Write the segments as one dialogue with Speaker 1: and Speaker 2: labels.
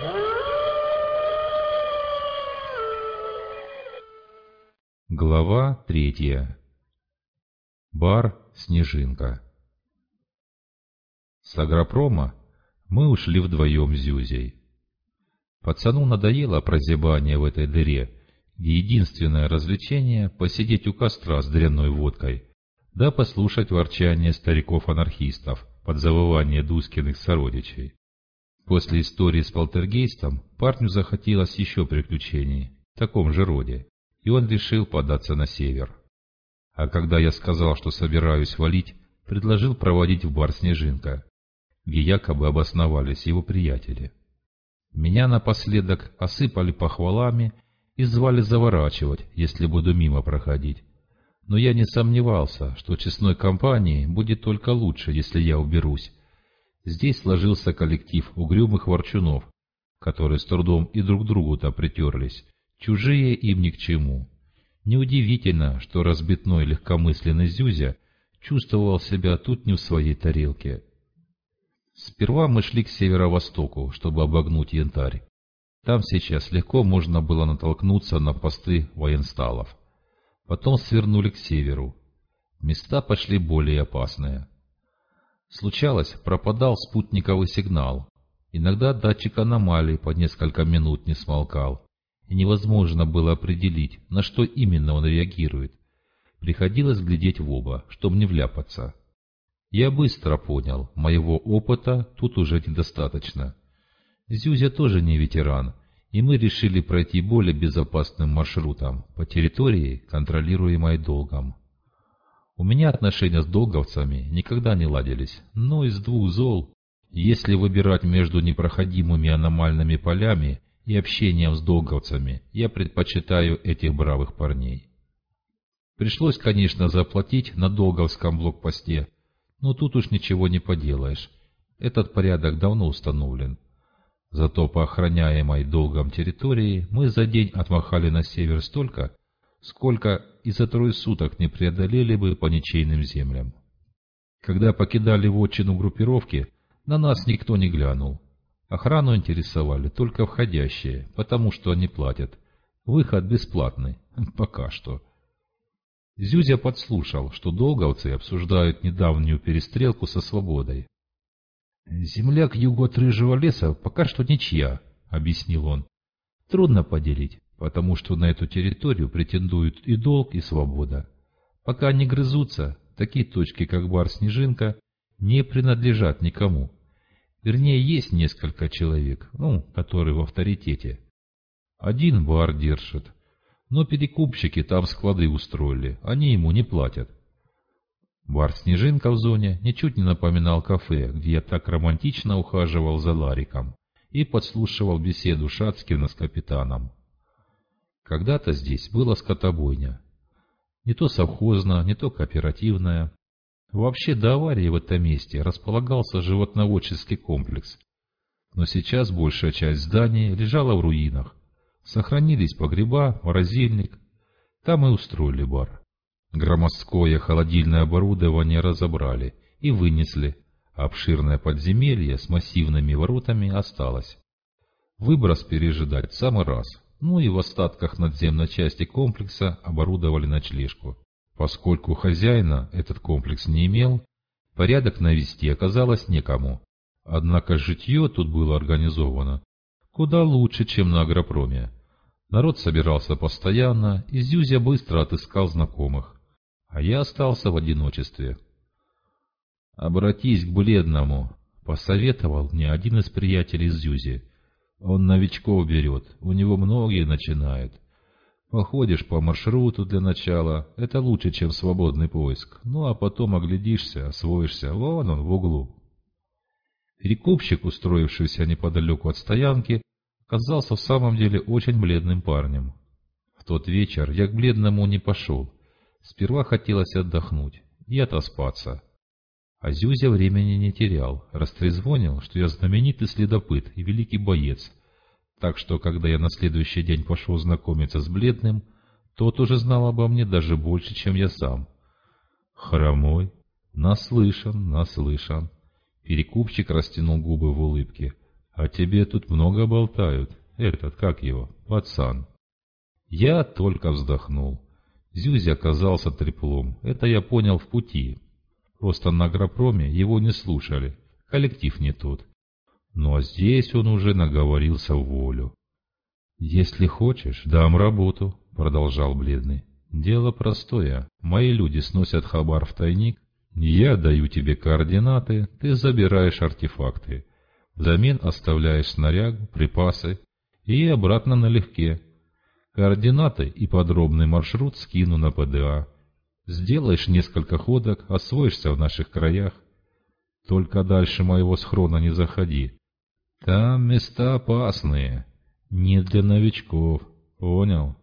Speaker 1: Глава 3. Бар «Снежинка». С агропрома мы ушли вдвоем с Зюзей. Пацану надоело прозябание в этой дыре, где единственное развлечение — посидеть у костра с дрянной водкой, да послушать ворчание стариков-анархистов под завывание Дуськиных сородичей. После истории с полтергейстом парню захотелось еще приключений в таком же роде, и он решил податься на север. А когда я сказал, что собираюсь валить, предложил проводить в бар «Снежинка», где якобы обосновались его приятели. Меня напоследок осыпали похвалами и звали заворачивать, если буду мимо проходить. Но я не сомневался, что честной компании будет только лучше, если я уберусь. Здесь сложился коллектив угрюмых ворчунов, которые с трудом и друг к другу-то притерлись, чужие им ни к чему. Неудивительно, что разбитной легкомысленный Зюзя чувствовал себя тут не в своей тарелке. Сперва мы шли к северо-востоку, чтобы обогнуть Янтарь. Там сейчас легко можно было натолкнуться на посты военсталов. Потом свернули к северу. Места пошли более опасные. Случалось, пропадал спутниковый сигнал. Иногда датчик аномалий по несколько минут не смолкал, и невозможно было определить, на что именно он реагирует. Приходилось глядеть в оба, чтобы не вляпаться. Я быстро понял, моего опыта тут уже недостаточно. Зюзя тоже не ветеран, и мы решили пройти более безопасным маршрутом по территории, контролируемой долгом. У меня отношения с долговцами никогда не ладились, но из двух зол, если выбирать между непроходимыми аномальными полями и общением с долговцами, я предпочитаю этих бравых парней. Пришлось, конечно, заплатить на долговском блокпосте, но тут уж ничего не поделаешь, этот порядок давно установлен. Зато по охраняемой долгом территории мы за день отмахали на север столько, сколько и за 3 суток не преодолели бы по ничейным землям. Когда покидали вотчину группировки, на нас никто не глянул. Охрану интересовали только входящие, потому что они платят. Выход бесплатный, пока что. Зюзя подслушал, что долговцы обсуждают недавнюю перестрелку со Свободой. «Земля к югу от Рыжего леса пока что ничья», — объяснил он. «Трудно поделить, потому что на эту территорию претендуют и Долг, и Свобода. Пока они грызутся, такие точки, как бар «Снежинка», не принадлежат никому. Вернее, есть несколько человек, которые в авторитете. Один бар держит, но перекупщики там склады устроили, они ему не платят. Бар «Снежинка» в зоне ничуть не напоминал кафе, где я так романтично ухаживал за Лариком и подслушивал беседу Шацкина с капитаном. Когда-то здесь была скотобойня. Не то совхозная, не то кооперативная. Вообще до аварии в этом месте располагался животноводческий комплекс. Но сейчас большая часть зданий лежала в руинах. Сохранились погреба, морозильник. Там и устроили бар. Громоздкое холодильное оборудование разобрали и вынесли, а обширное подземелье с массивными воротами осталось. Выброс пережидать в самый раз. Ну и в остатках надземной части комплекса оборудовали ночлежку. Поскольку хозяина этот комплекс не имел, порядок навести оказалось некому. Однако житье тут было организовано куда лучше, чем на агропроме. Народ собирался постоянно, и Зюзя быстро отыскал знакомых. А я остался в одиночестве. «Обратись к Бледному», — посоветовал мне один из приятелей Зюзи. «Он новичков берет, у него многие начинают. Походишь по маршруту для начала, это лучше, чем свободный поиск. Ну а потом оглядишься, освоишься, вон он в углу». Перекупщик, устроившийся неподалеку от стоянки, оказался в самом деле очень бледным парнем. В тот вечер я к Бледному не пошел. Сперва хотелось отдохнуть и отоспаться. А Зюзя времени не терял, растрезвонил, что я знаменитый следопыт и великий боец. Так что, когда я на следующий день пошел знакомиться с Бледным, тот уже знал обо мне даже больше, чем я сам. Хромой, наслышан. Перекупщик растянул губы в улыбке. «А тебе тут много болтают. Этот, как его, пацан?» Я только вздохнул. Зюзя оказался треплом. Это я понял в пути. Просто на агропроме его не слушали. Коллектив не тот. Ну а здесь он уже наговорился в волю. «Если хочешь, дам работу», — продолжал бледный. «Дело простое. Мои люди сносят хабар в тайник. Я даю тебе координаты, ты забираешь артефакты. Взамен оставляешь снарягу, припасы и обратно налегке. Координаты и подробный маршрут скину на ПДА. Сделаешь несколько ходок, освоишься в наших краях. Только дальше моего схрона не заходи. Там места опасные, не для новичков, понял?»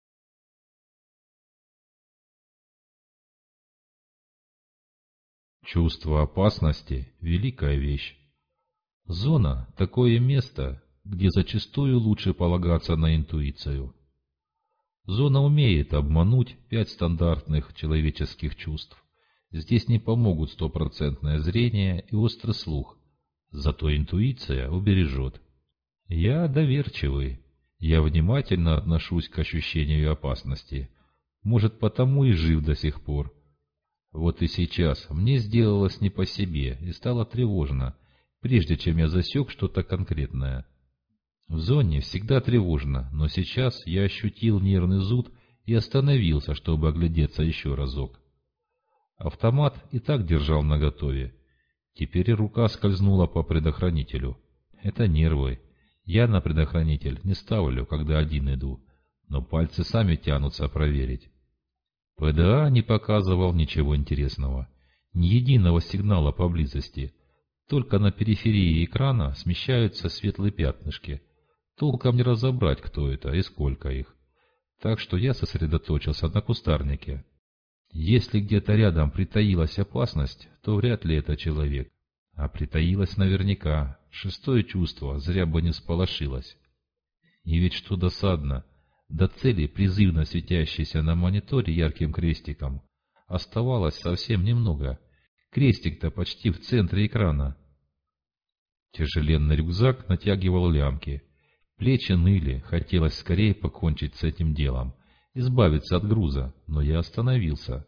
Speaker 1: Чувство опасности — великая вещь. Зона — такое место, где зачастую лучше полагаться на интуицию. Зона умеет обмануть 5 стандартных человеческих чувств. Здесь не помогут стопроцентное зрение и острый слух, зато интуиция убережет. Я доверчивый, я внимательно отношусь к ощущению опасности, может, потому и жив до сих пор. Вот и сейчас мне сделалось не по себе и стало тревожно, прежде чем я засек что-то конкретное. В зоне всегда тревожно, но сейчас я ощутил нервный зуд и остановился, чтобы оглядеться еще разок. Автомат и так держал наготове. Теперь рука скользнула по предохранителю. Это нервы. Я на предохранитель не ставлю, когда один иду, но пальцы сами тянутся проверить. ПДА не показывал ничего интересного. Ни единого сигнала поблизости. Только на периферии экрана смещаются светлые пятнышки. Толком не разобрать, кто это и сколько их. Так что я сосредоточился на кустарнике. Если где-то рядом притаилась опасность, то вряд ли это человек. А притаилась наверняка. Шестое чувство зря бы не всполошилось. И ведь что досадно, до цели, призывно светящейся на мониторе ярким крестиком, оставалось совсем немного. Крестик-то почти в центре экрана. Тяжеленный рюкзак натягивал лямки. Плечи ныли, хотелось скорее покончить с этим делом, избавиться от груза, но я остановился.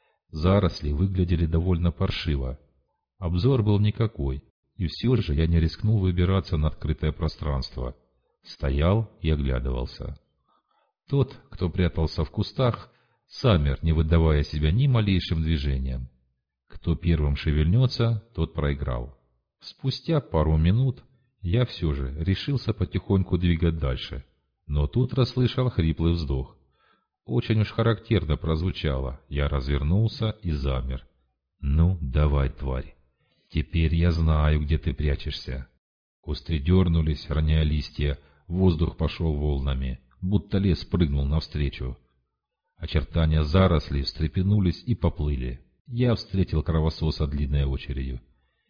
Speaker 1: Заросли выглядели довольно паршиво. Обзор был никакой, и все же я не рискнул выбираться на открытое пространство. Стоял и оглядывался. Тот, кто прятался в кустах, замер, не выдавая себя ни малейшим движением. Кто первым шевельнется, тот проиграл. Спустя пару минут я все же решился потихоньку двигать дальше, но тут расслышал хриплый вздох. Очень уж характерно прозвучало, я развернулся и замер. «Ну, давай, тварь, теперь я знаю, где ты прячешься». Кусты дернулись, роняя листья, воздух пошел волнами, будто лес прыгнул навстречу. Очертания зарослей встрепенулись и поплыли. Я встретил кровососа длинной очередью.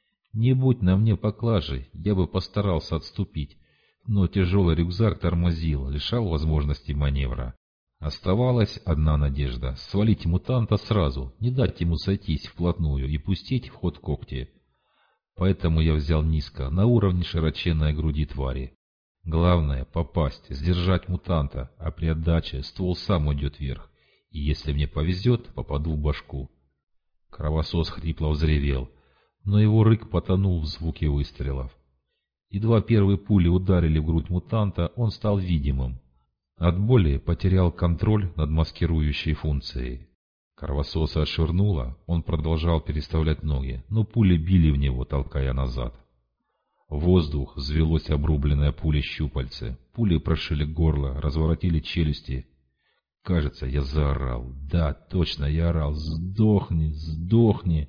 Speaker 1: Не будь на мне поклажи, я бы постарался отступить, но тяжелый рюкзак тормозил, лишал возможности маневра. Оставалась одна надежда — свалить мутанта сразу, не дать ему сойтись вплотную и пустить в ход когти. Поэтому я взял низко, на уровне широченной груди твари. Главное — попасть, сдержать мутанта, а при отдаче ствол сам уйдет вверх, и если мне повезет, попаду в башку. Кровосос хрипло взревел, но его рык потонул в звуке выстрелов. Едва первые пули ударили в грудь мутанта, он стал видимым. От боли потерял контроль над маскирующей функцией. Кровососа отшвырнуло, он продолжал переставлять ноги, но пули били в него, толкая назад. В воздух взвелось обрубленное пулей щупальце, пули прошили горло, разворотили челюсти. Кажется, я заорал. Да, точно, я орал. «Сдохни, сдохни!»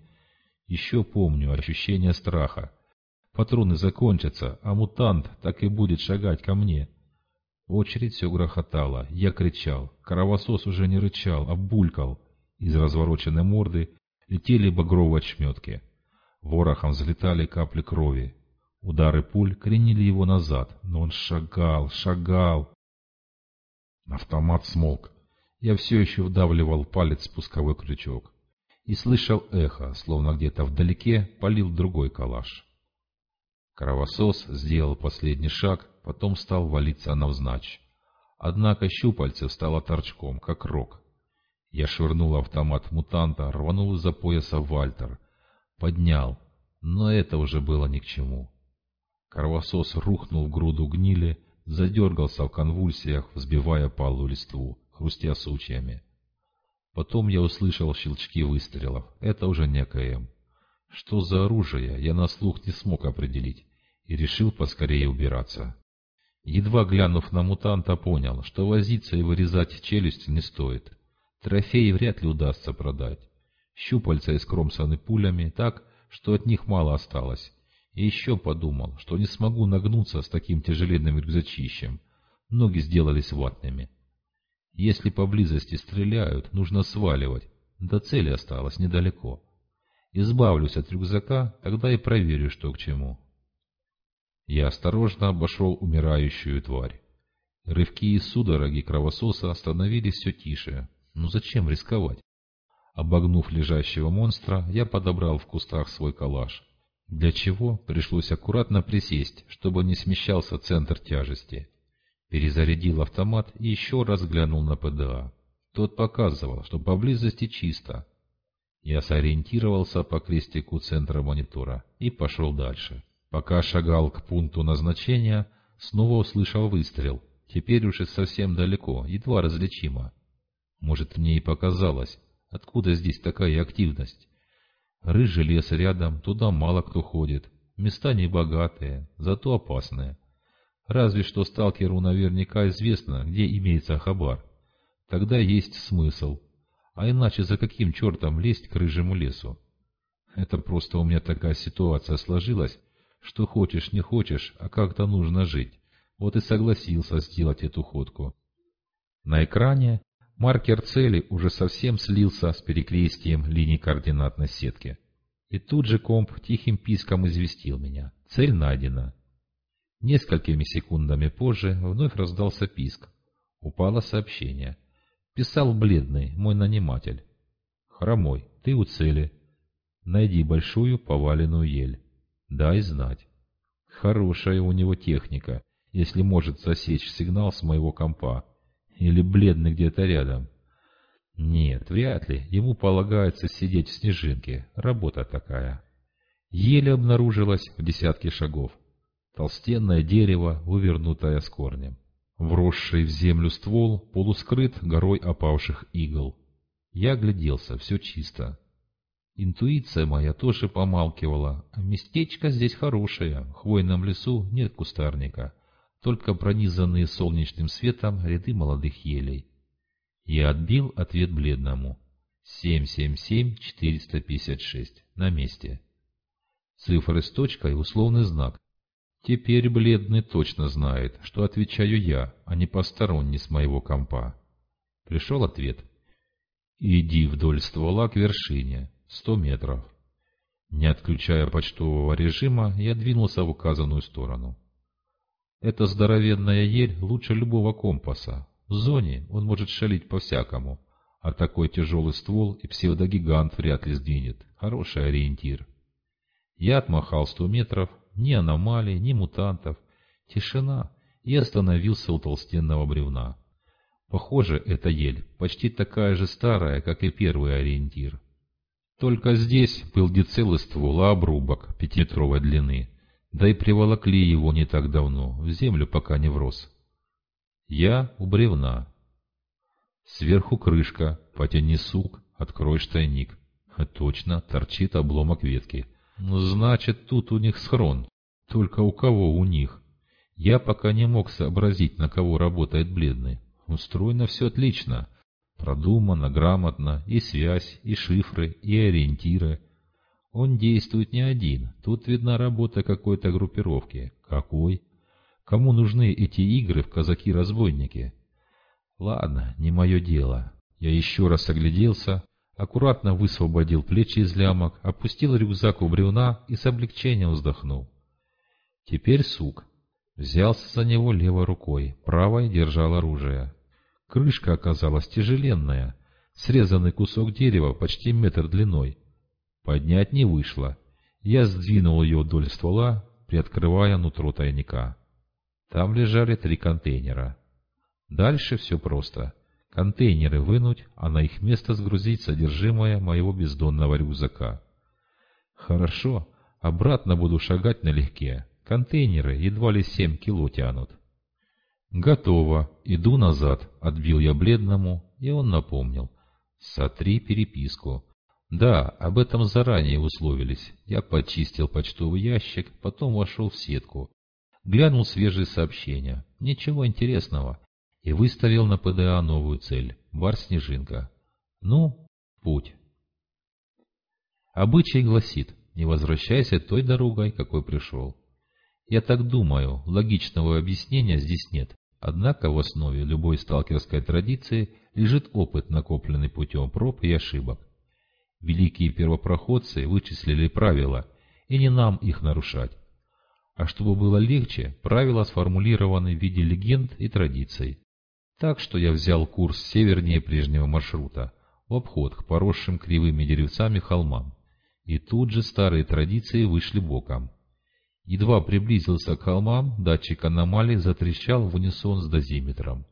Speaker 1: Еще помню ощущение страха. Патроны закончатся, а мутант так и будет шагать ко мне. Очередь все грохотала. Я кричал. Кровосос уже не рычал, а булькал. Из развороченной морды летели багровые ошметки. Ворохом взлетали капли крови. Удары пуль кренили его назад, но он шагал, шагал. Автомат смолк. Я все еще вдавливал палец в спусковой крючок. И слышал эхо, словно где-то вдалеке палил другой калаш. Кровосос сделал последний шаг, потом стал валиться навзничь. Однако щупальце встало торчком, как рог. Я швырнул автомат в мутанта, рванул из-за пояса Вальтер. Поднял, но это уже было ни к чему. Кровосос рухнул в груду гнили, задергался в конвульсиях, взбивая палую листву, хрустя сучьями. Потом я услышал щелчки выстрелов. Это уже не АКМ. Что за оружие, я на слух не смог определить и решил поскорее убираться. Едва глянув на мутанта, понял, что возиться и вырезать челюсть не стоит. Трофеи вряд ли удастся продать. Щупальца искромсаны пулями так, что от них мало осталось. И еще подумал, что не смогу нагнуться с таким тяжеленным рюкзачищем. Ноги сделались ватными. Если поблизости стреляют, нужно сваливать. До цели осталось недалеко. Избавлюсь от рюкзака, тогда и проверю, что к чему. Я осторожно обошел умирающую тварь. Рывки и судороги кровососа становились все тише. Но зачем рисковать? Обогнув лежащего монстра, я подобрал в кустах свой калаш. Для чего пришлось аккуратно присесть, чтобы не смещался центр тяжести. Перезарядил автомат и еще раз глянул на ПДА. Тот показывал, что поблизости чисто. Я сориентировался по крестику центра монитора и пошел дальше. Пока шагал к пункту назначения, снова услышал выстрел. Теперь уже совсем далеко, едва различимо. Может, мне и показалось, откуда здесь такая активность. Рыжий лес рядом, туда мало кто ходит. Места небогатые, зато опасные. Разве что сталкеру наверняка известно, где имеется хабар. Тогда есть смысл. А иначе за каким чертом лезть к рыжему лесу? Это просто у меня такая ситуация сложилась, что хочешь не хочешь, а как-то нужно жить. Вот и согласился сделать эту ходку. На экране маркер цели уже совсем слился с перекрестием линий координатной сетки. И тут же комп тихим писком известил меня. Цель найдена. Несколькими секундами позже вновь раздался писк. Упало сообщение. Писал бледный, мой наниматель. «Хромой, ты у цели. Найди большую поваленную ель. Дай знать». Хорошая у него техника, если может засечь сигнал с моего компа. Или бледный где-то рядом. Нет, вряд ли. Ему полагается сидеть в снежинке. Работа такая. Ель обнаружилась в десятке шагов. Толстенное дерево, вывернутое с корнем. Вросший в землю ствол полускрыт горой опавших игл. Я огляделся, все чисто. Интуиция моя тоже помалкивала, а местечко здесь хорошее, в хвойном лесу нет кустарника, только пронизанные солнечным светом ряды молодых елей. Я отбил ответ бледному. 777-456. На месте. Цифры с точкой — условный знак. Теперь бледный точно знает, что отвечаю я, а не посторонний с моего компа. Пришел ответ. Иди вдоль ствола к вершине, 100 метров. Не отключая почтового режима, я двинулся в указанную сторону. Эта здоровенная ель лучше любого компаса. В зоне он может шалить по-всякому, а такой тяжелый ствол и псевдогигант вряд ли сдвинет. Хороший ориентир. Я отмахал 100 метров, ни аномалий, ни мутантов. Тишина, и остановился у толстенного бревна. Похоже, эта ель почти такая же старая, как и первый ориентир. Только здесь был не целый ствол, а обрубок 5-метровой длины. Да и приволокли его не так давно, в землю пока не врос. Я у бревна. Сверху крышка, потяни сук, открой штайник. Точно, торчит обломок ветки. Значит, тут у них схрон. Только у кого у них? Я пока не мог сообразить, на кого работает бледный. Устроено все отлично. Продумано, грамотно, и связь, и шифры, и ориентиры. Он действует не один, тут видна работа какой-то группировки. Какой? Кому нужны эти игры в казаки-разбойники? Ладно, не мое дело. Я еще раз огляделся, аккуратно высвободил плечи из лямок, опустил рюкзак у бревна и с облегчением вздохнул. Теперь сук. Взялся за него левой рукой, правой держал оружие. Крышка оказалась тяжеленная, срезанный кусок дерева почти метр длиной. Поднять не вышло. Я сдвинул ее вдоль ствола, приоткрывая нутро тайника. Там лежали 3 контейнера. Дальше все просто. Контейнеры вынуть, а на их место сгрузить содержимое моего бездонного рюкзака. Хорошо, обратно буду шагать налегке. Контейнеры едва ли 7 кило тянут. Готово. Иду назад, отбил я бледному, и он напомнил. Сотри переписку. Да, об этом заранее условились. Я почистил почтовый ящик, потом вошел в сетку. Глянул свежие сообщения. Ничего интересного. И выставил на ПДА новую цель. Бар Снежинка. Ну, путь. Обычай гласит, не возвращайся той дорогой, какой пришел. Я так думаю, логичного объяснения здесь нет. Однако в основе любой сталкерской традиции лежит опыт, накопленный путем проб и ошибок. Великие первопроходцы вычислили правила, и не нам их нарушать. А чтобы было легче, правила сформулированы в виде легенд и традиций. Так что я взял курс севернее прежнего маршрута, в обход к поросшим кривыми деревцами холмам. И тут же старые традиции вышли боком. Едва приблизился к холмам, датчик аномалий затрещал в унисон с дозиметром.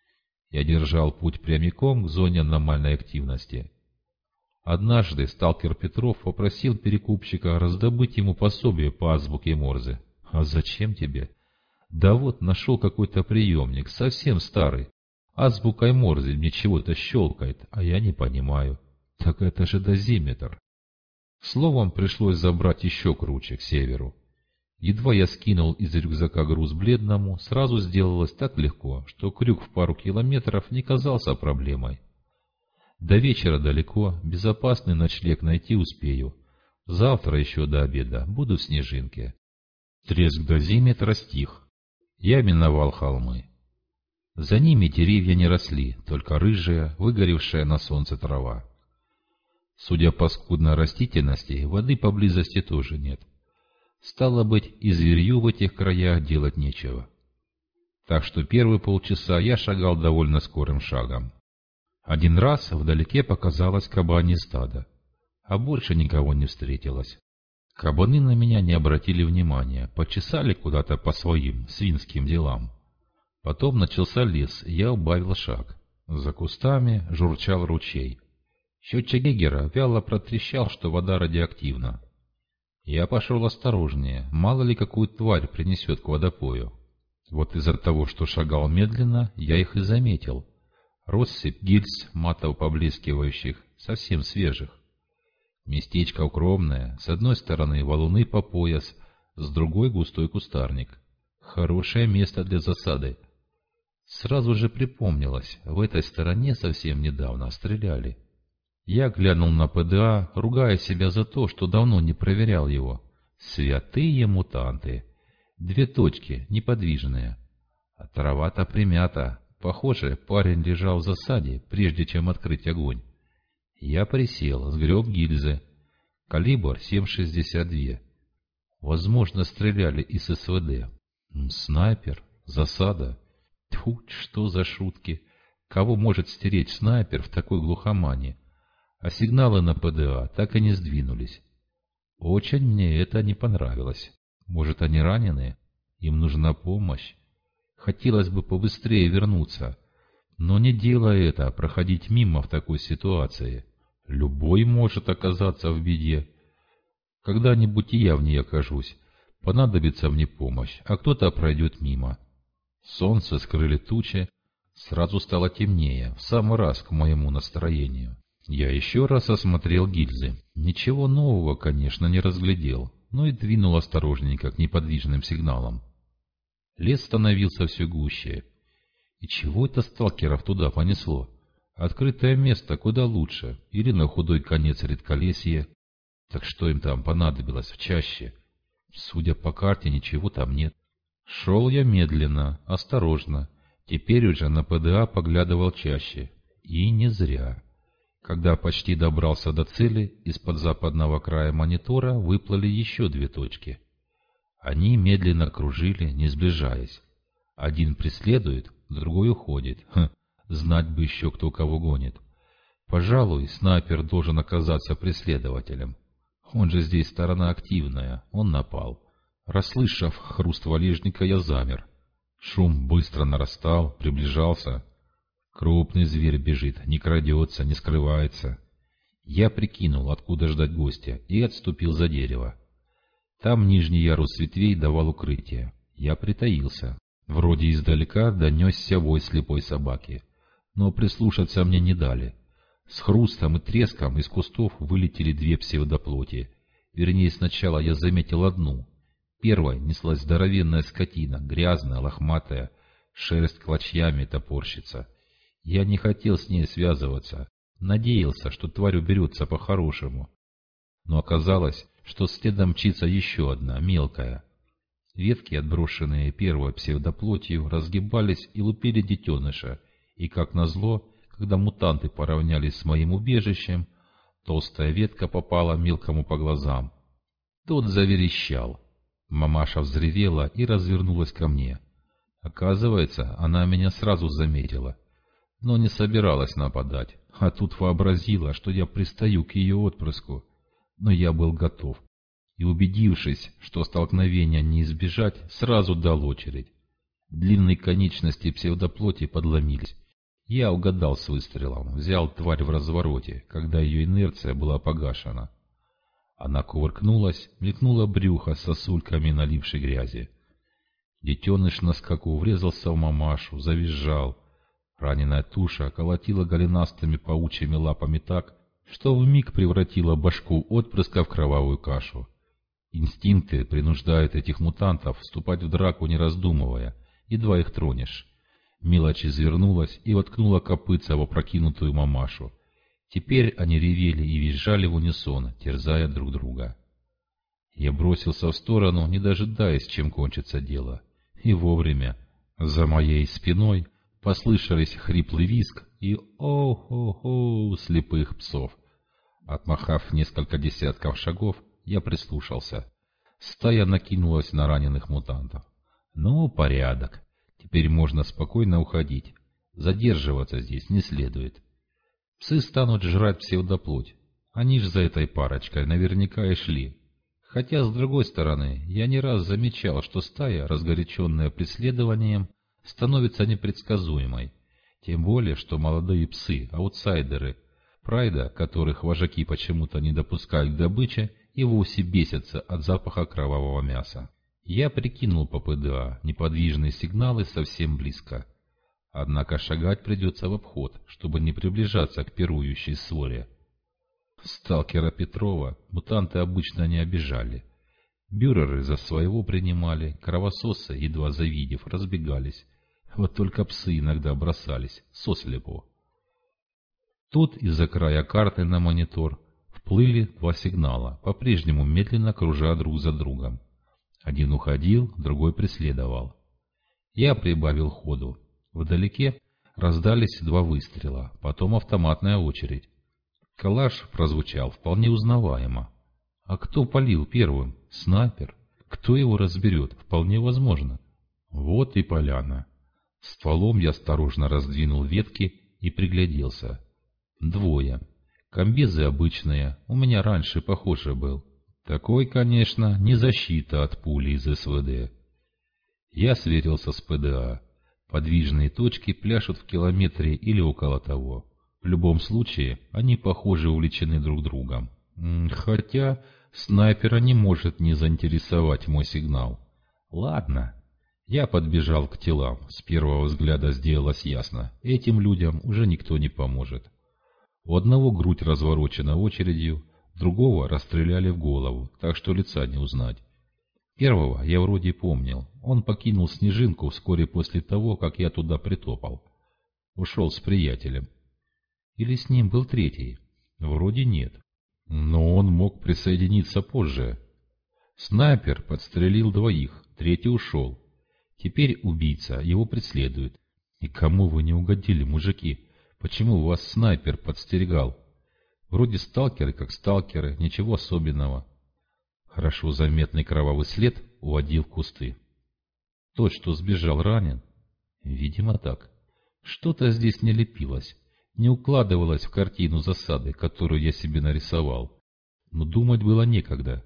Speaker 1: Я держал путь прямиком к зоне аномальной активности. Однажды сталкер Петров попросил перекупщика раздобыть ему пособие по азбуке Морзе. А зачем тебе? Да вот, нашел какой-то приемник, совсем старый. Азбукой Морзе мне чего-то щелкает, а я не понимаю. Так это же дозиметр. Словом, пришлось забрать еще круче, к северу. Едва я скинул из рюкзака груз бледному, сразу сделалось так легко, что крюк в пару километров не казался проблемой. До вечера далеко, безопасный ночлег найти успею. Завтра еще до обеда буду в Снежинке. Треск дозиметра стих. Я миновал холмы. За ними деревья не росли, только рыжая, выгоревшая на солнце трава. Судя по скудной растительности, воды поблизости тоже нет. Стало быть, и зверью в этих краях делать нечего. Так что первые полчаса я шагал довольно скорым шагом. Один раз вдалеке показалось кабанье стадо, а больше никого не встретилось. Кабаны на меня не обратили внимания, почесали куда-то по своим свинским делам. Потом начался лес, и я убавил шаг. За кустами журчал ручей. Счетчик Гейгера вяло протрещал, что вода радиоактивна. Я пошел осторожнее, мало ли какую тварь принесет к водопою. Вот из-за того, что шагал медленно, я их и заметил. Россыпь гильз, матово поблескивающих, совсем свежих. Местечко укромное, с одной стороны валуны по пояс, с другой густой кустарник. Хорошее место для засады. Сразу же припомнилось, в этой стороне совсем недавно стреляли. Я глянул на ПДА, ругая себя за то, что давно не проверял его. Святые мутанты. 2 точки, неподвижные. А трава-то примята. Похоже, парень лежал в засаде, прежде чем открыть огонь. Я присел, сгреб гильзы. Калибр 7,62. Возможно, стреляли из СВД. Снайпер? Засада? Тьфу, что за шутки? Кого может стереть снайпер в такой глухомане? А сигналы на ПДА так и не сдвинулись. Очень мне это не понравилось. Может, они ранены? Им нужна помощь? Хотелось бы побыстрее вернуться. Но не делая это, проходить мимо в такой ситуации. Любой может оказаться в беде. Когда-нибудь и я в ней окажусь. Понадобится мне помощь, а кто-то пройдет мимо. Солнце скрыли тучи. Сразу стало темнее, в самый раз к моему настроению. Я еще раз осмотрел гильзы. Ничего нового, конечно, не разглядел, но и двинул осторожненько к неподвижным сигналам. Лес становился все гуще. И чего это сталкеров туда понесло? Открытое место куда лучше, или на худой конец редколесье. Так что им там понадобилось в чаще? Судя по карте, ничего там нет. Шел я медленно, осторожно. Теперь уже на ПДА поглядывал чаще. И не зря. Когда почти добрался до цели, из-под западного края монитора выплыли еще 2 точки. Они медленно кружили, не сближаясь. Один преследует, другой уходит. Знать бы еще, кто кого гонит. Пожалуй, снайпер должен оказаться преследователем. Он же здесь сторона активная, он напал. Расслышав хруст валежника, я замер. Шум быстро нарастал, приближался. Крупный зверь бежит, не крадется, не скрывается. Я прикинул, откуда ждать гостя, и отступил за дерево. Там нижний ярус ветвей давал укрытие. Я притаился. Вроде издалека донесся вой слепой собаки. Но прислушаться мне не дали. С хрустом и треском из кустов вылетели две псевдоплоти. Вернее, сначала я заметил одну. Первой неслась здоровенная скотина, грязная, лохматая, шерсть клочьями топорщится. Я не хотел с ней связываться, надеялся, что тварь уберется по-хорошему. Но оказалось, что следом мчится еще одна, мелкая. Ветки, отброшенные первой псевдоплотью, разгибались и лупили детеныша, и, как назло, когда мутанты поравнялись с моим убежищем, толстая ветка попала мелкому по глазам. Тот заверещал. Мамаша взревела и развернулась ко мне. Оказывается, она меня сразу заметила, но не собиралась нападать, а тут вообразила, что я пристаю к ее отпрыску. Но я был готов, и, убедившись, что столкновения не избежать, сразу дал очередь. Длинные конечности псевдоплоти подломились. Я угадал с выстрелом, взял тварь в развороте, когда ее инерция была погашена. Она кувыркнулась, мелькнула брюхо с сосульками налившей грязи. Детеныш на скаку врезался в мамашу, завизжал. Раненая туша колотила голенастыми паучьими лапами так, что вмиг превратила башку отпрыска в кровавую кашу. Инстинкты принуждают этих мутантов вступать в драку, не раздумывая, едва их тронешь. Мелочь извернулась и воткнула копытца в опрокинутую мамашу. Теперь они ревели и визжали в унисон, терзая друг друга. Я бросился в сторону, не дожидаясь, чем кончится дело. И вовремя. За моей спиной послышались хриплый визг и «о-хо-хо» слепых псов. Отмахав несколько десятков шагов, я прислушался. Стая накинулась на раненых мутантов. Ну, порядок. Теперь можно спокойно уходить. Задерживаться здесь не следует. Псы станут жрать псевдоплоть. Они ж за этой парочкой наверняка и шли. Хотя, с другой стороны, я не раз замечал, что стая, разгоряченная преследованием, становится непредсказуемой. Тем более, что молодые псы, аутсайдеры, прайда, которых вожаки почему-то не допускают к добыче, и вовсе бесятся от запаха кровавого мяса. Я прикинул по ПДА, неподвижные сигналы совсем близко. Однако шагать придется в обход, чтобы не приближаться к пирующей своре. Сталкера Петрова мутанты обычно не обижали. Бюреры за своего принимали, кровососы, едва завидев, разбегались. Вот только псы иногда бросались, сослепу. Тут из-за края карты на монитор вплыли два сигнала, по-прежнему медленно кружа друг за другом. Один уходил, другой преследовал. Я прибавил ходу. Вдалеке раздались два выстрела, потом автоматная очередь. Калаш прозвучал вполне узнаваемо. А кто палил первым? Снайпер. Кто его разберет? Вполне возможно. Вот и поляна. Стволом я осторожно раздвинул ветки и пригляделся. Двое. Комбезы обычные, у меня раньше похоже был. Такой, конечно, не защита от пули из СВД. Я сверился с ПДА. Подвижные точки пляшут в километре или около того. В любом случае, они, похоже, увлечены друг другом. Хотя снайпера не может не заинтересовать мой сигнал. Ладно. Я подбежал к телам. С первого взгляда сделалось ясно. Этим людям уже никто не поможет. У одного грудь разворочена очередью, другого расстреляли в голову, так что лица не узнать. Первого я вроде помнил. Он покинул Снежинку вскоре после того, как я туда притопал. Ушел с приятелем. Или с ним был третий? Вроде нет. Но он мог присоединиться позже. Снайпер подстрелил двоих, третий ушел. Теперь убийца, его преследует. И кому вы не угодили, мужики? Почему вас снайпер подстерегал? Вроде сталкеры, как сталкеры, ничего особенного. Хорошо заметный кровавый след уводил в кусты. Тот, что сбежал, ранен? Видимо, так. Что-то здесь не лепилось, не укладывалось в картину засады, которую я себе нарисовал. Но думать было некогда.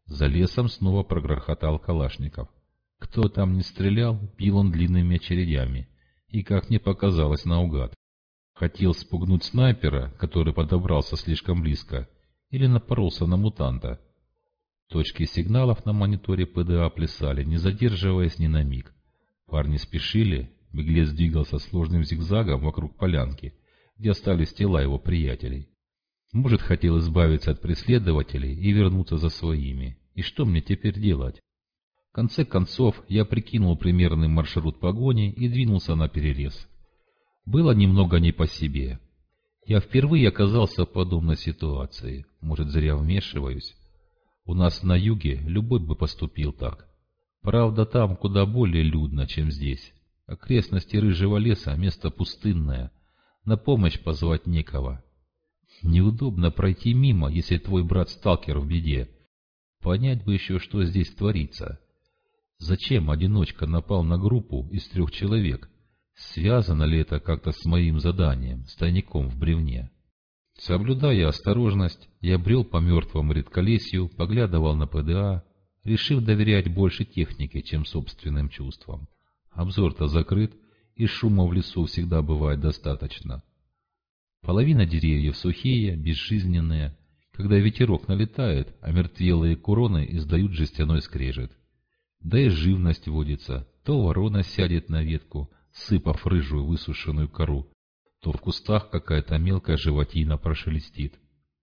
Speaker 1: За лесом снова прогрохотал Калашников. Кто там не стрелял, бил он длинными очередями, и, как мне показалось, наугад. Хотел спугнуть снайпера, который подобрался слишком близко, или напоролся на мутанта. Точки сигналов на мониторе ПДА плясали, не задерживаясь ни на миг. Парни спешили, беглец двигался сложным зигзагом вокруг полянки, где остались тела его приятелей. Может, хотел избавиться от преследователей и вернуться за своими. И что мне теперь делать? В конце концов, я прикинул примерный маршрут погони и двинулся на перерез. Было немного не по себе. Я впервые оказался в подобной ситуации. Может, зря вмешиваюсь. У нас на юге любой бы поступил так. Правда, там куда более людно, чем здесь. Окрестности рыжего леса — место пустынное. На помощь позвать некого. Неудобно пройти мимо, если твой брат-сталкер в беде. Понять бы еще, что здесь творится. Зачем одиночка напал на группу из 3 человек? Связано ли это как-то с моим заданием, с тайником в бревне? Соблюдая осторожность, я брел по мертвому редколесью, поглядывал на ПДА, решив доверять больше технике, чем собственным чувствам. Обзор-то закрыт, и шума в лесу всегда бывает достаточно. Половина деревьев сухие, безжизненные. Когда ветерок налетает, омертвелые кроны издают жестяной скрежет. Да и живность водится. То ворона сядет на ветку, сыпав рыжую высушенную кору, то в кустах какая-то мелкая животина прошелестит.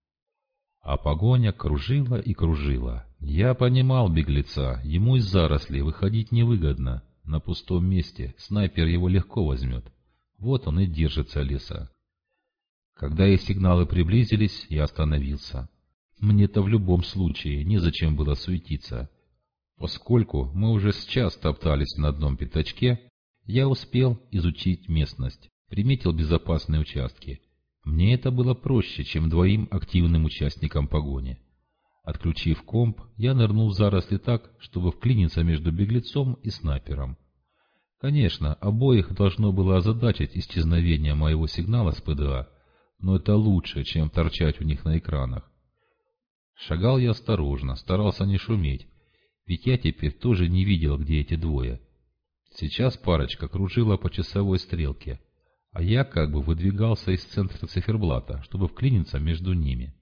Speaker 1: А погоня кружила и кружила. Я понимал беглеца, ему из зарослей выходить невыгодно. На пустом месте снайпер его легко возьмет. Вот он и держится леса. Когда их сигналы приблизились, я остановился. Мне-то в любом случае незачем было суетиться. Поскольку мы уже с час топтались на одном пятачке, я успел изучить местность, приметил безопасные участки. Мне это было проще, чем 2 активным участникам погони. Отключив комп, я нырнул в заросли так, чтобы вклиниться между беглецом и снайпером. Конечно, обоих должно было озадачить исчезновение моего сигнала с ПДА, но это лучше, чем торчать у них на экранах. Шагал я осторожно, старался не шуметь, ведь я теперь тоже не видел, где эти 2. Сейчас парочка кружила по часовой стрелке, а я как бы выдвигался из центра циферблата, чтобы вклиниться между ними.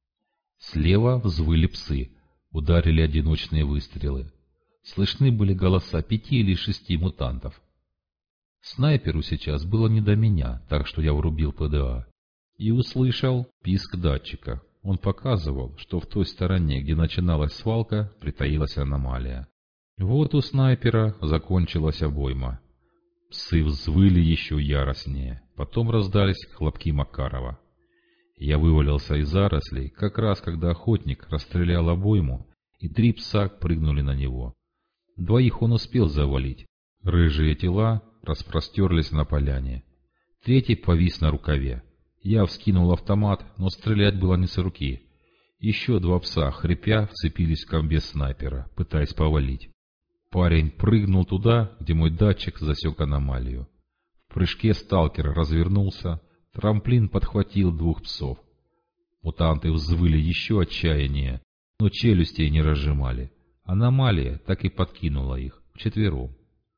Speaker 1: Слева взвыли псы, ударили одиночные выстрелы. Слышны были голоса 5 или 6 мутантов. Снайперу сейчас было не до меня, так что я врубил ПДА. И услышал писк датчика. Он показывал, что в той стороне, где начиналась свалка, притаилась аномалия. Вот у снайпера закончилась обойма. Псы взвыли еще яростнее. Потом раздались хлопки Макарова. Я вывалился из зарослей, как раз когда охотник расстрелял обойму, и 3 пса прыгнули на него. 2 он успел завалить. Рыжие тела распростерлись на поляне. 3 повис на рукаве. Я вскинул автомат, но стрелять было не с руки. Еще 2 пса, хрипя, вцепились в комбез снайпера, пытаясь повалить. Парень прыгнул туда, где мой датчик засек аномалию. В прыжке сталкер развернулся, трамплин подхватил 2 псов. Мутанты взвыли еще отчаяннее, но челюстей не разжимали. Аномалия так и подкинула их, вчетвером.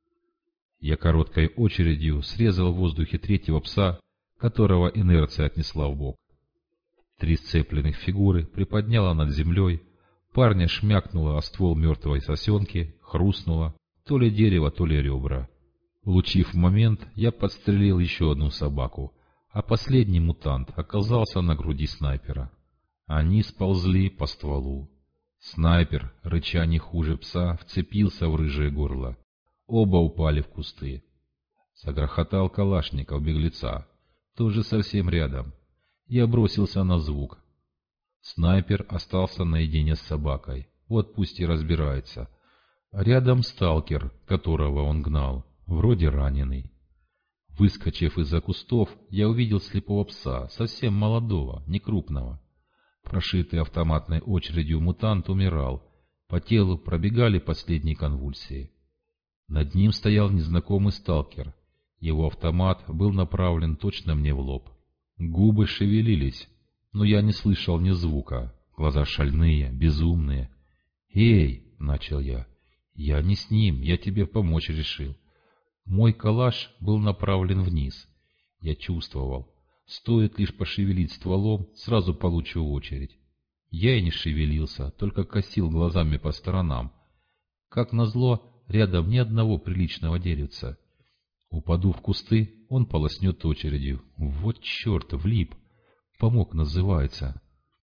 Speaker 1: Я короткой очередью срезал в воздухе 3-го пса, которого инерция отнесла в бок. 3 сцепленных фигуры приподняла над землей, парня шмякнуло о ствол мертвой сосенки, хрустнуло, то ли дерево, то ли ребра. Улучив момент, я подстрелил еще 1 собаку, а последний мутант оказался на груди снайпера. Они сползли по стволу. Снайпер, рыча не хуже пса, вцепился в рыжее горло. Оба упали в кусты. Загрохотал Калашников беглеца. Тоже совсем рядом. Я бросился на звук. Снайпер остался наедине с собакой. Вот пусть и разбирается. Рядом сталкер, которого он гнал, вроде раненый. Выскочив из-за кустов, я увидел слепого пса, совсем молодого, не крупного. Прошитый автоматной очередью мутант умирал. По телу пробегали последние конвульсии. Над ним стоял незнакомый сталкер. Его автомат был направлен точно мне в лоб. Губы шевелились, но я не слышал ни звука. Глаза шальные, безумные. «Эй!» — начал я. «Я не с ним, я тебе помочь решил». Мой калаш был направлен вниз. Я чувствовал, стоит лишь пошевелить стволом, сразу получу очередь. Я и не шевелился, только косил глазами по сторонам. Как назло, рядом ни одного приличного деревца. Упаду в кусты, он полоснет очередью. Вот черт, влип. Помог, называется.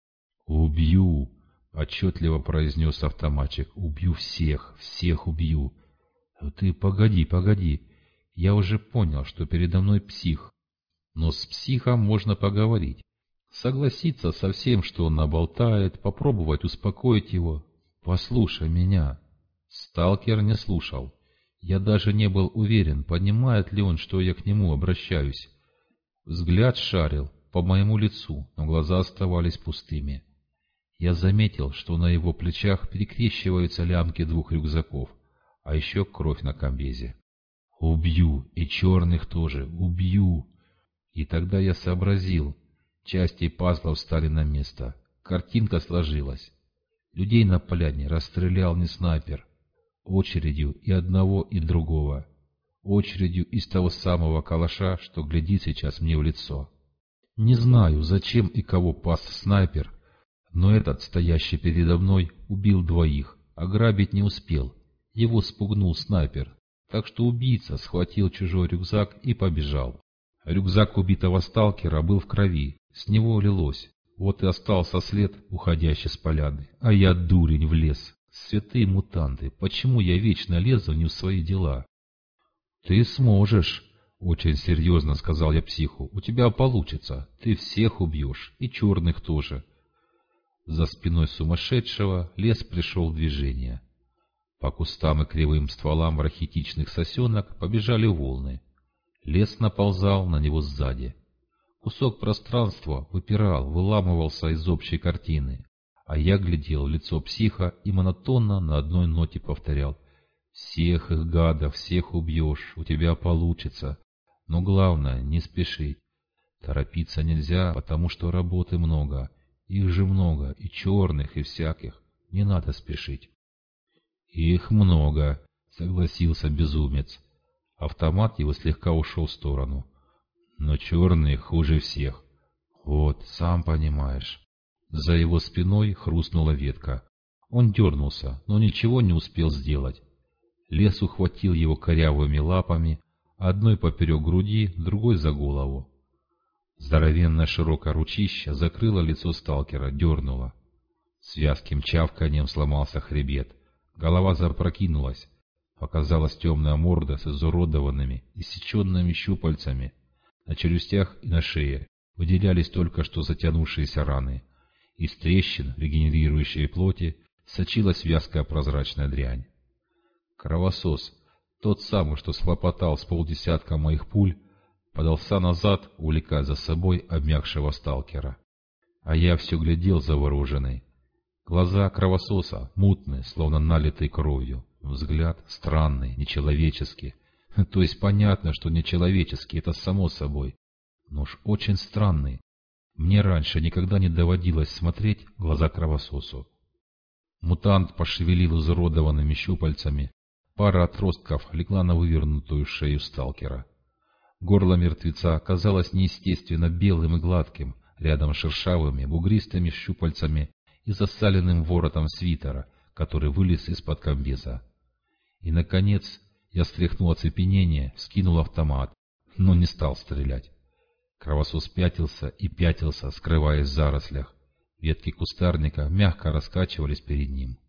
Speaker 1: «Убью!» — отчетливо произнес автоматчик. «Убью всех, всех убью!» «Ты погоди, погоди. Я уже понял, что передо мной псих. Но с психом можно поговорить. Согласиться со всем, что он наболтает, попробовать успокоить его. Послушай меня». Сталкер не слушал. Я даже не был уверен, понимает ли он, что я к нему обращаюсь. Взгляд шарил по моему лицу, но глаза оставались пустыми. Я заметил, что на его плечах перекрещиваются лямки двух рюкзаков, а еще кровь на комбезе. «Убью, и черных тоже, убью!» И тогда я сообразил. Части пазлов встали на место. Картинка сложилась. Людей на поляне расстрелял не снайпер. Очередью и одного, и другого. Очередью из того самого калаша, что глядит сейчас мне в лицо. Не знаю, зачем и кого пас снайпер, но этот, стоящий передо мной, убил двоих, ограбить не успел. Его спугнул снайпер, так что убийца схватил чужой рюкзак и побежал. Рюкзак убитого сталкера был в крови, с него лилось. Вот и остался след, уходящий с поляны. А я, дурень, влез. Святые мутанты, почему я вечно лезу не в свои дела? «Ты сможешь», — очень серьезно сказал я психу. «У тебя получится. Ты всех убьешь, и черных тоже». За спиной сумасшедшего лес пришел в движение. По кустам и кривым стволам рахитичных сосенок побежали волны. Лес наползал на него сзади. Кусок пространства выпирал, выламывался из общей картины. А я глядел в лицо психа и монотонно на одной ноте повторял: «Всех их, гадов, всех убьешь, у тебя получится. Но главное, не спеши. Торопиться нельзя, потому что работы много. Их же много, и черных, и всяких. Не надо спешить». «Их много», — согласился безумец. Автомат его слегка ушел в сторону. «Но черные хуже всех. Вот, сам понимаешь». За его спиной хрустнула ветка. Он дернулся, но ничего не успел сделать. Лес ухватил его корявыми лапами, одной поперек груди, другой за голову. Здоровенное широкое ручище закрыло лицо сталкера, дернуло. С вязким чавканьем сломался хребет. Голова запрокинулась. Показалась темная морда с изуродованными, иссеченными щупальцами. На челюстях и на шее выделялись только что затянувшиеся раны. Из трещин, регенерирующей плоти, сочилась вязкая прозрачная дрянь. Кровосос, тот самый, что схлопотал с полдесятка моих пуль, подался назад, увлекая за собой обмякшего сталкера. А я все глядел завороженный. Глаза кровососа мутные, словно налитые кровью. Взгляд странный, нечеловеческий. То есть понятно, что нечеловеческий, это само собой. Но уж очень странный. Мне раньше никогда не доводилось смотреть в глаза кровососу. Мутант пошевелил изуродованными щупальцами. Пара отростков легла на вывернутую шею сталкера. Горло мертвеца оказалось неестественно белым и гладким, рядом с шершавыми, бугристыми щупальцами и засаленным воротом свитера, который вылез из-под комбеза. И, наконец, я стряхнул оцепенение, вскинул автомат, но не стал стрелять. Кровосос пятился и пятился, скрываясь в зарослях. Ветки кустарника мягко раскачивались перед ним.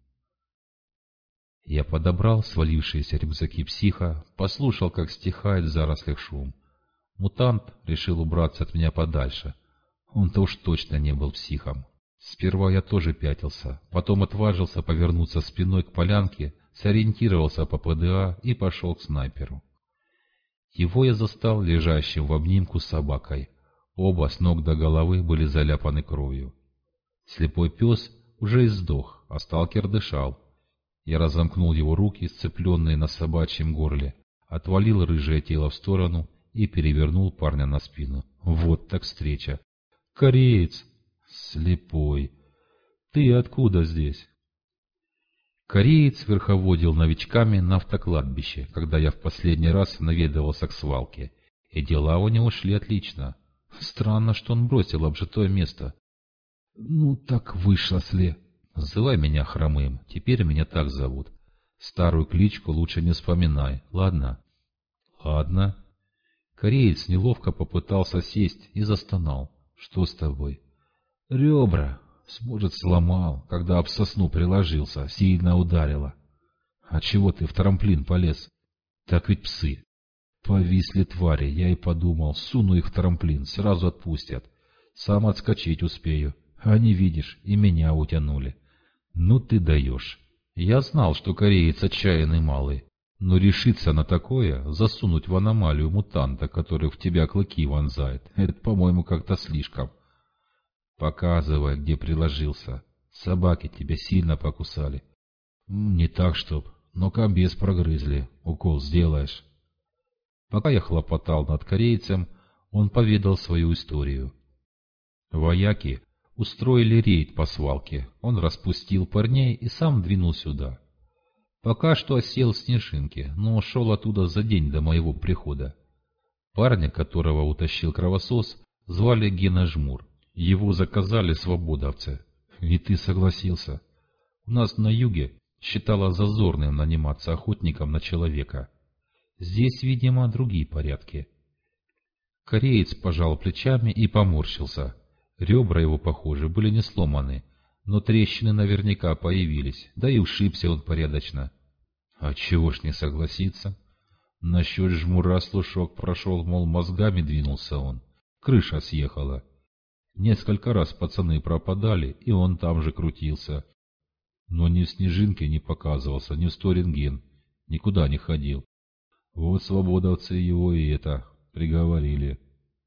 Speaker 1: Я подобрал свалившиеся рюкзаки психа, послушал, как стихает в зарослях шум. Мутант решил убраться от меня подальше. Он-то уж точно не был психом. Сперва я тоже пятился, потом отважился повернуться спиной к полянке, сориентировался по ПДА и пошел к снайперу. Его я застал лежащим в обнимку с собакой. Оба с ног до головы были заляпаны кровью. Слепой пес уже издох, а сталкер дышал. Я разомкнул его руки, сцепленные на собачьем горле, отвалил рыжее тело в сторону и перевернул парня на спину. Вот так встреча. «Кореец!» «Слепой! Ты откуда здесь?» Кореец верховодил новичками на автокладбище, когда я в последний раз наведывался к свалке, и дела у него шли отлично. Странно, что он бросил обжитое место. Ну, так вышло, сли. Называй меня Хромым, теперь меня так зовут. Старую кличку лучше не вспоминай, ладно? Ладно. Кореец неловко попытался сесть и застонал. Что с тобой? Ребра. Может, сломал, когда об сосну приложился, сильно ударило. А чего ты в трамплин полез? Так ведь псы. Повисли твари, я и подумал, суну их в трамплин, сразу отпустят. Сам отскочить успею. Они, видишь, и меня утянули. Ну ты даешь. Я знал, что кореец отчаянный малый, но решиться на такое, засунуть в аномалию мутанта, который в тебя клыки вонзает, это, по-моему, как-то слишком. Показывай, где приложился. Собаки тебя сильно покусали. Не так, чтоб, но комбез прогрызли. Укол сделаешь. Пока я хлопотал над корейцем, он поведал свою историю. Вояки устроили рейд по свалке, он распустил парней и сам двинул сюда. Пока что осел в Снежинке, но ушел оттуда за день до моего прихода. Парня, которого утащил кровосос, звали Гена Жмур. Его заказали свободовцы. И ты согласился. У нас на юге считало зазорным наниматься охотником на человека. Здесь, видимо, другие порядки. Кореец пожал плечами и поморщился. Ребра его, похоже, были не сломаны, но трещины наверняка появились, да и ушибся он порядочно. А чего ж не согласиться? Насчет Жмура слушок прошел, мол, мозгами двинулся он. Крыша съехала. Несколько раз пацаны пропадали, и он там же крутился. Но ни в Снежинке не показывался, ни в Сторинген, никуда не ходил. Вот свободовцы его и это приговорили.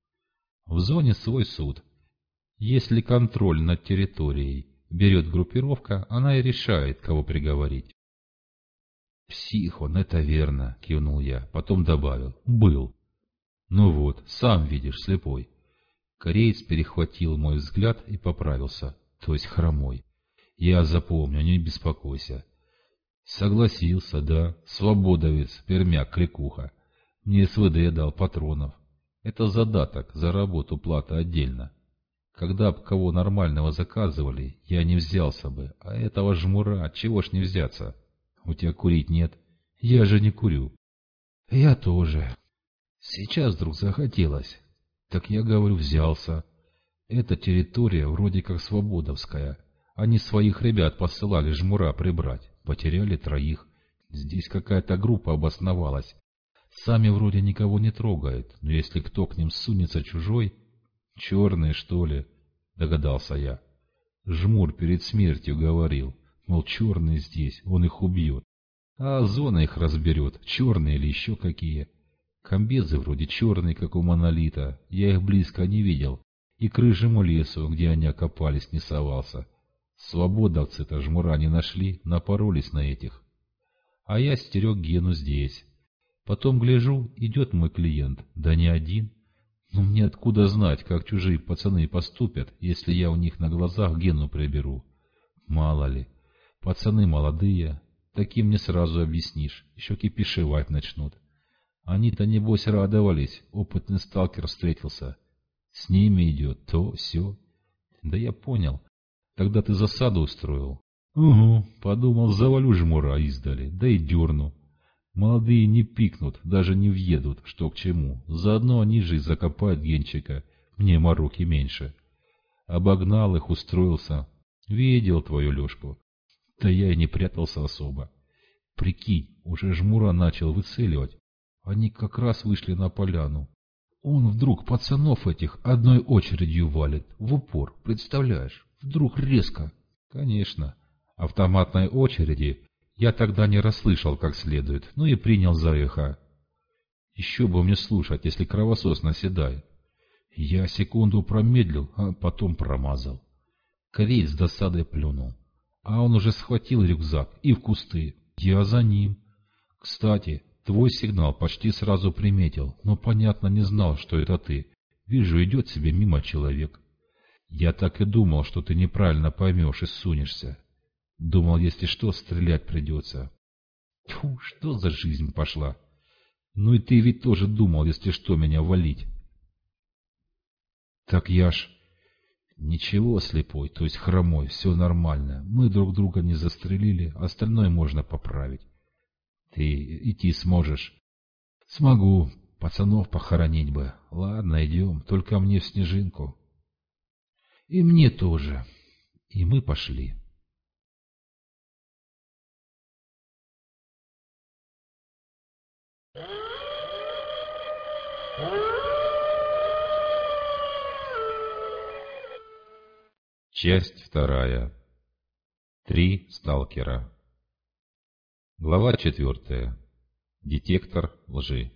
Speaker 1: В зоне свой суд. Если контроль над территорией берет группировка, она и решает, кого приговорить. «Псих он, это верно», — кивнул я, потом добавил. «Был». «Ну вот, сам видишь, слепой». Кореец перехватил мой взгляд и поправился, то есть хромой. «Я запомню, не беспокойся». Согласился, да, свободовец, пермяк, кликуха. Мне СВД дал патронов. Это задаток, за работу плата отдельно. Когда б кого нормального заказывали, я не взялся бы, а этого Жмура, чего ж не взяться? У тебя курить нет? Я же не курю. Я тоже. Сейчас вдруг захотелось. Так я говорю, взялся. Эта территория вроде как свободовская. Они своих ребят посылали Жмура прибрать. Потеряли 3. Здесь какая-то группа обосновалась. Сами вроде никого не трогают, но если кто к ним сунется чужой... Черные, что ли? Догадался я. Жмур перед смертью говорил, мол, черные здесь, он их убьет. А зона их разберет, черные или еще какие. Комбезы вроде черные, как у монолита, я их близко не видел. И к рыжему лесу, где они окопались, не совался. Свободовцы-то Жмура не нашли, напоролись на этих. А я стерег Гену здесь. Потом гляжу, идет мой клиент, да не один. Но мне откуда знать, как чужие пацаны поступят, если я у них на глазах Гену приберу? Мало ли. Пацаны молодые, таким не сразу объяснишь, еще кипишевать начнут. Они-то, небось, радовались, опытный сталкер встретился. С ними идет то, сё. Да я понял. Тогда ты засаду устроил? Угу, подумал, завалю Жмура издали, да и дерну. Молодые не пикнут, даже не въедут, что к чему. Заодно они же и закопают Генчика, мне мороки меньше. Обогнал их, устроился. Видел твою Лешку. Да я и не прятался особо. Прикинь, уже Жмура начал выцеливать. Они как раз вышли на поляну. Он вдруг пацанов этих одной очередью валит, в упор, представляешь? Вдруг резко. Конечно, автоматной очереди я тогда не расслышал как следует, ну и принял за эхо. Еще бы мне слушать, если кровосос наседает. Я секунду промедлил, а потом промазал. Кореец с досадой плюнул. А он уже схватил рюкзак и в кусты. Я за ним. Кстати, твой сигнал почти сразу приметил, но, понятно, не знал, что это ты. Вижу, идет себе мимо человек. Я так и думал, что ты неправильно поймешь и сунешься. Думал, если что, стрелять придется. Тьфу, что за жизнь пошла? Ну и ты ведь тоже думал, если что, меня валить. Так я ж... Ничего, слепой, то есть хромой, все нормально. Мы друг друга не застрелили, остальное можно поправить. Ты идти сможешь? Смогу. Пацанов похоронить бы. Ладно, идем, только мне в снежинку. И мне тоже. И мы пошли. Часть вторая. 3 сталкера. Глава 4. Детектор лжи.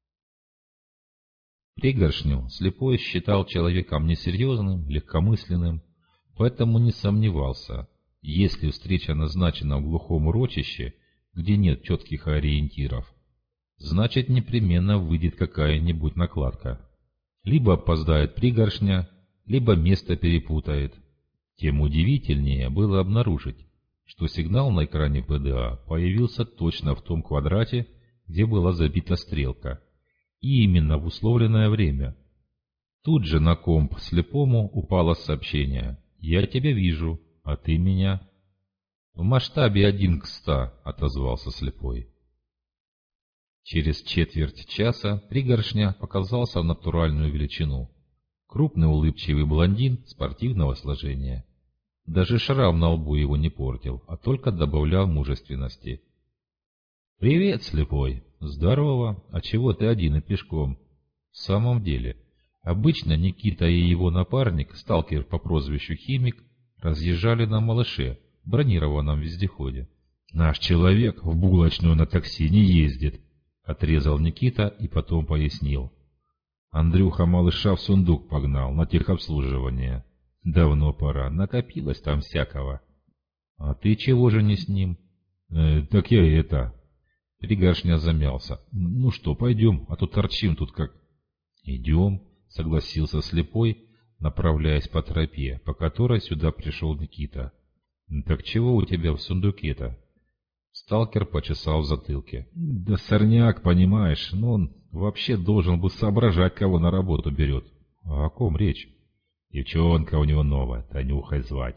Speaker 1: Пригоршню слепой считал человеком несерьезным, легкомысленным, поэтому не сомневался, если встреча назначена в глухом урочище, где нет четких ориентиров, значит непременно выйдет какая-нибудь накладка. Либо опоздает пригоршня, либо место перепутает. Тем удивительнее было обнаружить, что сигнал на экране ПДА появился точно в том квадрате, где была забита стрелка, и именно в условленное время. Тут же на комп слепому упало сообщение: «Я тебя вижу, а ты меня». «В масштабе 1 к 100», — отозвался слепой. Через четверть часа пригоршня показался в натуральную величину. Крупный улыбчивый блондин спортивного сложения. Даже шрам на лбу его не портил, а только добавлял мужественности. «Привет, слепой!» «Здорово! А чего ты один и пешком?» В самом деле, обычно Никита и его напарник, сталкер по прозвищу Химик, разъезжали на малыше, бронированном вездеходе. «Наш человек в булочную на такси не ездит», — отрезал Никита и потом пояснил. Андрюха малыша в сундук погнал на техобслуживание. Давно пора, накопилось там всякого. А ты чего же не с ним? Так я это... Пригоршня замялся. Ну что, пойдем, а то торчим тут как... Идем, согласился слепой, направляясь по тропе, по которой сюда пришел Никита. Так чего у тебя в сундуке-то? Сталкер почесал в затылке. Да сорняк, понимаешь, но он вообще должен был соображать, кого на работу берет. А о ком речь? Девчонка у него новая, Танюхой звать.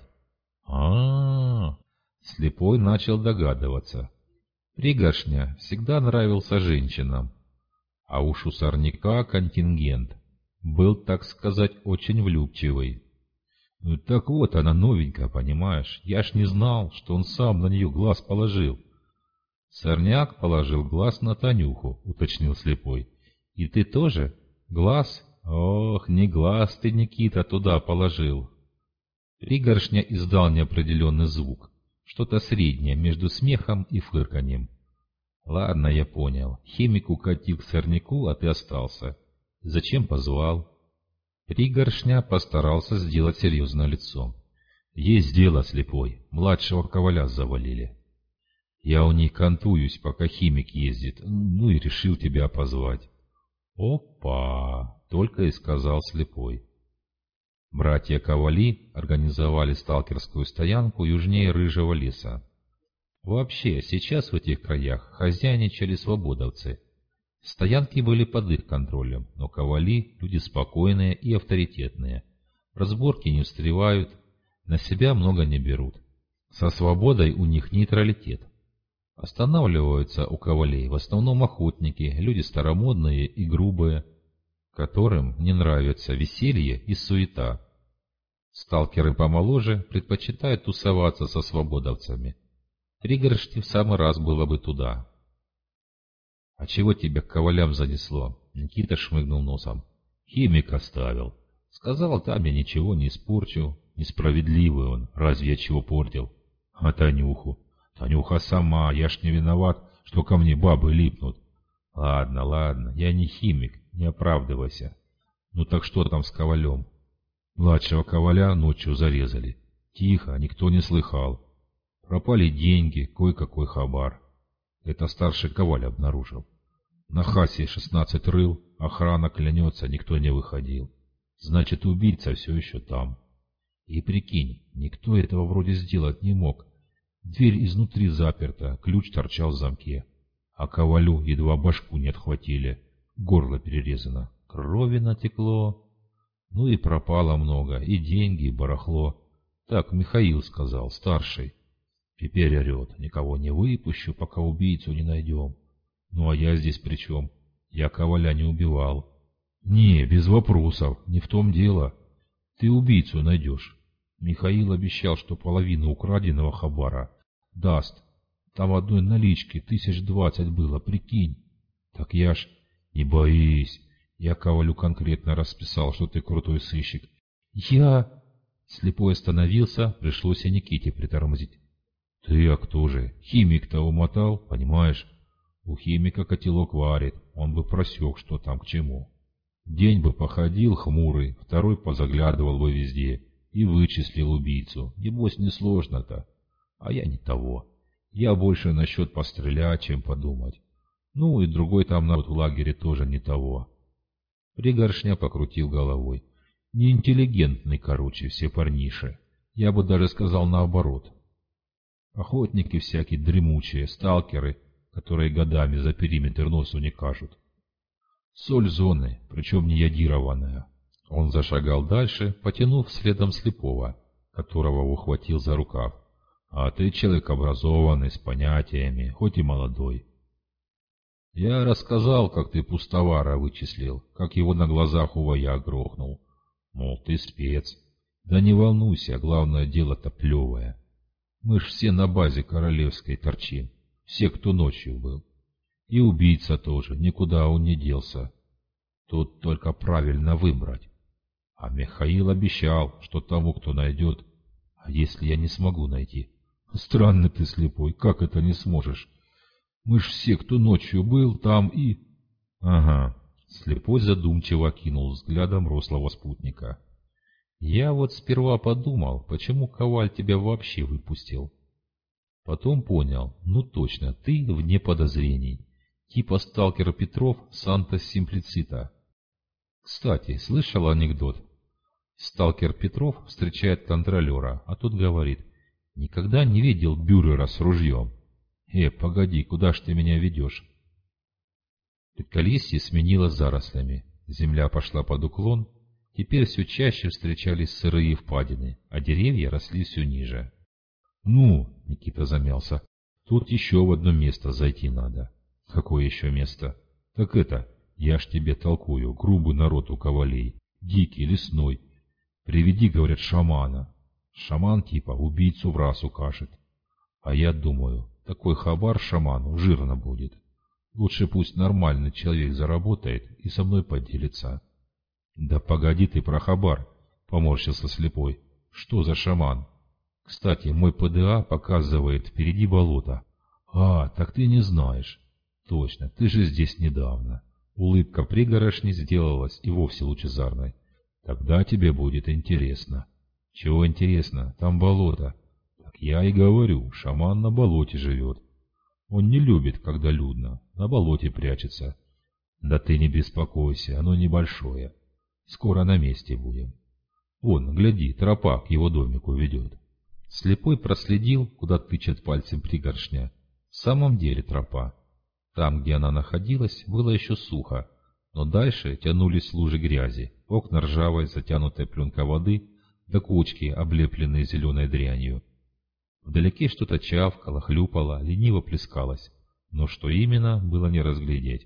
Speaker 1: Слепой начал догадываться. Пригоршня всегда нравился женщинам. А уж у сорняка контингент был, так сказать, очень влюбчивый. Ну так вот она новенькая, понимаешь, я ж не знал, что он сам на нее глаз положил. Сорняк положил глаз на Танюху, уточнил слепой. И ты тоже? Глаз? Ох, не глаз ты, Никита, туда положил. Пригоршня издал неопределенный звук, что-то среднее между смехом и фырканьем. Ладно, я понял. Химик укатил к сорняку, а ты остался. Зачем позвал? Пригоршня постарался сделать серьезное лицо. Есть дело, слепой. Младшего коваля завалили. Я у них кантуюсь, пока Химик ездит. Ну и решил тебя позвать. Опа! Только и сказал слепой. Братья Ковали организовали сталкерскую стоянку южнее Рыжего леса. Вообще, сейчас в этих краях хозяйничали свободовцы. Стоянки были под их контролем, но Ковали – люди спокойные и авторитетные. В разборки не встревают, на себя много не берут. Со свободой у них нейтралитет. Останавливаются у Ковалей в основном охотники, люди старомодные и грубые, которым не нравится веселье и суета. Сталкеры помоложе предпочитают тусоваться со свободовцами. Пригоршни в самый раз было бы туда. — А чего тебя к ковалям занесло? — Никита шмыгнул носом. — Химик оставил. Сказал, там я ничего не испорчу. Несправедливый он, разве я чего портил? А Танюху? Танюха сама, я ж не виноват, что ко мне бабы липнут. Ладно, ладно, я не химик, не оправдывайся. Ну так что там с ковалем? Младшего коваля ночью зарезали. Тихо, никто не слыхал. Пропали деньги, кое-какой хабар. Это старший коваль обнаружил. На хасе 16 рыл, охрана клянется, никто не выходил. Значит, убийца все еще там. И прикинь, никто этого вроде сделать не мог. Дверь изнутри заперта, ключ торчал в замке. А Ковалю едва башку не отхватили. Горло перерезано, крови натекло. Ну и пропало много, и деньги, и барахло. Так Михаил сказал, старший. Теперь орет, никого не выпущу, пока убийцу не найдем. Ну а я здесь при чем? Я Коваля не убивал. Не, без вопросов, не в том дело. Ты убийцу найдешь. Михаил обещал, что половину украденного хабара даст. Там одной налички 1020 было, прикинь. Так я ж... Не боись. Я Ковалю конкретно расписал, что ты крутой сыщик. Я... Слепой остановился, пришлось и Никите притормозить. Ты, а кто же? Химик-то умотал, понимаешь? У химика котелок варит, он бы просек, что там к чему. День бы походил хмурый, второй позаглядывал бы везде и вычислил убийцу. Небось, несложно-то. А я не того. Я больше насчет пострелять, чем подумать. Ну и другой там народ в лагере тоже не того. Пригоршня покрутил головой. Неинтеллигентный, короче, все парниши. Я бы даже сказал наоборот. Охотники всякие дремучие, сталкеры, которые годами за периметр носу не кажут. Соль зоны, причем не йодированная. Он зашагал дальше, потянув следом слепого, которого ухватил за рукав. А ты человек образованный, с понятиями, хоть и молодой. Я рассказал, как ты пустовара вычислил, как его на глазах у вояк грохнул. Мол, ты спец. Да не волнуйся, главное дело-то плевое. Мы ж все на базе королевской торчим, все, кто ночью был. И убийца тоже, никуда он не делся. Тут только правильно выбрать. А Михаил обещал, что тому, кто найдет. А если я не смогу найти? Странный ты, слепой, как это не сможешь? Мы ж все, кто ночью был, там и... Ага. Слепой задумчиво кинул взглядом рослого спутника. Я вот сперва подумал, почему Коваль тебя вообще выпустил. Потом понял, ну точно, ты вне подозрений. Типа сталкер Петров Сантос Симплицита. Кстати, слышал анекдот? Сталкер Петров встречает контролера, а тот говорит: никогда не видел бюрера с ружьем. Погоди, куда ж ты меня ведешь? Редколесье сменилось зарослями, земля пошла под уклон, теперь все чаще встречались сырые впадины, а деревья росли все ниже. «Ну», — Никита замялся, — «тут еще в одно место зайти надо». «Какое еще место?» «Так это, я ж тебе толкую, грубый народ у Ковалей, дикий, лесной. Приведи, говорят, шамана. Шаман типа убийцу в раз укажет. А я думаю, такой хабар шаману жирно будет. Лучше пусть нормальный человек заработает и со мной поделится». «Да погоди ты про хабар», — поморщился слепой. «Что за шаман? Кстати, мой ПДА показывает впереди болото». «А, так ты не знаешь». «Точно, ты же здесь недавно». Улыбка пригорошни сделалась и вовсе лучезарной. «Тогда тебе будет интересно». «Чего интересно? Там болото». «Так я и говорю, шаман на болоте живет. Он не любит, когда людно, на болоте прячется». «Да ты не беспокойся, оно небольшое. Скоро на месте будем. Вон, гляди, тропа к его домику ведет». Слепой проследил, куда тычет пальцем пригоршня. В самом деле тропа. Там, где она находилась, было еще сухо, но дальше тянулись лужи грязи, окна ржавой, затянутая пленка воды, да кочки, облепленные зеленой дрянью. Вдалеке что-то чавкало, хлюпало, лениво плескалось, но что именно, было не разглядеть.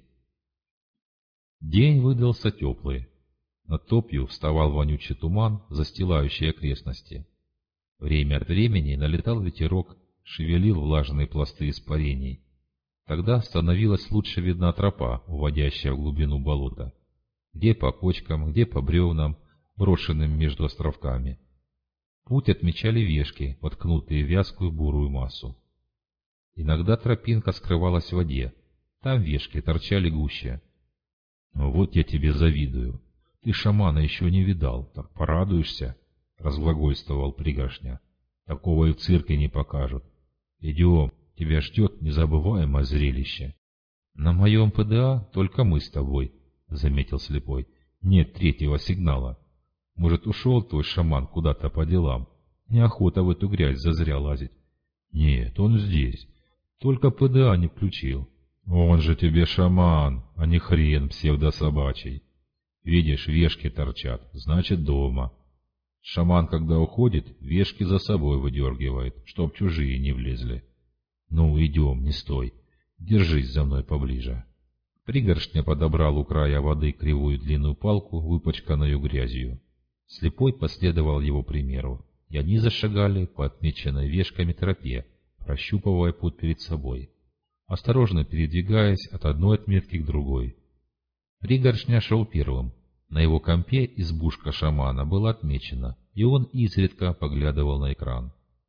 Speaker 1: День выдался теплый. Над топью вставал вонючий туман, застилающий окрестности. Время от времени налетал ветерок, шевелил влажные пласты испарений. Тогда становилась лучше видна тропа, уводящая в глубину болота. Где по кочкам, где по бревнам, брошенным между островками. Путь отмечали вешки, воткнутые в вязкую бурую массу. Иногда тропинка скрывалась в воде, там вешки торчали гуще. «Вот я тебе завидую. Ты шамана еще не видал, так порадуешься», — разглагольствовал пригоршня. «Такого и в цирке не покажут. Идем, тебя ждет незабываемое зрелище». «На моем ПДА только мы с тобой», — заметил слепой. «Нет третьего сигнала. Может, ушел твой шаман куда-то по делам? Неохота в эту грязь зазря лазить». Нет, он здесь. Только ПДА не включил. Он же тебе шаман, а не хрен псевдособачий. Видишь, вешки торчат, значит дома. Шаман, когда уходит, вешки за собой выдергивает, чтоб чужие не влезли. Ну, идем, не стой. Держись за мной поближе. Пригоршня подобрал у края воды кривую длинную палку, выпачканную грязью. Слепой последовал его примеру, и они зашагали по отмеченной вешками тропе, прощупывая путь перед собой, осторожно передвигаясь от одной отметки к другой. Пригоршня шел первым. На его компе избушка шамана была отмечена, и он изредка поглядывал на экран.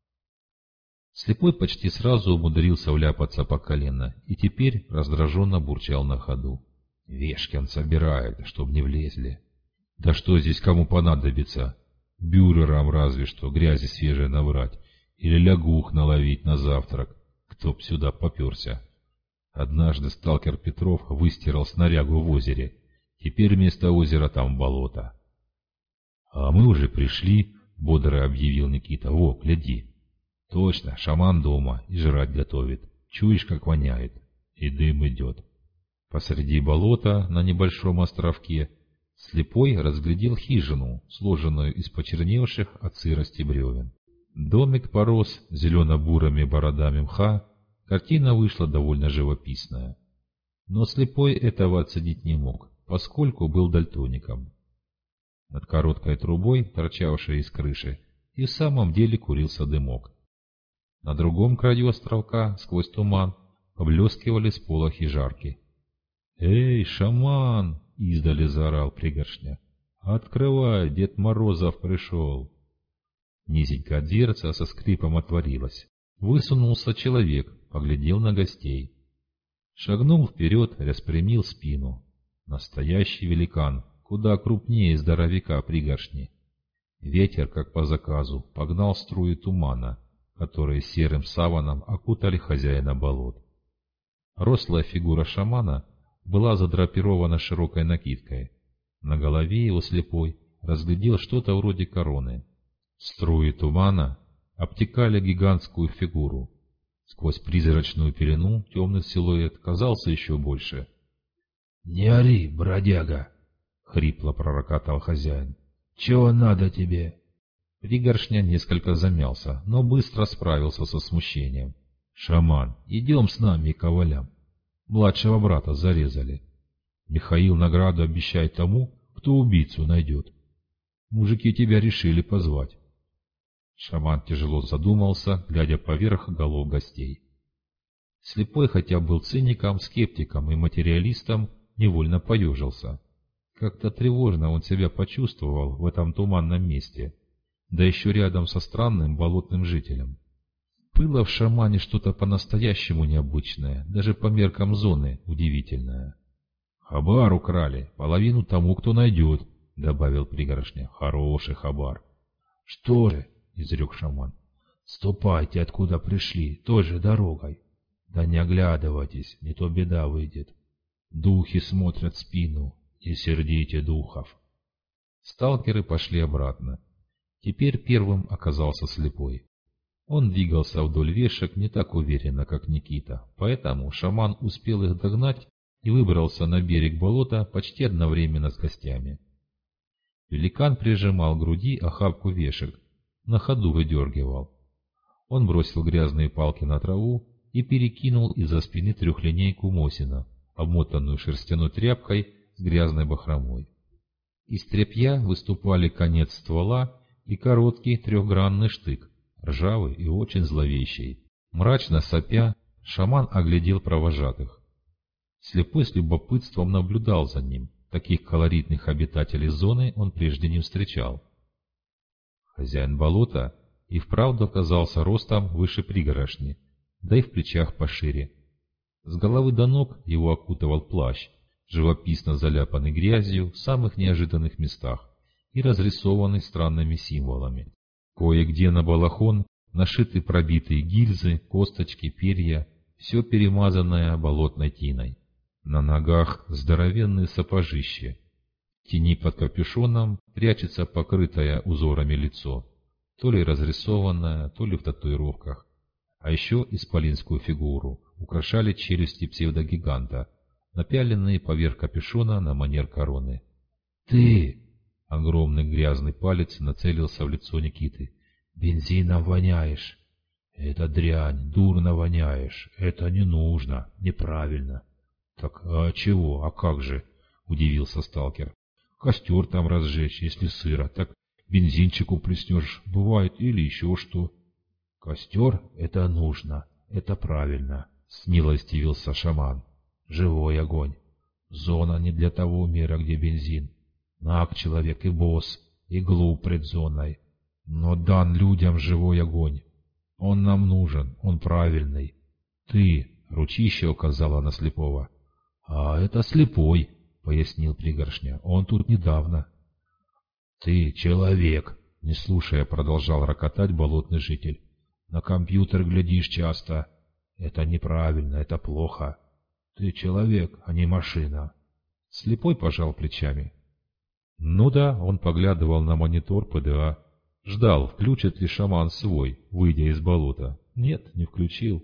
Speaker 1: Слепой почти сразу умудрился вляпаться по колено и теперь раздраженно бурчал на ходу. Вешки он собирает, чтоб не влезли. Да что здесь кому понадобится? Бюрерам разве что грязи свежей набрать или лягух наловить на завтрак, кто б сюда поперся. Однажды сталкер Петров выстирал снарягу в озере. Теперь вместо озера там болото. — А мы уже пришли, — бодро объявил Никита. — Во, гляди. Точно, шаман дома и жрать готовит. Чуешь, как воняет. И дым идет. Посреди болота, на небольшом островке, Слепой разглядел хижину, сложенную из почерневших от сырости бревен. Домик порос зелено-бурыми бородами мха. Картина вышла довольно живописная. Но Слепой этого оценить не мог, поскольку был дальтоником. Над короткой трубой, торчавшей из крыши, и в самом деле курился дымок. На другом краю островка, сквозь туман, поблескивали сполохи жарки. «Эй, шаман!» — издали заорал Пригоршня. «Открывай, Дед Морозов пришел!» Низенькая дверца со скрипом отворилась. Высунулся человек, поглядел на гостей. Шагнул вперед, распрямил спину. Настоящий великан, куда крупнее здоровяка Пригоршни. Ветер, как по заказу, погнал струи тумана, которые серым саваном окутали хозяина болот. Рослая фигура шамана была задрапирована широкой накидкой. На голове его Слепой разглядел что-то вроде короны. Струи тумана обтекали гигантскую фигуру. Сквозь призрачную пелену темный силуэт казался еще больше. — Не ори, бродяга! — хрипло пророкотал хозяин. — Чего надо тебе? Пригоршня несколько замялся, но быстро справился со смущением. — Шаман, идем с нами к ковалям. Младшего брата зарезали. Михаил награду обещает тому, кто убийцу найдет. Мужики тебя решили позвать. Шаман тяжело задумался, глядя поверх голов гостей. Слепой, хотя был циником, скептиком и материалистом, невольно поежился. Как-то тревожно он себя почувствовал в этом туманном месте, да еще рядом со странным болотным жителем. Было в шамане что-то по-настоящему необычное, даже по меркам зоны удивительное. — Хабар украли, половину тому, кто найдет, — добавил Пригоршня. — Хороший хабар. — Что же? — изрек шаман. — Ступайте, откуда пришли, той же дорогой. Да не оглядывайтесь, не то беда выйдет. Духи смотрят в спину, не сердите духов. Сталкеры пошли обратно. Теперь первым оказался Слепой. Он двигался вдоль вешек не так уверенно, как Никита, поэтому шаман успел их догнать и выбрался на берег болота почти одновременно с гостями. Великан прижимал к груди охапку вешек, на ходу выдергивал. Он бросил грязные палки на траву и перекинул из-за спины трехлинейку Мосина, обмотанную шерстяной тряпкой с грязной бахромой. Из тряпья выступали конец ствола и короткий трехгранный штык, ржавый и очень зловещий. Мрачно сопя, шаман оглядел провожатых. Слепой с любопытством наблюдал за ним. Таких колоритных обитателей зоны он прежде не встречал. Хозяин болота и вправду оказался ростом выше Пригоршни, да и в плечах пошире. С головы до ног его окутывал плащ, живописно заляпанный грязью в самых неожиданных местах и разрисованный странными символами. Кое-где на балахон нашиты пробитые гильзы, косточки, перья, все перемазанное болотной тиной. На ногах здоровенные сапожища. В тени под капюшоном прячется покрытое узорами лицо, то ли разрисованное, то ли в татуировках. А еще исполинскую фигуру украшали челюсти псевдогиганта, напяленные поверх капюшона на манер короны. «Ты!» — огромный грязный палец нацелился в лицо Никиты. «Бензином воняешь!» «Это дрянь, дурно воняешь, это не нужно, неправильно». «Так а чего, а как же?» — удивился сталкер. «Костер там разжечь, если сыро, так бензинчику плеснешь, бывает, или еще что». «Костер — это нужно, это правильно», — смилостивился шаман. «Живой огонь. Зона не для того мира, где бензин. Наг человек и босс, и глуп пред зоной. Но дан людям живой огонь. Он нам нужен, он правильный. Ты, — ручище указала на слепого. — А это слепой, — пояснил пригоршня, — он тут недавно. — Ты человек, — не слушая, продолжал рокотать болотный житель. — На компьютер глядишь часто. Это неправильно, это плохо. Ты человек, а не машина. Слепой пожал плечами. Ну да, он поглядывал на монитор ПДА. Ждал, включит ли шаман свой, выйдя из болота. Нет, не включил.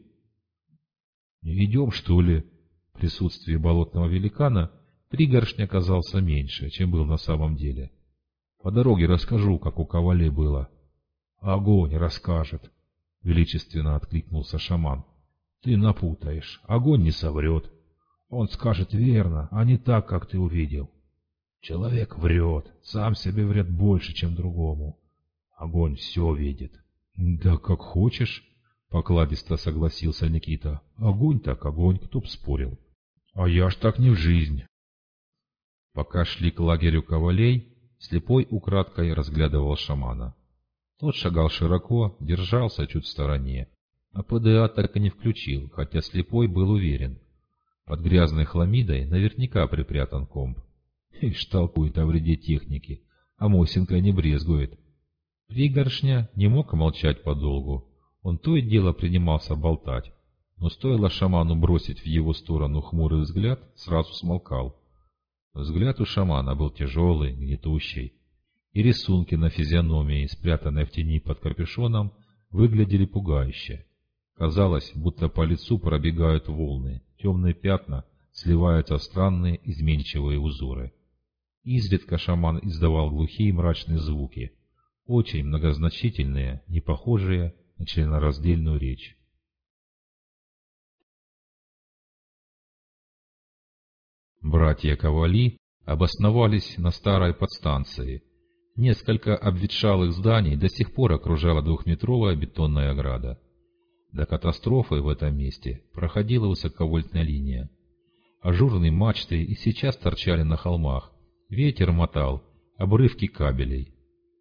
Speaker 1: «Не идем, что ли?» В присутствии болотного великана пригоршня оказался меньше, чем был на самом деле. «По дороге расскажу, как у Ковалей было». «Огонь расскажет», — величественно откликнулся шаман. «Ты напутаешь, огонь не соврет. Он скажет верно, а не так, как ты увидел. Человек врет, сам себе врет больше, чем другому. Огонь все видит». «Да как хочешь», — покладисто согласился Никита. «Огонь так огонь, кто б спорил. А я ж так не в жизнь». Пока шли к лагерю Ковалей, слепой украдкой разглядывал шамана. Тот шагал широко, держался чуть в стороне, а ПДА так и не включил, хотя слепой был уверен. Под грязной хламидой наверняка припрятан комп. Ишь, толкует о вреде техники, а Мосинка не брезгует. Пригоршня не мог молчать подолгу. Он то и дело принимался болтать, но стоило шаману бросить в его сторону хмурый взгляд, сразу смолкал. Взгляд у шамана был тяжелый, гнетущий, и рисунки на физиономии, спрятанные в тени под капюшоном, выглядели пугающе. Казалось, будто по лицу пробегают волны, темные пятна сливаются в странные изменчивые узоры. Изредка шаман издавал глухие мрачные звуки, очень многозначительные, не похожие на членораздельную речь. Братья Ковали обосновались на старой подстанции. Несколько обветшалых зданий до сих пор окружала двухметровая бетонная ограда. До катастрофы в этом месте проходила высоковольтная линия. Ажурные мачты и сейчас торчали на холмах, ветер мотал обрывки кабелей.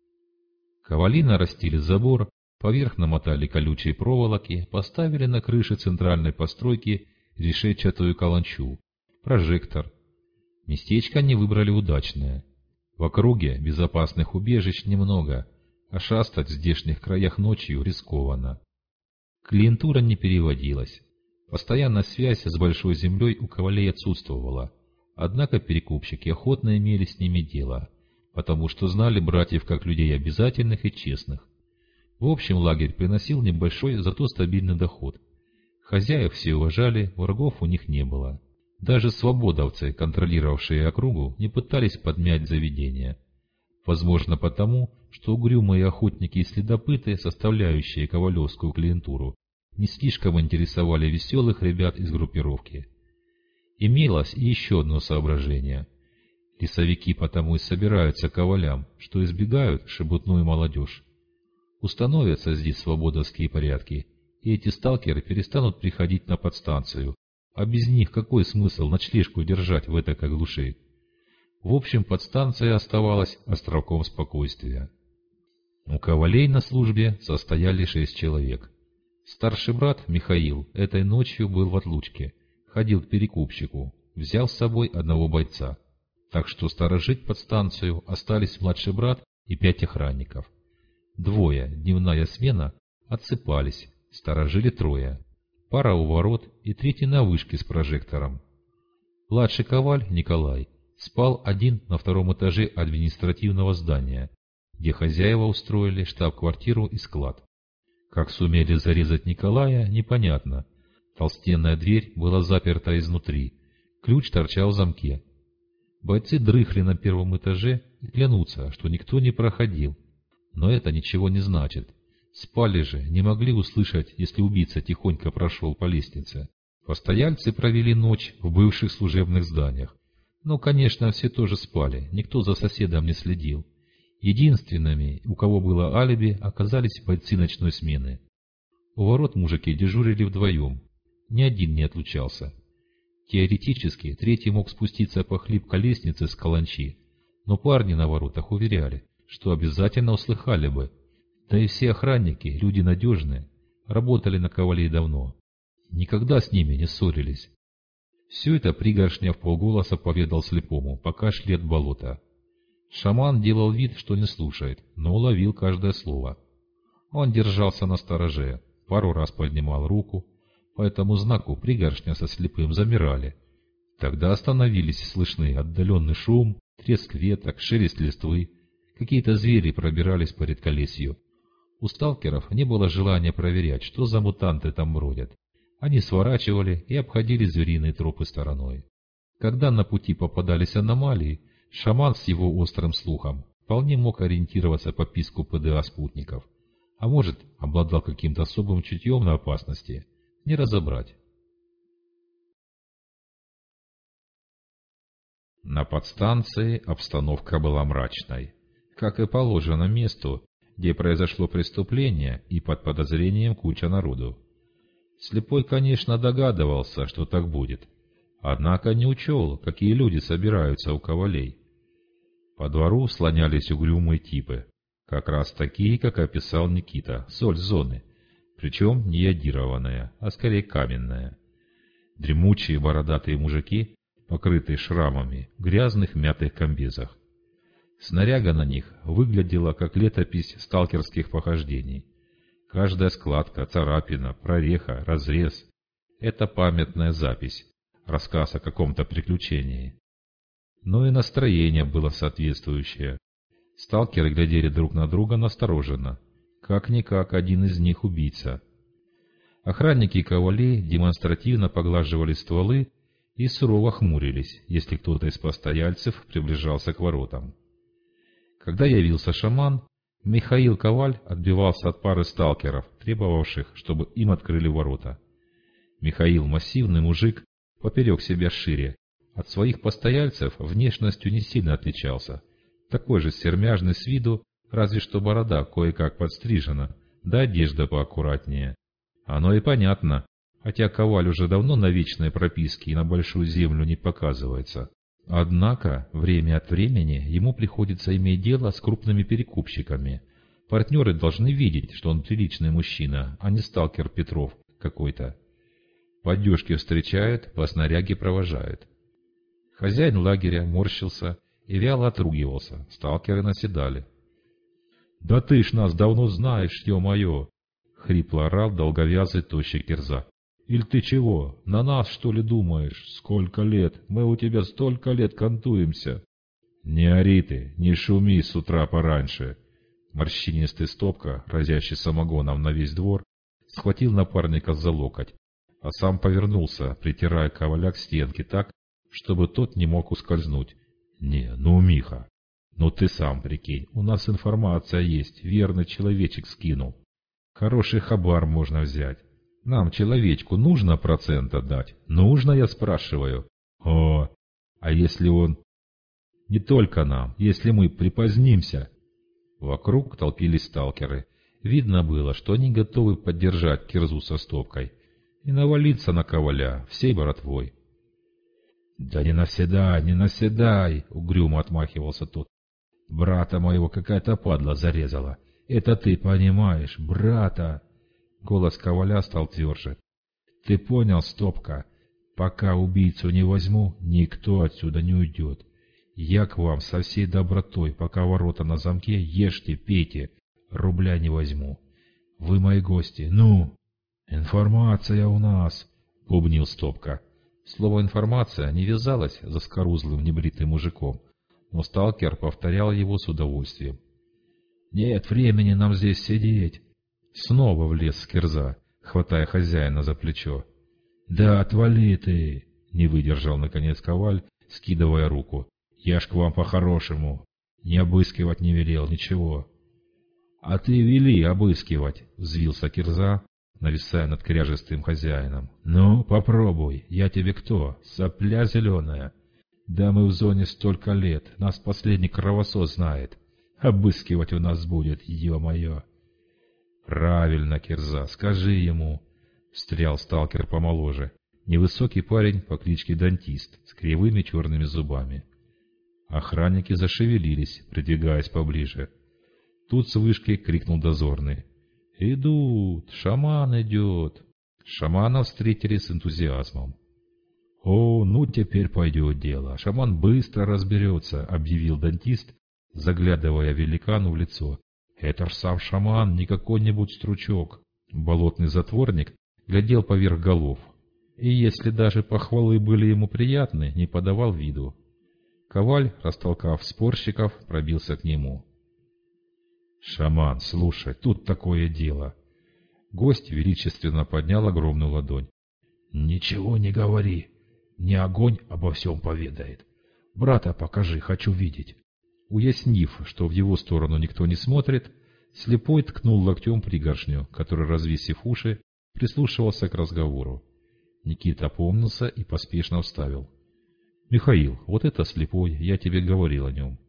Speaker 1: Ковали нарастили забор, поверх намотали колючие проволоки, поставили на крыше центральной постройки решетчатую каланчу, прожектор. Местечко они выбрали удачное. В округе безопасных убежищ немного, а шастать в здешних краях ночью рискованно. Клиентура не переводилась. Постоянная связь с Большой Землей у Ковалей отсутствовала, однако перекупщики охотно имели с ними дело, потому что знали братьев как людей обязательных и честных. В общем, лагерь приносил небольшой, зато стабильный доход. Хозяев все уважали, врагов у них не было. Даже свободовцы, контролировавшие округу, не пытались подмять заведение. Возможно потому, что угрюмые охотники и следопыты, составляющие ковалевскую клиентуру, не слишком интересовали веселых ребят из группировки. Имелось и еще одно соображение. Лесовики потому и собираются к ковалям, что избегают шебутную молодежь. Установятся здесь свободовские порядки, и эти сталкеры перестанут приходить на подстанцию, а без них какой смысл ночлежку держать в этой глуши? В общем, подстанция оставалась островком спокойствия. У Ковалей на службе состояли 6 человек. Старший брат, Михаил, этой ночью был в отлучке, ходил к перекупщику, взял с собой одного бойца. Так что сторожить подстанцию остались младший брат и 5 охранников. 2, дневная смена, отсыпались, сторожили 3. Пара у ворот и 3 на вышке с прожектором. Младший коваль, Николай, спал один на 2-м этаже административного здания, где хозяева устроили штаб-квартиру и склад. Как сумели зарезать Николая, непонятно. Толстенная дверь была заперта изнутри, ключ торчал в замке. Бойцы дрыхли на первом этаже и клянутся, что никто не проходил. Но это ничего не значит. Спали же, не могли услышать, если убийца тихонько прошел по лестнице. Постояльцы провели ночь в бывших служебных зданиях. Но, конечно, все тоже спали, никто за соседом не следил. Единственными, у кого было алиби, оказались бойцы ночной смены. У ворот мужики дежурили вдвоем, ни один не отлучался. Теоретически, третий мог спуститься по хлипкой лестнице с каланчи, но парни на воротах уверяли, что обязательно услыхали бы. Да и все охранники, люди надежные, работали на Ковалей давно. Никогда с ними не ссорились. Все это пригоршня вполголоса поведал слепому, пока шли от болота. Шаман делал вид, что не слушает, но уловил каждое слово. Он держался настороже, пару раз поднимал руку, по этому знаку пригоршня со слепым замирали. Тогда остановились слышны отдаленный шум, треск веток, шелест листвы. Какие-то звери пробирались по редколесью. У сталкеров не было желания проверять, что за мутанты там бродят. Они сворачивали и обходили звериные тропы стороной. Когда на пути попадались аномалии, шаман с его острым слухом вполне мог ориентироваться по писку ПДА спутников, а может, обладал каким-то особым чутьем на опасности, не разобрать. На подстанции обстановка была мрачной, как и положено месту, где произошло преступление и под подозрением куча народу. Слепой, конечно, догадывался, что так будет, однако не учел, какие люди собираются у Ковалей. По двору слонялись угрюмые типы, как раз такие, как описал Никита, соль зоны, причем не йодированная, а скорее каменная. Дремучие бородатые мужики, покрытые шрамами, в грязных мятых комбезах. Снаряга на них выглядела как летопись сталкерских похождений. Каждая складка, царапина, прореха, разрез — это памятная запись, рассказ о каком-то приключении. Но и настроение было соответствующее. Сталкеры глядели друг на друга настороженно. Как-никак один из них убийца. Охранники Ковалей демонстративно поглаживали стволы и сурово хмурились, если кто-то из постояльцев приближался к воротам. Когда явился шаман, Михаил Коваль отбивался от пары сталкеров, требовавших, чтобы им открыли ворота. Михаил, массивный мужик, поперек себя шире, от своих постояльцев внешностью не сильно отличался. Такой же сермяжный с виду, разве что борода кое-как подстрижена, да одежда поаккуратнее. Оно и понятно, хотя Коваль уже давно на вечной прописке и на большую землю не показывается. Однако, время от времени ему приходится иметь дело с крупными перекупщиками. Партнеры должны видеть, что он приличный мужчина, а не сталкер Петров какой-то. По одежке встречают, по снаряге провожают. Хозяин лагеря морщился и вяло отругивался, сталкеры наседали. «Да ты ж нас давно знаешь, ё-моё!» — хрипло орал долговязый тощий кирза. «Иль ты чего, на нас, что ли, думаешь? Сколько лет? Мы у тебя столько лет кантуемся!» «Не ори ты, не шуми с утра пораньше!» Морщинистый Стопка, разящий самогоном на весь двор, схватил напарника за локоть, а сам повернулся, притирая Коваля к стенке так, чтобы тот не мог ускользнуть. «Не, ну, Миха, ну ты сам прикинь, у нас информация есть, верный человечек скинул. Хороший хабар можно взять. Нам, человечку, нужно процент отдать? Нужно, я спрашиваю. О, а если он... Не только нам, если мы припозднимся...» Вокруг толпились сталкеры. Видно было, что они готовы поддержать кирзу со Стопкой и навалиться на Коваля всей братвой. «Да не наседай, не наседай!» — угрюмо отмахивался тот. «Брата моего какая-то падла зарезала. Это ты понимаешь, брата!» Голос Коваля стал тверже. «Ты понял, Стопка? Пока убийцу не возьму, никто отсюда не уйдет. Я к вам со всей добротой, пока ворота на замке, ешьте, пейте, рубля не возьму. Вы мои гости, ну!» «Информация у нас!» — бубнил Стопка. Слово «информация» не вязалось за скорузлым небритым мужиком, но сталкер повторял его с удовольствием. «Нет времени нам здесь сидеть!» Снова влез Кирза, хватая хозяина за плечо. «Да отвали ты!» — не выдержал наконец Коваль, скидывая руку. «Я ж к вам по-хорошему. Не обыскивать не велел, ничего». «А ты вели обыскивать!» — взвился Кирза, нависая над кряжестым хозяином. «Ну, попробуй. Я тебе кто? Сопля зеленая. Да мы в зоне столько лет, нас последний кровосос знает. Обыскивать у нас будет, ё-моё!» «Правильно, Кирза, скажи ему!» — встрял сталкер помоложе. Невысокий парень по кличке Дантист с кривыми черными зубами. Охранники зашевелились, придвигаясь поближе. Тут с вышки крикнул дозорный. «Идут! Шаман идет!» Шамана встретили с энтузиазмом. «О, ну теперь пойдет дело. Шаман быстро разберется», — объявил Дантист, заглядывая великану в лицо. «Это ж сам шаман, не какой-нибудь стручок». Болотный затворник глядел поверх голов, и если даже похвалы были ему приятны, не подавал виду. Коваль, растолкав спорщиков, пробился к нему. «Шаман, слушай, тут такое дело». Гость величественно поднял огромную ладонь. «Ничего не говори, не огонь обо всем поведает. Брата покажи, хочу видеть». Уяснив, что в его сторону никто не смотрит, слепой ткнул локтем пригоршню, который, развесив уши, прислушивался к разговору. Никита опомнился и поспешно вставил. «Михаил, вот это слепой, я тебе говорил о нем».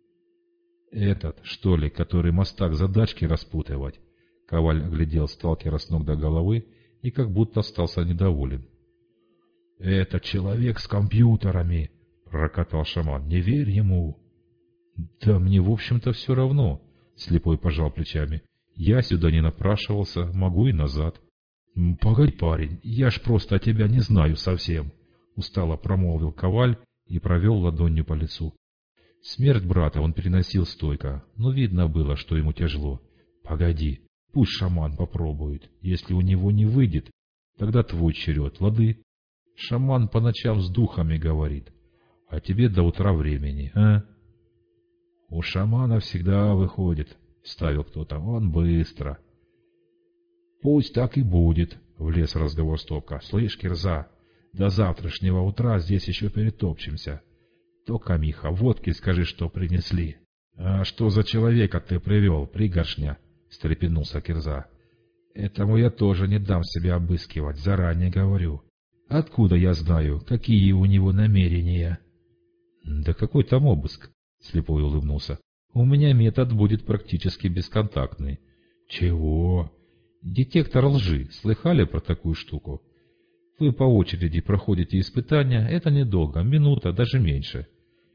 Speaker 1: «Этот, что ли, который мастак задачки распутывать?» Коваль оглядел сталкера с ног до головы и как будто остался недоволен. «Это человек с компьютерами!» — прокатал шаман. «Не верь ему!» «Да мне, в общем-то, все равно», — слепой пожал плечами. «Я сюда не напрашивался, могу и назад». «Погодь, парень, я ж просто тебя не знаю совсем», — устало промолвил Коваль и провел ладонью по лицу. Смерть брата он переносил стойко, но видно было, что ему тяжело. «Погоди, пусть шаман попробует. Если у него не выйдет, тогда твой черед, лады? Шаман по ночам с духами говорит, а тебе до утра времени, а?» «У шамана всегда выходит», — вставил кто-то, — «он быстро». «Пусть так и будет», — влез в разговор Стопка. «Слышь, Кирза, до завтрашнего утра здесь еще перетопчемся. Только, Миха, водки скажи, что принесли». «А что за человека ты привел, пригоршня?» — встрепенулся Кирза. «Этому я тоже не дам себя обыскивать, заранее говорю. Откуда я знаю, какие у него намерения?» «Да какой там обыск?» — слепой улыбнулся. «У меня метод будет практически бесконтактный». «Чего?» «Детектор лжи. Слыхали про такую штуку? Вы по очереди проходите испытания, это недолго, минута, даже меньше».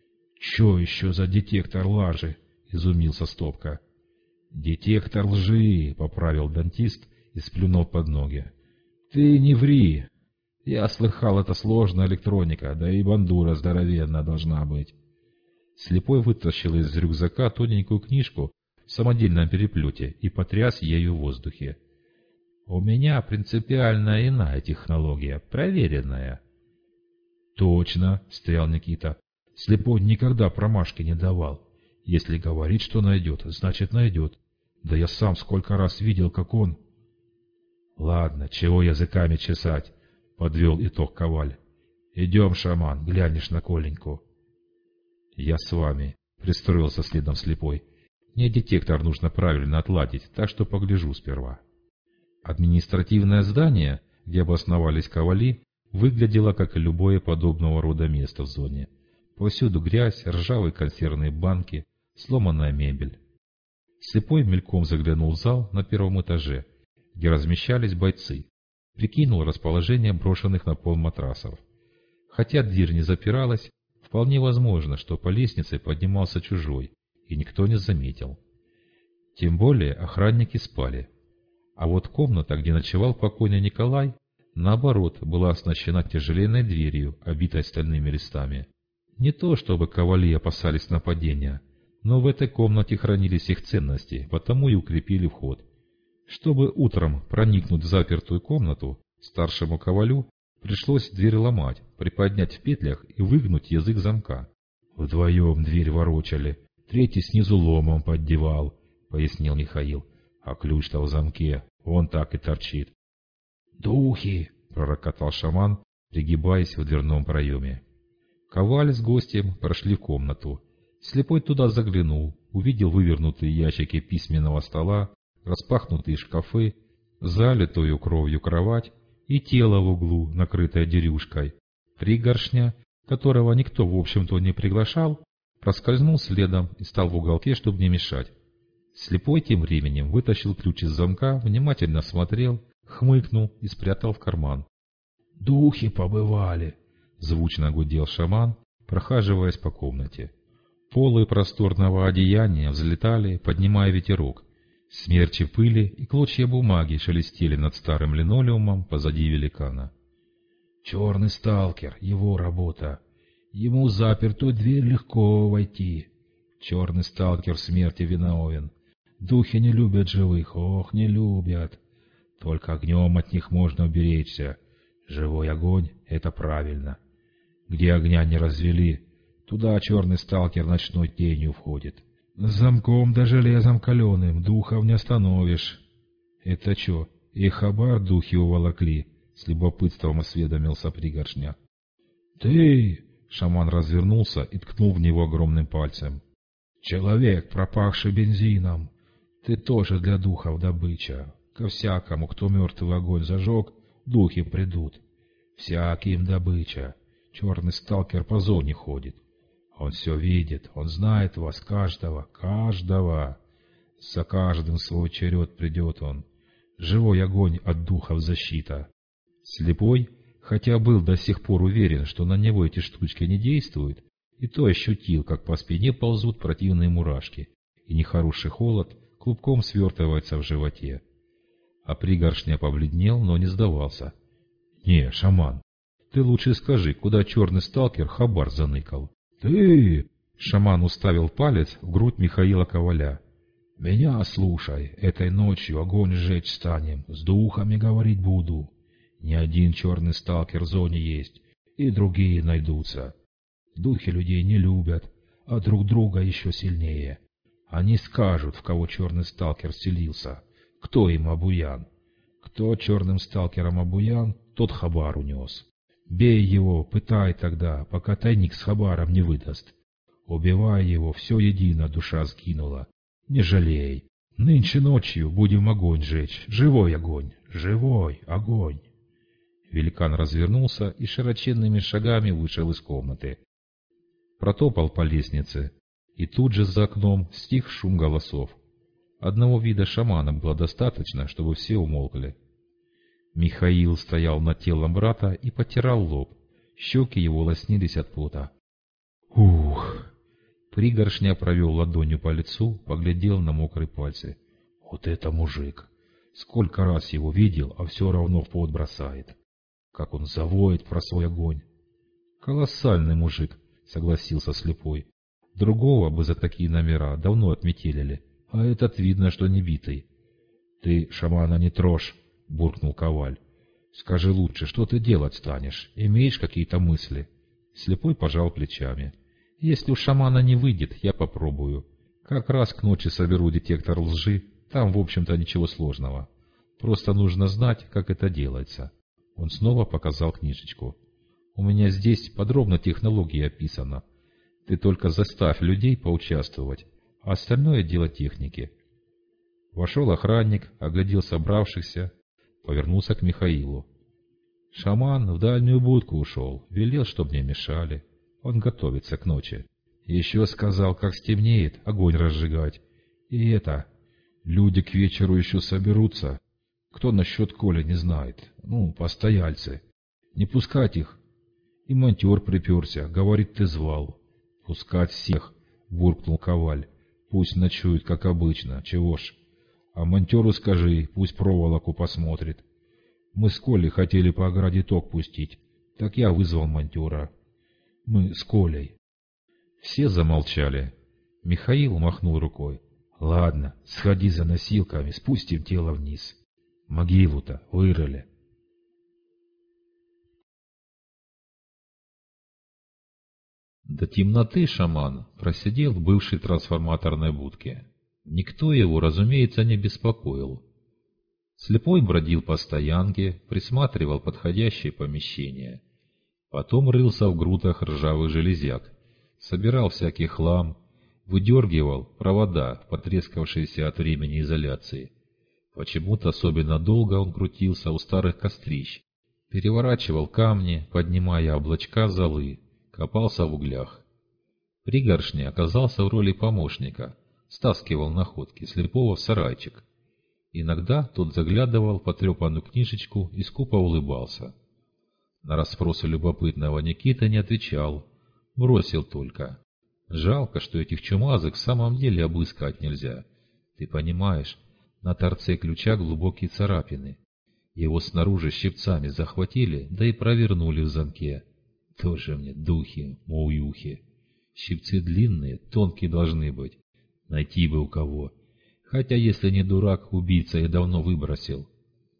Speaker 1: «Че еще за детектор лжи?» — изумился Стопка. «Детектор лжи», — поправил Дантист и сплюнул под ноги. «Ты не ври. Я слыхал, это сложная электроника, да и бандура здоровенная должна быть». Слепой вытащил из рюкзака тоненькую книжку в самодельном переплете и потряс ею в воздухе. «У меня принципиально иная технология, проверенная». «Точно», — встрял Никита. «Слепой никогда промашки не давал. Если говорит, что найдет, значит найдет. Да я сам сколько раз видел, как он...» «Ладно, чего языками чесать?» — подвел итог Коваль. «Идем, шаман, глянешь на Коленьку». «Я с вами», — пристроился следом слепой. «Мне детектор нужно правильно отладить, так что погляжу сперва». Административное здание, где обосновались ковали, выглядело как и любое подобного рода место в зоне. Повсюду грязь, ржавые консервные банки, сломанная мебель. Слепой мельком заглянул в зал на первом этаже, где размещались бойцы. Прикинул расположение брошенных на пол матрасов. Хотя дверь не запиралась, вполне возможно, что по лестнице поднимался чужой, и никто не заметил. Тем более охранники спали. А вот комната, где ночевал покойный Николай, наоборот, была оснащена тяжеленной дверью, обитой стальными листами. Не то чтобы ковали опасались нападения, но в этой комнате хранились их ценности, потому и укрепили вход. Чтобы утром проникнуть в запертую комнату, старшему ковалю пришлось дверь ломать, приподнять в петлях и выгнуть язык замка. «Вдвоем дверь ворочали, третий снизу ломом поддевал», — пояснил Михаил. А ключ-то в замке, он так и торчит. «Духи!» — пророкотал шаман, пригибаясь в дверном проеме. Коваль с гостем прошли в комнату. Слепой туда заглянул, увидел вывернутые ящики письменного стола, распахнутые шкафы, залитую кровью кровать и тело в углу, накрытое дерюшкой. Пригоршня, которого никто в общем-то не приглашал, проскользнул следом и стал в уголке, чтобы не мешать. Слепой тем временем вытащил ключ из замка, внимательно смотрел, хмыкнул и спрятал в карман. «Духи побывали!» — звучно гудел шаман, прохаживаясь по комнате. Полы просторного одеяния взлетали, поднимая ветерок. Смерчи пыли и клочья бумаги шелестели над старым линолеумом позади великана. «Черный сталкер, его работа. Ему запертую дверь легко войти. Черный сталкер смерти виновен. Духи не любят живых, ох, не любят. Только огнем от них можно уберечься. Живой огонь — это правильно. Где огня не развели, туда черный сталкер ночной тенью входит. С замком да железом каленым духов не остановишь». «Это чё, и хабар духи уволокли?» — с любопытством осведомился пригоршня. «Ты!» — шаман развернулся и ткнул в него огромным пальцем. «Человек, пропахший бензином, ты тоже для духов добыча. Ко всякому, кто мертвый огонь зажег, духи придут. Всяким добыча. Черный сталкер по зоне ходит. Он все видит, он знает вас, каждого, каждого. За каждым свой черед придет он. Живой огонь от духов защита». Слепой, хотя был до сих пор уверен, что на него эти штучки не действуют, и то ощутил, как по спине ползут противные мурашки, и нехороший холод клубком свертывается в животе. А пригоршня побледнел, но не сдавался. «Не, шаман, ты лучше скажи, куда черный сталкер хабар заныкал?» «Ты!» — шаман уставил палец в грудь Михаила Коваля. «Меня слушай, этой ночью огонь сжечь станем, с духами говорить буду. Не один черный сталкер в зоне есть, и другие найдутся. Духи людей не любят, а друг друга еще сильнее. Они скажут, в кого черный сталкер вселился, кто им обуян. Кто черным сталкером обуян, тот хабар унес. Бей его, пытай тогда, пока тайник с хабаром не выдаст. Убивай его, все едино душа сгинула. Не жалей. Нынче ночью будем огонь жечь, живой огонь, живой огонь». Великан развернулся и широченными шагами вышел из комнаты. Протопал по лестнице, и тут же за окном стих шум голосов. Одного вида шамана было достаточно, чтобы все умолкли. Михаил стоял над телом брата и потирал лоб. Щеки его лоснились от пота. «Ух!» Пригоршня провел ладонью по лицу, поглядел на мокрые пальцы. «Вот это мужик! Сколько раз его видел, а все равно в пот бросает. Как он завоет про свой огонь!» «Колоссальный мужик!» — согласился слепой. «Другого бы за такие номера давно отметелили, а этот видно, что не битый». «Ты шамана не трожь!» — буркнул Коваль. «Скажи лучше, что ты делать станешь? Имеешь какие-то мысли?» Слепой пожал плечами. «Если у шамана не выйдет, я попробую. Как раз к ночи соберу детектор лжи, там, в общем-то, ничего сложного. Просто нужно знать, как это делается». Он снова показал книжечку. «У меня здесь подробно технология описана. Ты только заставь людей поучаствовать, а остальное дело техники». Вошел охранник, оглядел собравшихся, повернулся к Михаилу. «Шаман в дальнюю будку ушел, велел, чтоб не мешали. Он готовится к ночи. Еще сказал, как стемнеет, огонь разжигать. И это, люди к вечеру еще соберутся. Кто насчет Коли не знает, постояльцы. Не пускать их». И монтер приперся, говорит, ты звал. «Пускать всех», — буркнул Коваль. «Пусть ночуют, как обычно, чего ж. А монтеру скажи, пусть проволоку посмотрит. Мы с Колей хотели по ограде ток пустить, так я вызвал монтера. Мы с Колей». Все замолчали. Михаил махнул рукой. «Ладно, сходи за носилками, спустим тело вниз. Могилу-то вырыли». До темноты шаман просидел в бывшей трансформаторной будке. Никто его, разумеется, не беспокоил. Слепой бродил по стоянке, присматривал подходящие помещения. Потом рылся в грудах ржавых железяк, собирал всякий хлам, выдергивал провода, потрескавшиеся от времени изоляции. Почему-то особенно долго он крутился у старых кострищ, переворачивал камни, поднимая облачка золы, копался в углях. Пригоршня оказался в роли помощника, стаскивал находки Слепого в сарайчик. Иногда тот заглядывал в потрепанную книжечку и скупо улыбался. На расспросы любопытного Никита не отвечал, бросил только: «Жалко, что этих чумазок в самом деле обыскать нельзя. Ты понимаешь, на торце ключа глубокие царапины. Его снаружи щипцами захватили, да и провернули в замке. Тоже мне духи, муюхи. Щипцы длинные, тонкие должны быть. Найти бы у кого. Хотя, если не дурак, убийца и давно выбросил».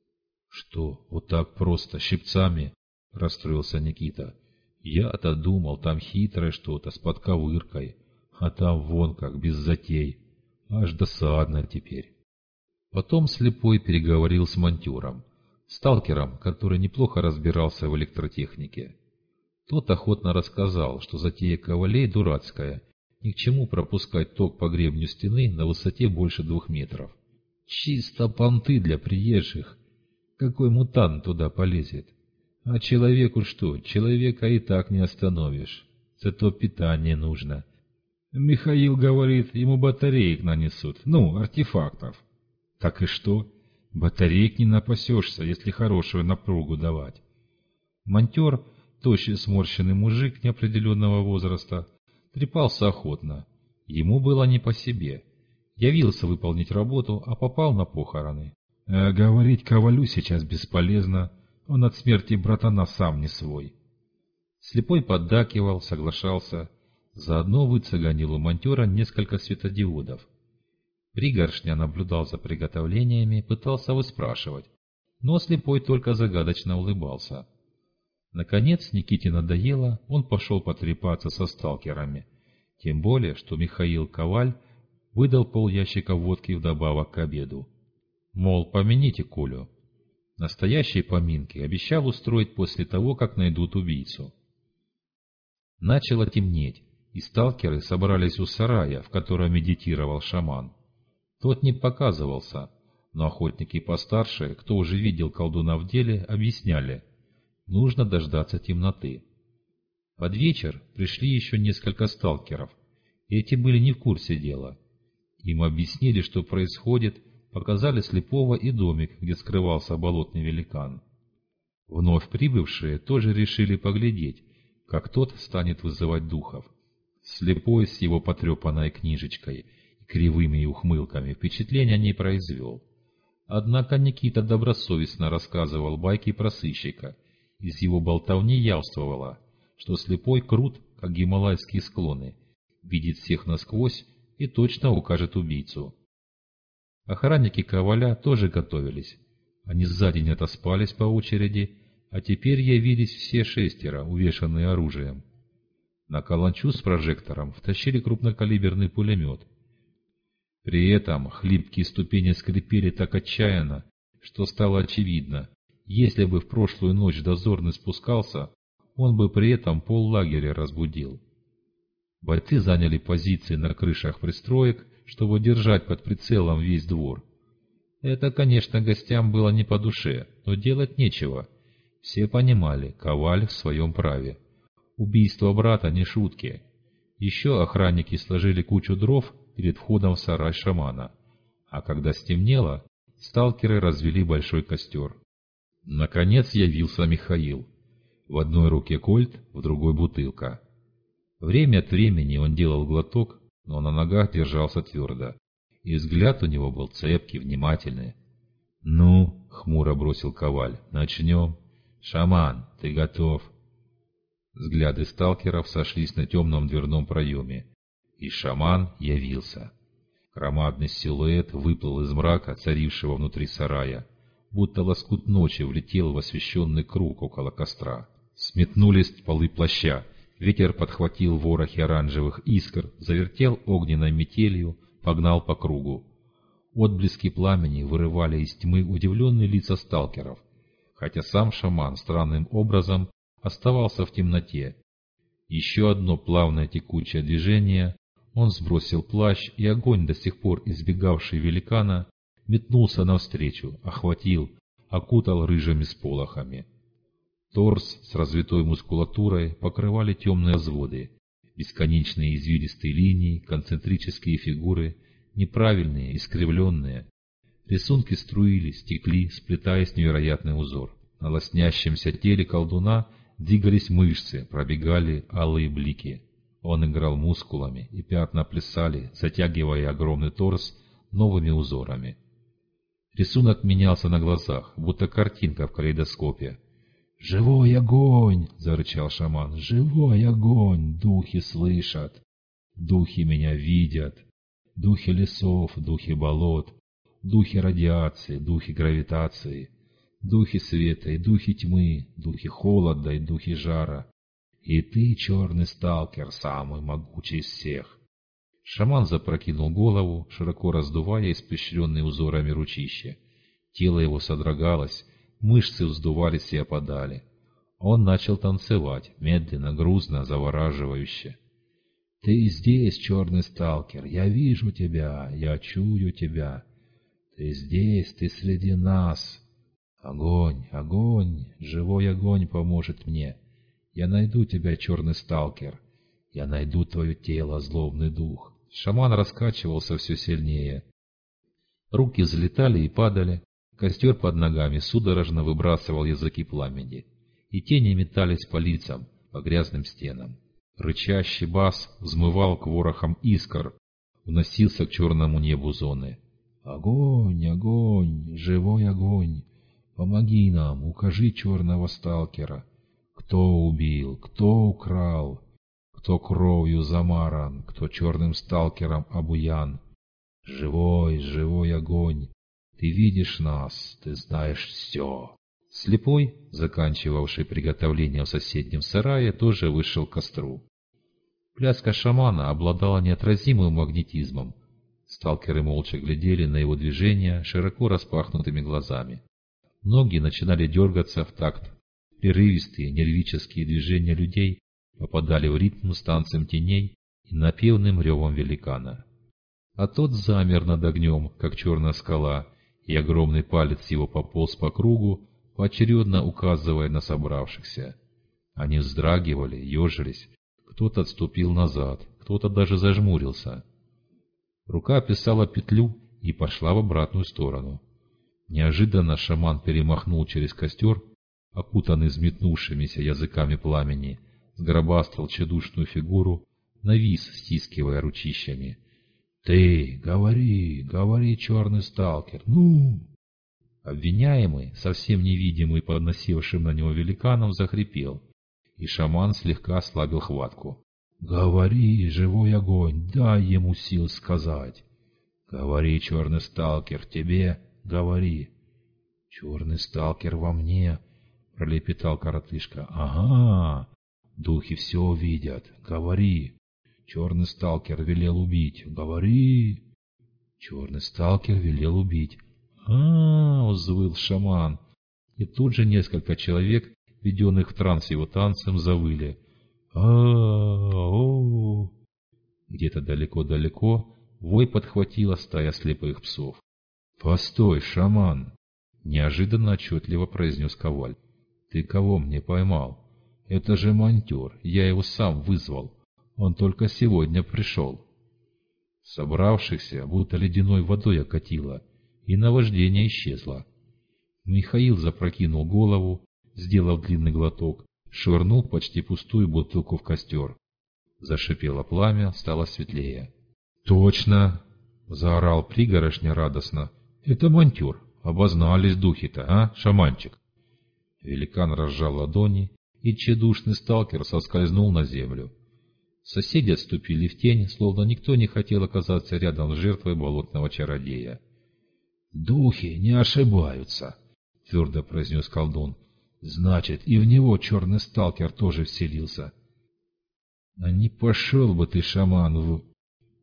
Speaker 1: «Что, вот так просто, щипцами?» — расстроился Никита. «Я-то думал, там хитрое что-то, с подковыркой. А там вон как, без затей. Аж досадно теперь». Потом Слепой переговорил с монтёром, сталкером, который неплохо разбирался в электротехнике. Тот охотно рассказал, что затея ковалей дурацкая, ни к чему пропускать ток по гребню стены на высоте больше 2 метров. Чисто понты для приезжих. Какой мутант туда полезет? А человеку что? Человека и так не остановишь. Зато питание нужно. Михаил говорит, ему батареек нанесут, артефактов. Так и что? Батареек не напасешься, если хорошую напругу давать. Монтер, тощий сморщенный мужик неопределенного возраста, трепался охотно. Ему было не по себе. Явился выполнить работу, а попал на похороны. Говорить Ковалю сейчас бесполезно, он от смерти братана сам не свой. Слепой поддакивал, соглашался, заодно выцеганил у монтера несколько светодиодов. Пригоршня наблюдал за приготовлениями, пытался выспрашивать, но Слепой только загадочно улыбался. Наконец Никите надоело, он пошел потрепаться со сталкерами, тем более, что Михаил Коваль выдал полящика водки вдобавок к обеду. Мол, помяните Колю. Настоящие поминки обещал устроить после того, как найдут убийцу. Начало темнеть, и сталкеры собрались у сарая, в котором медитировал шаман. Тот не показывался, но охотники постарше, кто уже видел колдуна в деле, объясняли: нужно дождаться темноты. Под вечер пришли еще несколько сталкеров. Эти были не в курсе дела. Им объяснили, что происходит, показали Слепого и домик, где скрывался болотный великан. Вновь прибывшие тоже решили поглядеть, как тот станет вызывать духов. Слепой с его потрепанной книжечкой и кривыми ухмылками впечатления не произвел. Однако Никита добросовестно рассказывал байки про сыщика. Из его болтовни явствовало, что Слепой крут, как гималайские склоны, видит всех насквозь и точно укажет убийцу. Охранники Коваля тоже готовились. Они за день отоспались по очереди, а теперь явились все 6, увешанные оружием. На каланчу с прожектором втащили крупнокалиберный пулемет. При этом хлипкие ступени скрипели так отчаянно, что стало очевидно: если бы в прошлую ночь дозорный спускался, он бы при этом поллагеря разбудил. Бойцы заняли позиции на крышах пристроек, чтобы держать под прицелом весь двор. Это, конечно, гостям было не по душе, но делать нечего. Все понимали, Коваль в своем праве. Убийство брата не шутки. Еще охранники сложили кучу дров перед входом в сарай шамана. А когда стемнело, сталкеры развели большой костер. Наконец явился Михаил. В одной руке кольт, в другой бутылка. Время от времени он делал глоток, но на ногах держался твердо, и взгляд у него был цепкий, внимательный. «Ну», — хмуро бросил Коваль, — «начнем. Шаман, ты готов?» Взгляды сталкеров сошлись на темном дверном проеме, и шаман явился. Громадный силуэт выплыл из мрака, царившего внутри сарая, будто лоскут ночи влетел в освещенный круг около костра. Сметнулись полы плаща, ветер подхватил ворохи оранжевых искр, завертел огненной метелью, погнал по кругу. Отблески пламени вырывали из тьмы удивленные лица сталкеров, хотя сам шаман странным образом оставался в темноте. Еще одно плавное текучее движение, он сбросил плащ, и огонь, до сих пор избегавший великана, метнулся навстречу, охватил, окутал рыжими сполохами. Торс с развитой мускулатурой покрывали темные взводы, бесконечные извилистые линии, концентрические фигуры, неправильные, искривленные. Рисунки струились, текли, сплетаясь в невероятный узор. На лоснящемся теле колдуна двигались мышцы, пробегали алые блики. Он играл мускулами, и пятна плясали, затягивая огромный торс новыми узорами. Рисунок менялся на глазах, будто картинка в калейдоскопе. «Живой огонь!» — зарычал шаман. «Живой огонь! Духи слышат! Духи меня видят! Духи лесов, духи болот, духи радиации, духи гравитации, духи света и духи тьмы, духи холода и духи жара. И ты, черный сталкер, самый могучий из всех!» Шаман запрокинул голову, широко раздувая испещренные узорами ручища. Тело его содрогалось, мышцы вздувались и опадали. Он начал танцевать, медленно, грузно, завораживающе. «Ты здесь, черный сталкер, я вижу тебя, я чую тебя. Ты здесь, ты среди нас. Огонь, огонь, живой огонь поможет мне. Я найду тебя, черный сталкер. Я найду твое тело, злобный дух». Шаман раскачивался все сильнее. Руки взлетали и падали. Костер под ногами судорожно выбрасывал языки пламени, и тени метались по лицам, по грязным стенам. Рычащий бас взмывал к ворохам искр, уносился к черному небу зоны. «Огонь, огонь, живой огонь! Помоги нам, укажи черного сталкера! Кто убил, кто украл, кто кровью замаран, кто черным сталкером обуян? Живой, живой огонь! Ты видишь нас, ты знаешь все!» Слепой, заканчивавший приготовление в соседнем сарае, тоже вышел к костру. Пляска шамана обладала неотразимым магнетизмом. Сталкеры молча глядели на его движения широко распахнутыми глазами. Ноги начинали дергаться в такт. Прерывистые нервические движения людей попадали в ритм с танцем теней и напевным ревом великана. А тот замер над огнем, как черная скала, и огромный палец его пополз по кругу, поочередно указывая на собравшихся. Они вздрагивали, ежились, кто-то отступил назад, кто-то даже зажмурился. Рука описала петлю и пошла в обратную сторону. Неожиданно шаман перемахнул через костер, окутанный взметнувшимися языками пламени, сгробастал тщедушную фигуру, навис, стискивая ручищами. «Ты, говори, говори, черный сталкер, ну!» Обвиняемый, совсем невидимый подносившим на него великаном, захрипел, и шаман слегка ослабил хватку. «Говори, живой огонь, дай ему сил сказать. Говори, черный сталкер, тебе, говори». «Черный сталкер во мне», — пролепетал коротышка. «Ага, духи все видят, говори». «Черный сталкер велел убить, говори». «Черный сталкер велел убить». Взвыл шаман, и тут же несколько человек, введенных в транс его танцем, завыли. А-о-о! Где-то далеко-далеко вой подхватила стая слепых псов. «Постой, шаман!» — неожиданно отчетливо произнес Коваль. «Ты кого мне поймал? Это же монтер, я его сам вызвал. Он только сегодня пришел». Собравшихся будто ледяной водой окатило, и наваждение исчезло. Михаил запрокинул голову, сделав длинный глоток, швырнул почти пустую бутылку в костер. Зашипело пламя, стало светлее. «Точно!» — заорал пригорошня радостно. «Это монтер! Обознались духи-то, а, шаманчик?» Великан разжал ладони, и тщедушный сталкер соскользнул на землю. Соседи отступили в тень, словно никто не хотел оказаться рядом с жертвой болотного чародея. «Духи не ошибаются», — твердо произнес колдун. «Значит, и в него черный сталкер тоже вселился». «А не пошел бы ты, шаман, в...»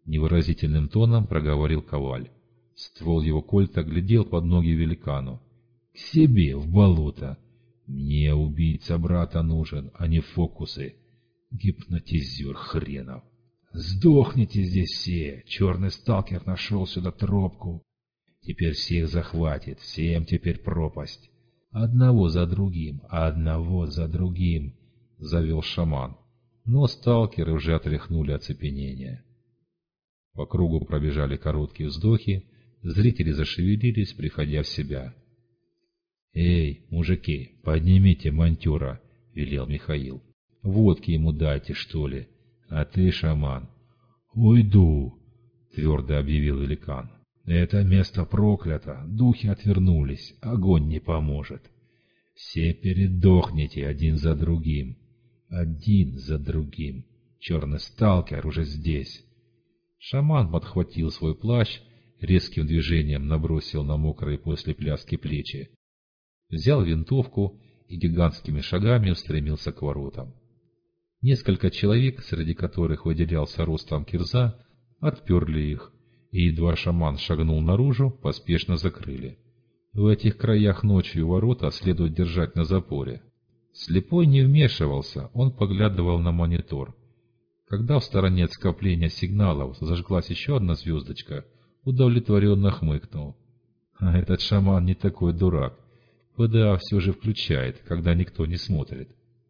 Speaker 1: Невыразительным тоном проговорил Коваль. Ствол его кольта глядел под ноги великану. «К себе, в болото! Мне убийца брата нужен, а не фокусы. Гипнотизер хренов! Сдохните здесь все! Черный сталкер нашел сюда тропку. Теперь всех захватит, всем теперь пропасть. Одного за другим, одного за другим!» — завел шаман. Но сталкеры уже отряхнули оцепенение. По кругу пробежали короткие вздохи, зрители зашевелились, приходя в себя. «Эй, мужики, поднимите монтера!» — велел Михаил. «Водки ему дайте, что ли? А ты, шаман?» «Уйду!» — твердо объявил великан. «Это место проклято, духи отвернулись, огонь не поможет. Все передохните один за другим, один за другим. Черный сталкер уже здесь!» Шаман подхватил свой плащ, резким движением набросил на мокрые после пляски плечи, взял винтовку и гигантскими шагами устремился к воротам. Несколько человек, среди которых выделялся ростом Кирза, отперли их, и едва шаман шагнул наружу, поспешно закрыли. В этих краях ночью ворота следует держать на запоре. Слепой не вмешивался, он поглядывал на монитор. Когда в стороне от скопления сигналов зажглась еще одна звездочка, удовлетворенно хмыкнул. А этот шаман не такой дурак. ПДА все же включает, когда никто не смотрит.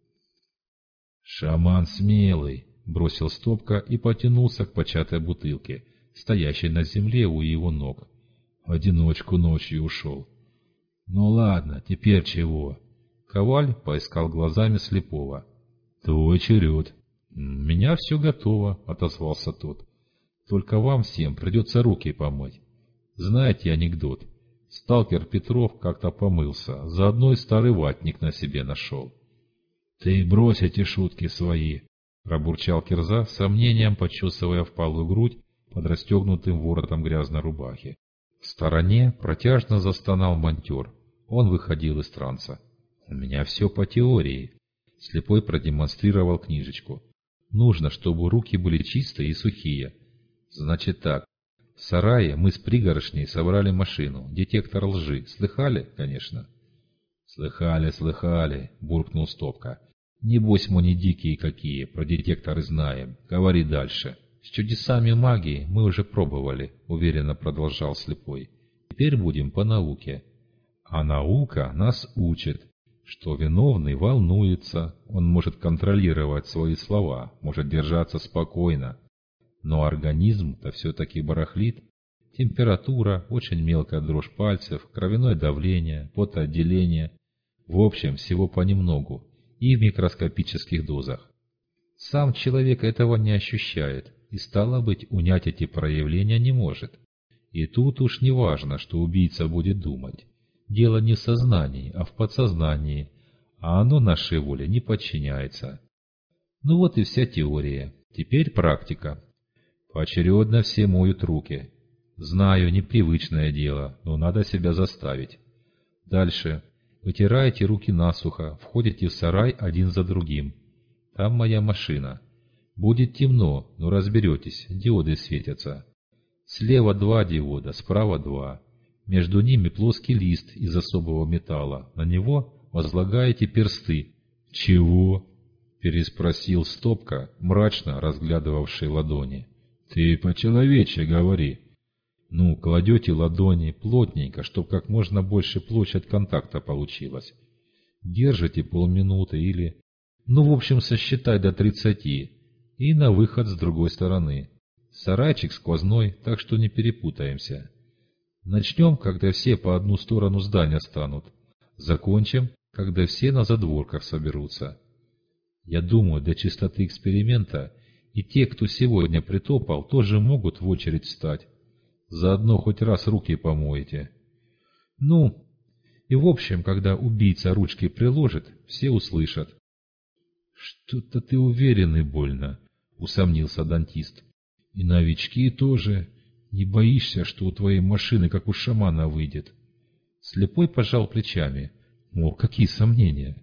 Speaker 1: «Шаман смелый!» — бросил Стопка и потянулся к початой бутылке, стоящей на земле у его ног. В одиночку ночью ушел. «Ну ладно, теперь чего?» Коваль поискал глазами слепого. «Твой черед!» «У меня все готово», — отозвался тот. «Только вам всем придется руки помыть. Знаете анекдот? Сталкер Петров как-то помылся, заодно и старый ватник на себе нашел». «Ты брось эти шутки свои», — пробурчал Кирза, с сомнением почесывая впалую грудь под расстегнутым воротом грязной рубахи. В стороне протяжно застонал монтер. Он выходил из транса. «У меня все по теории». Слепой продемонстрировал книжечку. «Нужно, чтобы руки были чистые и сухие. Значит так. В сарае мы с пригоршней собрали машину. Детектор лжи. Слыхали, конечно?» «Слыхали, слыхали», — буркнул Стопка. «Небось мы не дикие какие, про детекторы знаем. Говори дальше». «С чудесами магии мы уже пробовали», — уверенно продолжал Слепой. «Теперь будем по науке. А наука нас учит, что виновный волнуется, он может контролировать свои слова, может держаться спокойно. Но организм-то все-таки барахлит. Температура, очень мелкая дрожь пальцев, кровяное давление, потоотделение. В общем, всего понемногу и в микроскопических дозах. Сам человек этого не ощущает и, стало быть, унять эти проявления не может. И тут уж не важно, что убийца будет думать. Дело не в сознании, а в подсознании, а оно нашей воле не подчиняется. Ну вот и вся теория. Теперь практика. Поочередно все моют руки. Знаю, непривычное дело, но надо себя заставить. Дальше. Вытираете руки насухо, входите в сарай один за другим. Там моя машина. Будет темно, но разберетесь, диоды светятся. Слева 2 диода, справа 2. Между ними плоский лист из особого металла. На него возлагаете персты. «Чего?» — переспросил Стопка, мрачно разглядывавший ладони. «Ты по-человече говори». «Ну, кладете ладони плотненько, чтоб как можно больше площадь контакта получилась. Держите полминуты или... Ну, в общем, сосчитай до 30. И на выход с другой стороны. Сарайчик сквозной, так что не перепутаемся. Начнем, когда все по одну сторону здания станут. Закончим, когда все на задворках соберутся. Я думаю, для чистоты эксперимента и те, кто сегодня притопал, тоже могут в очередь встать. Заодно хоть раз руки помоете. Ну, и в общем, когда убийца ручки приложит, все услышат». «Что-то ты уверенный больно», — усомнился дантист. «И новички тоже. Не боишься, что у твоей машины, как у шамана, выйдет?» Слепой пожал плечами. Мол, какие сомнения?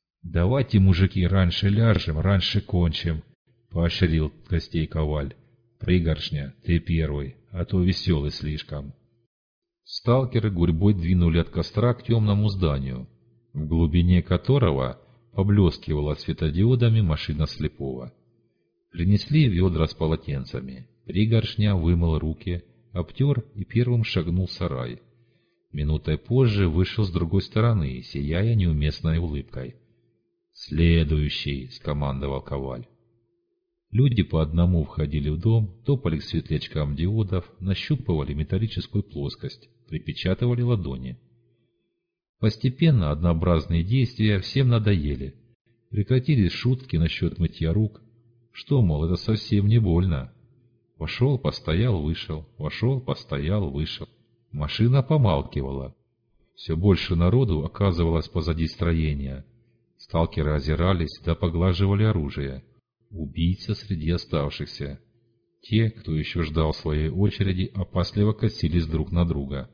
Speaker 1: «Давайте, мужики, раньше ляжем, раньше кончим», — поощрил гостей Коваль. «Пригоршня, ты первый, а то веселый слишком». Сталкеры гурьбой двинули от костра к темному зданию, в глубине которого поблескивала светодиодами машина слепого. Принесли ведра с полотенцами. Пригоршня вымыл руки, обтер и первым шагнул в сарай. Минутой позже вышел с другой стороны, сияя неуместной улыбкой. «Следующий!» — скомандовал Коваль. Люди по одному входили в дом, топали к светлячкам диодов, нащупывали металлическую плоскость, припечатывали ладони. Постепенно однообразные действия всем надоели. Прекратились шутки насчет мытья рук. Что, мол, это совсем не больно. Вошел, постоял, вышел, вошел, постоял, вышел. Машина помалкивала. Все больше народу оказывалось позади строения. Сталкеры озирались да поглаживали оружие. Убийца среди оставшихся. Те, кто еще ждал своей очереди, опасливо косились друг на друга.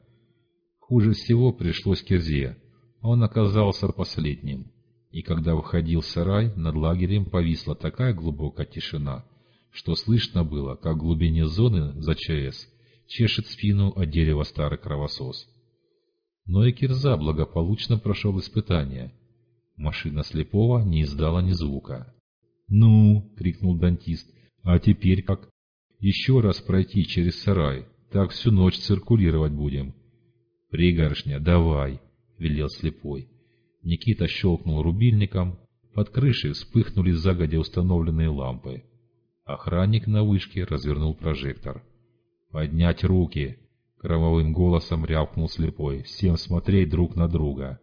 Speaker 1: Хуже всего пришлось Кирзе. Он оказался последним. И когда выходил в сарай, над лагерем повисла такая глубокая тишина, что слышно было, как в глубине зоны за ЧС чешет спину о дерево старый кровосос. Но и Кирза благополучно прошел испытание. Машина слепого не издала ни звука. «Ну!» — крикнул дантист. «А теперь как? Еще раз пройти через сарай, так всю ночь циркулировать будем». «Пригоршня, давай!» — велел слепой. Никита щелкнул рубильником, под крышей вспыхнули загодя установленные лампы. Охранник на вышке развернул прожектор. «Поднять руки!» — кровавым голосом рявкнул слепой. «Всем смотреть друг на друга!»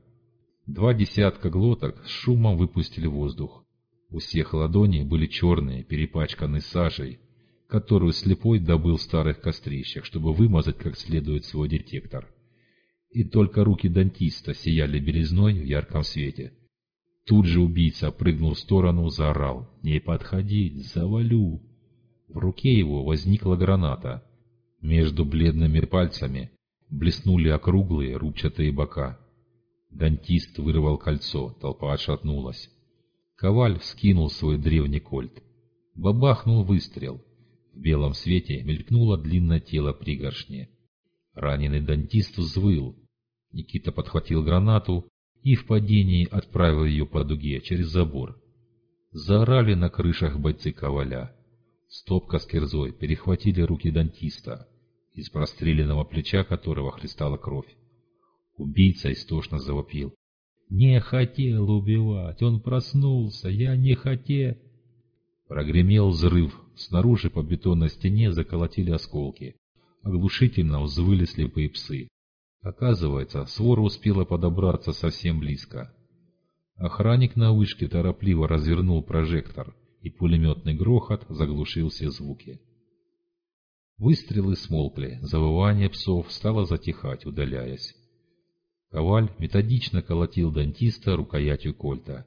Speaker 1: 2 десятка глоток с шумом выпустили воздух. У всех ладони были черные, перепачканные сажей, которую слепой добыл в старых кострищах, чтобы вымазать как следует свой детектор. И только руки дантиста сияли белизной в ярком свете. Тут же убийца прыгнул в сторону, заорал: «Не подходить, завалю!» В руке его возникла граната. Между бледными пальцами блеснули округлые рубчатые бока. Дантист вырвал кольцо, толпа отшатнулась. Коваль вскинул свой древний кольт. Бабахнул выстрел. В белом свете мелькнуло длинное тело пригоршни. Раненый дантист взвыл. Никита подхватил гранату и в падении отправил ее по дуге через забор. Заорали на крышах бойцы Коваля. Стопка с кирзой перехватили руки дантиста, из простреленного плеча которого хлестала кровь. Убийца истошно завопил: «Не хотел убивать, он проснулся, я не хотел!» Прогремел взрыв, снаружи по бетонной стене заколотили осколки. Оглушительно взвыли слепые псы. Оказывается, свора успела подобраться совсем близко. Охранник на вышке торопливо развернул прожектор, и пулеметный грохот заглушил все звуки. Выстрелы смолкли, завывание псов стало затихать, удаляясь. Коваль методично колотил дантиста рукоятью кольта.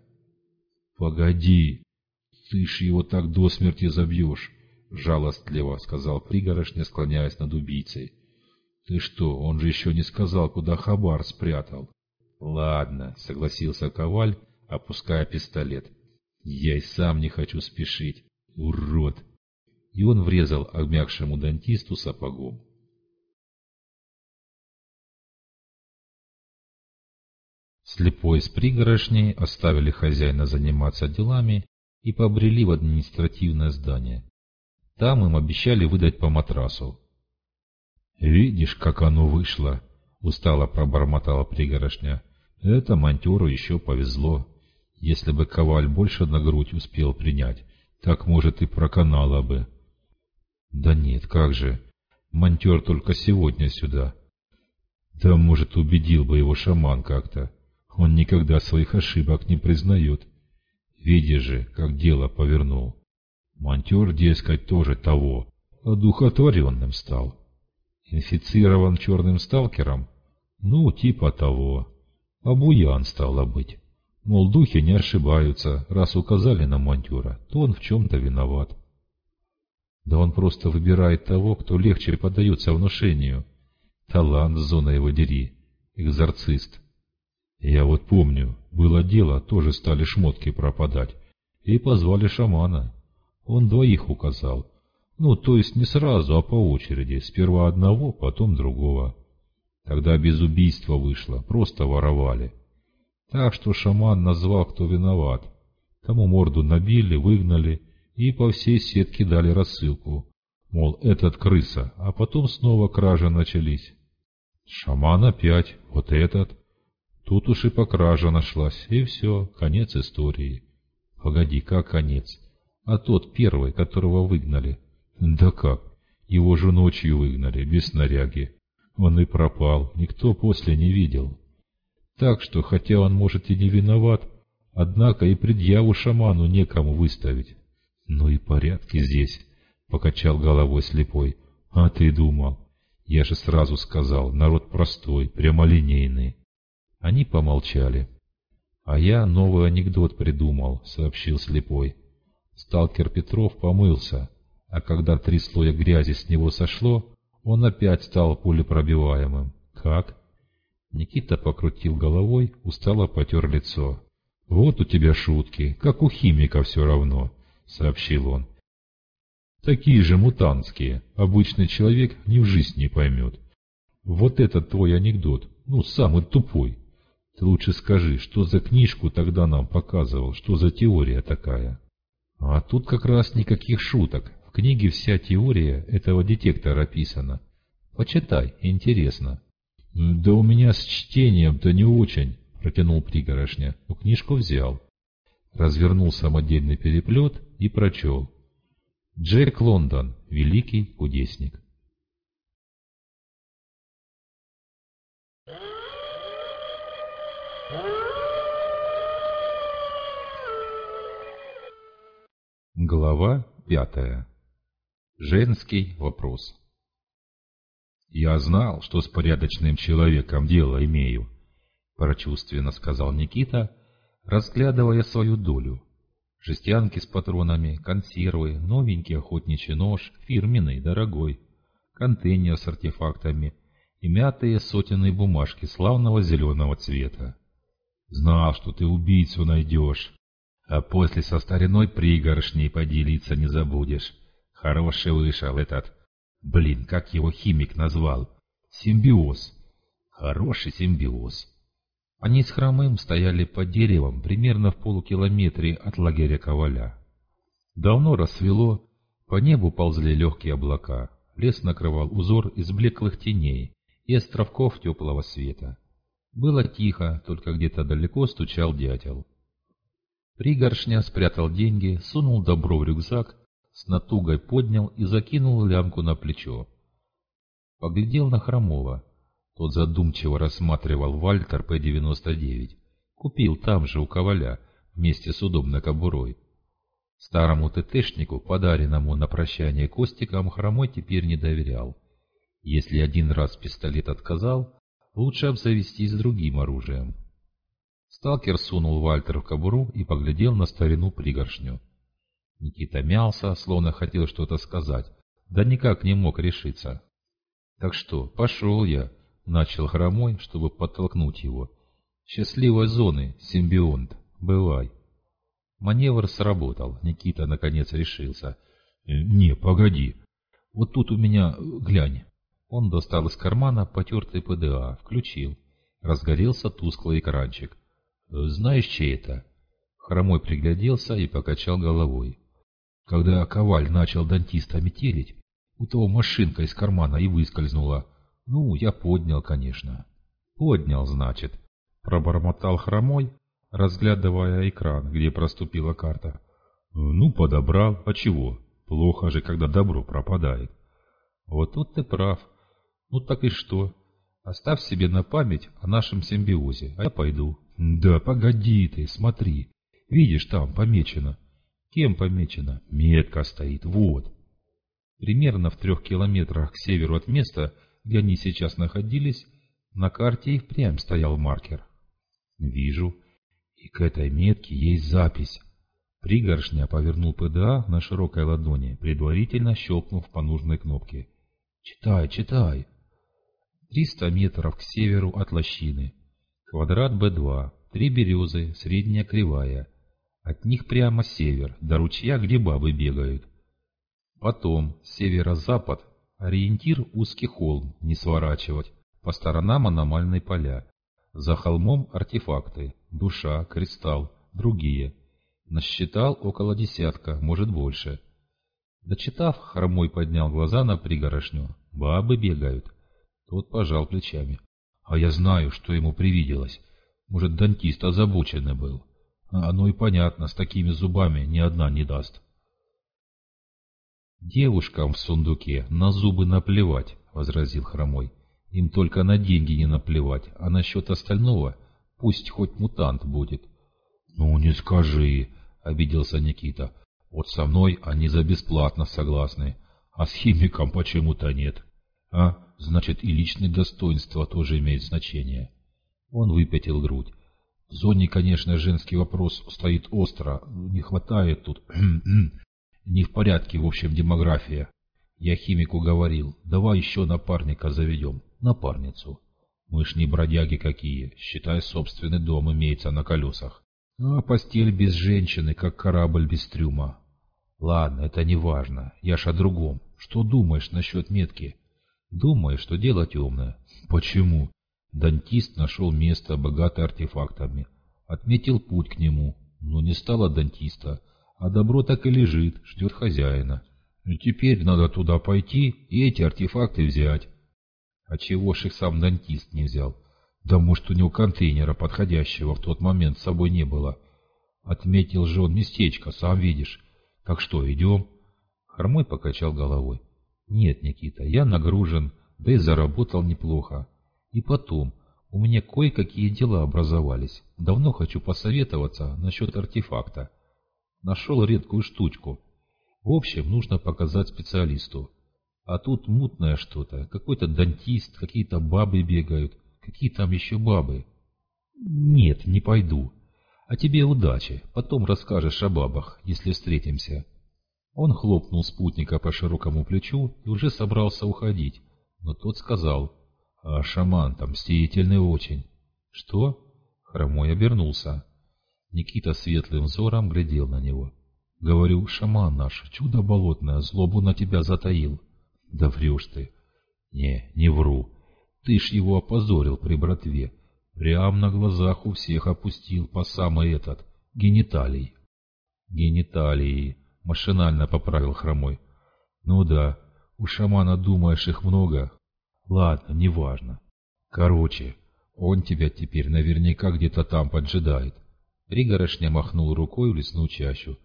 Speaker 1: «Погоди, ты ж его так до смерти забьешь», — жалостливо сказал пригоршня, склоняясь над убийцей. «Ты что, он же еще не сказал, куда хабар спрятал». «Ладно», — согласился Коваль, опуская пистолет. «Я и сам не хочу спешить, урод!» И он врезал обмякшему дантисту сапогом. Слепой с пригорошней оставили хозяина заниматься делами и побрели в административное здание. Там им обещали выдать по матрасу. «Видишь, как оно вышло!» — устало пробормотала пригорошня. «Это монтеру еще повезло. Если бы Коваль больше на грудь успел принять, так, может, и проканало бы». «Да нет, как же! Монтер только сегодня сюда». «Да, может, убедил бы его шаман как-то. Он никогда своих ошибок не признает. Видишь же, как дело повернул. Монтер, дескать, тоже того, одухотворенным стал. Инфицирован черным сталкером? Ну, типа того. Обуян стало быть. Мол, духи не ошибаются, раз указали на монтера, то он в чем-то виноват. Да он просто выбирает того, кто легче поддается внушению. Талант, зона его дери, экзорцист. Я вот помню, было дело, тоже стали шмотки пропадать. И позвали шамана. Он 2 указал. Ну, то есть не сразу, а по очереди. Сперва одного, потом другого. Тогда без убийства вышло, просто воровали. Так что шаман назвал, кто виноват. Тому морду набили, выгнали и по всей сетке дали рассылку. Мол, этот крыса, а потом снова кражи начались. Шаман опять, вот этот. Тут уж и по краже нашлась, и все, конец истории. Погоди, как конец? А тот первый, которого выгнали? Да как? Его же ночью выгнали, без снаряги. Он и пропал, никто после не видел. Так что, хотя он может и не виноват, однако и предъяву шаману некому выставить. Ну и порядки здесь, покачал головой слепой. А ты думал? Я же сразу сказал, народ простой, прямолинейный. Они помолчали. А я новый анекдот придумал, сообщил слепой. Сталкер Петров помылся, а когда 3 слоя грязи с него сошло, он опять стал пулепробиваемым. Как? Никита покрутил головой, устало потер лицо. «Вот у тебя шутки, как у химика все равно», — сообщил он. «Такие же мутантские, обычный человек ни в жизнь не поймет. Вот этот твой анекдот, ну, самый тупой. Ты лучше скажи, что за книжку тогда нам показывал, что за теория такая?» «А тут как раз никаких шуток. В книге вся теория этого детектора описана. Почитай, интересно». «Да у меня с чтением-то не очень», — протянул пригорошня, но книжку взял. Развернул самодельный переплет и прочел. Джек Лондон, великий кудесник. Глава 5. Женский вопрос. «Я знал, что с порядочным человеком дело имею», — прочувственно сказал Никита, разглядывая свою долю. Жестянки с патронами, консервы, новенький охотничий нож, фирменный, дорогой, контейнер с артефактами и мятые сотенные бумажки славного зеленого цвета. «Знал, что ты убийцу найдешь, а после со стариной пригоршней поделиться не забудешь. Хороший вышел этот... Блин, как его химик назвал? Симбиоз. Хороший симбиоз». Они с Хромым стояли под деревом примерно в полукилометре от лагеря Коваля. Давно рассвело, по небу ползли легкие облака, лес накрывал узор из блеклых теней и островков теплого света. Было тихо, только где-то далеко стучал дятел. Пригоршня спрятал деньги, сунул добро в рюкзак, с натугой поднял и закинул лямку на плечо. Поглядел на Хромова. Тот задумчиво рассматривал Вальтер П-99. Купил там же у Коваля, вместе с удобной кобурой. Старому ТТшнику, подаренному на прощание Костиком, Хромой теперь не доверял. Если один раз пистолет отказал, лучше обзавестись другим оружием. Сталкер сунул Вальтер в кобуру и поглядел на старину пригоршню. Никита мялся, словно хотел что-то сказать, да никак не мог решиться. «Так что, пошел я», — начал Хромой, чтобы подтолкнуть его. «Счастливой зоны, симбионт, бывай». Маневр сработал, Никита наконец решился. «Не, погоди, вот тут у меня, глянь». Он достал из кармана потертый ПДА, включил. Разгорелся тусклый экранчик. «Знаешь, чей это?» Хромой пригляделся и покачал головой. Когда Коваль начал дантиста метелить, у того машинка из кармана и выскользнула. Ну, я поднял, конечно. Поднял, значит. Пробормотал Хромой, разглядывая экран, где проступила карта. Ну, подобрал. А чего? Плохо же, когда добро пропадает. Вот тут ты прав. Ну так и что? Оставь себе на память о нашем симбиозе, а я пойду. Да погоди ты, смотри. Видишь, там помечено. Кем помечено? Метка стоит, вот. Примерно в 3 километрах к северу от места, где они сейчас находились, на карте и впрямь стоял маркер. Вижу. И к этой метке есть запись. Пригоршня повернул ПДА на широкой ладони, предварительно щелкнув по нужной кнопке. Читай, читай. 300 метров к северу от лощины. Квадрат Б2, 3 березы, средняя кривая. От них прямо север, до ручья, где бабы бегают. Потом северо-запад, ориентир узкий холм, не сворачивать, по сторонам аномальные поля. За холмом артефакты, душа, кристалл, другие. Насчитал около десятка, может больше. Дочитав, Хромой поднял глаза на пригорошню. Бабы бегают. Тот пожал плечами. А я знаю, что ему привиделось. Может, дантист озабоченный был. А оно и понятно, с такими зубами ни одна не даст. «Девушкам в сундуке на зубы наплевать», — возразил Хромой. «Им только на деньги не наплевать, а насчет остального пусть хоть мутант будет». «Ну, не скажи», — обиделся Никита. «Вот со мной они за бесплатно согласны, а с химиком почему-то нет. А, значит, и личные достоинства тоже имеют значение». Он выпятил грудь. «В зоне, конечно, женский вопрос стоит остро, не хватает тут...» Не в порядке, в общем, демография. Я химику говорил, давай еще напарника заведем, напарницу. Мы ж не бродяги какие, считай, собственный дом имеется на колесах. А постель без женщины, как корабль без трюма. Ладно, это не важно, я ж о другом. Что думаешь насчет метки? Думаю, что дело темное. Почему? Дантист нашел место, богатое артефактами. Отметил путь к нему, но не стало дантиста. А добро так и лежит, ждет хозяина. И теперь надо туда пойти и эти артефакты взять. А чего ж их сам дантист не взял? Да может, у него контейнера подходящего в тот момент с собой не было. Отметил же он местечко, сам видишь. Так что, идем? Хромой покачал головой. Нет, Никита, я нагружен, да и заработал неплохо. И потом, у меня кое-какие дела образовались. Давно хочу посоветоваться насчет артефакта. Нашел редкую штучку. В общем, нужно показать специалисту. А тут мутное что-то. Какой-то дантист, какие-то бабы бегают. Какие там еще бабы? Нет, не пойду. А тебе удачи. Потом расскажешь о бабах, если встретимся. Он хлопнул спутника по широкому плечу и уже собрался уходить. Но тот сказал: «А шаман там мстительный очень». «Что?» Хромой обернулся. Никита светлым взором глядел на него. «Говорю, шаман наш, чудо болотное, злобу на тебя затаил». «Да врешь ты». Не вру. Ты ж его опозорил при братве. Прям на глазах у всех опустил по самый этот, гениталий». «Гениталии», — машинально поправил Хромой. «Ну да, у шамана, думаешь, их много?» «Ладно, неважно. Короче, он тебя теперь наверняка где-то там поджидает». Пригорошня махнул рукой в лесную чащу.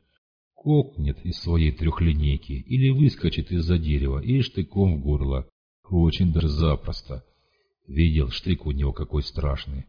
Speaker 1: Кокнет из своей трехлинейки или выскочит из-за дерева и штыком в горло. Очень даже запросто. Видел, штык у него какой страшный.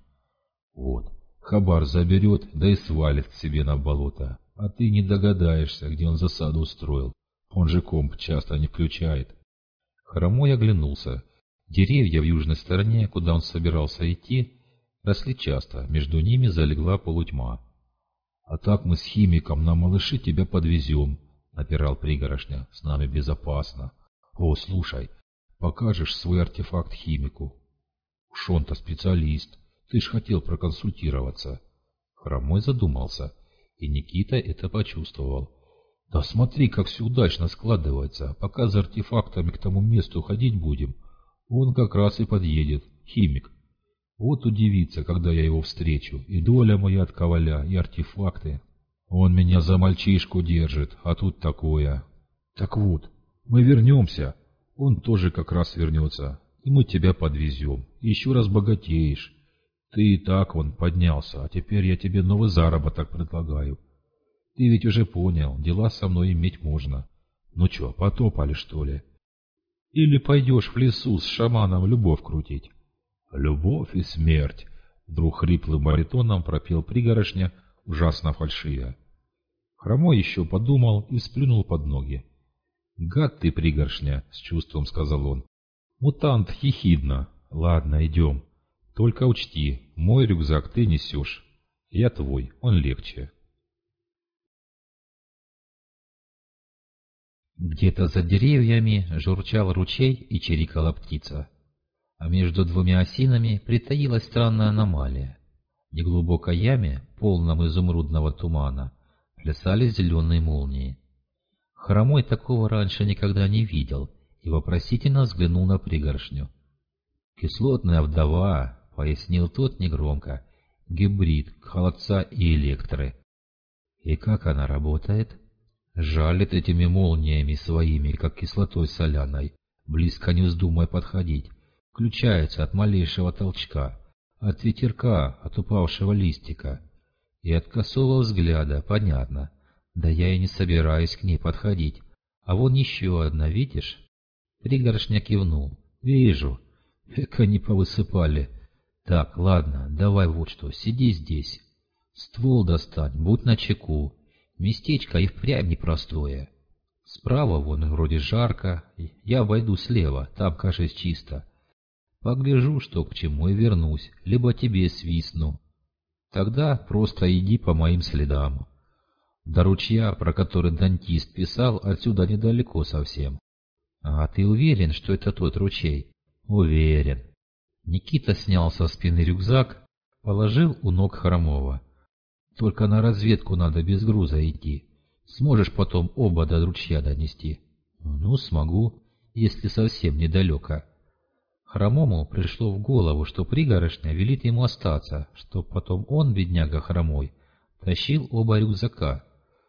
Speaker 1: Вот, хабар заберет, да и свалит к себе на болото. А ты не догадаешься, где он засаду устроил. Он же комп часто не включает. Хромой оглянулся. Деревья в южной стороне, куда он собирался идти, росли часто, между ними залегла полутьма. «А так мы с химиком на малыши тебя подвезем», — напирал Пригорошня. «С нами безопасно. О, слушай, покажешь свой артефакт химику?» «Уж он-то специалист. Ты ж хотел проконсультироваться». Хромой задумался, и Никита это почувствовал. «Да смотри, как все удачно складывается. Пока за артефактами к тому месту ходить будем, он как раз и подъедет, химик. Вот удивится, когда я его встречу, и доля моя от коваля, и артефакты. Он меня за мальчишку держит, а тут такое. Так вот, мы вернемся, он тоже как раз вернется, и мы тебя подвезем, и еще раз богатеешь. Ты и так вон поднялся, а теперь я тебе новый заработок предлагаю. Ты ведь уже понял, дела со мной иметь можно. Ну че, потопали что ли? Или пойдешь в лесу с шаманом любовь крутить?» «Любовь и смерть», — вдруг хриплым баритоном пропел Пригорошня, ужасно фальшивя. Хромой еще подумал и сплюнул под ноги. «Гад ты, Пригорошня», — с чувством сказал он. «Мутант хихидно. Ладно, идем. Только учти, мой рюкзак ты несешь. Я твой, он легче». Где-то за деревьями журчал ручей и чирикала птица. А между двумя осинами притаилась странная аномалия. В неглубокой яме, полном изумрудного тумана, плясали зеленые молнии. Хромой такого раньше никогда не видел и вопросительно взглянул на пригоршню. «Кислотная вдова», — пояснил тот негромко, — «гибрид холодца и электры». «И как она работает?» «Жалит этими молниями своими, как кислотой соляной. Близко не вздумай подходить. Включается от малейшего толчка, от ветерка, от упавшего листика. И от косого взгляда, понятно. Да я и не собираюсь к ней подходить. А вон еще одна, видишь?» Пригоршня кивнул. «Вижу. Эка не повысыпали. Так, ладно, давай вот что, сиди здесь. Ствол достань, будь начеку. Местечко и впрямь непростое. Справа вон вроде жарко, я войду слева, там, кажется, чисто. Погляжу, что к чему, и вернусь, либо тебе свистну. Тогда просто иди по моим следам. До ручья, про который дантист писал, отсюда недалеко совсем». «А ты уверен, что это тот ручей?» «Уверен». Никита снял со спины рюкзак, положил у ног Хромова. «Только на разведку надо без груза идти. Сможешь потом оба до ручья донести?» «Ну, смогу, если совсем недалеко». Хромому пришло в голову, что пригоршня велит ему остаться, что потом он, бедняга Хромой, тащил оба рюкзака.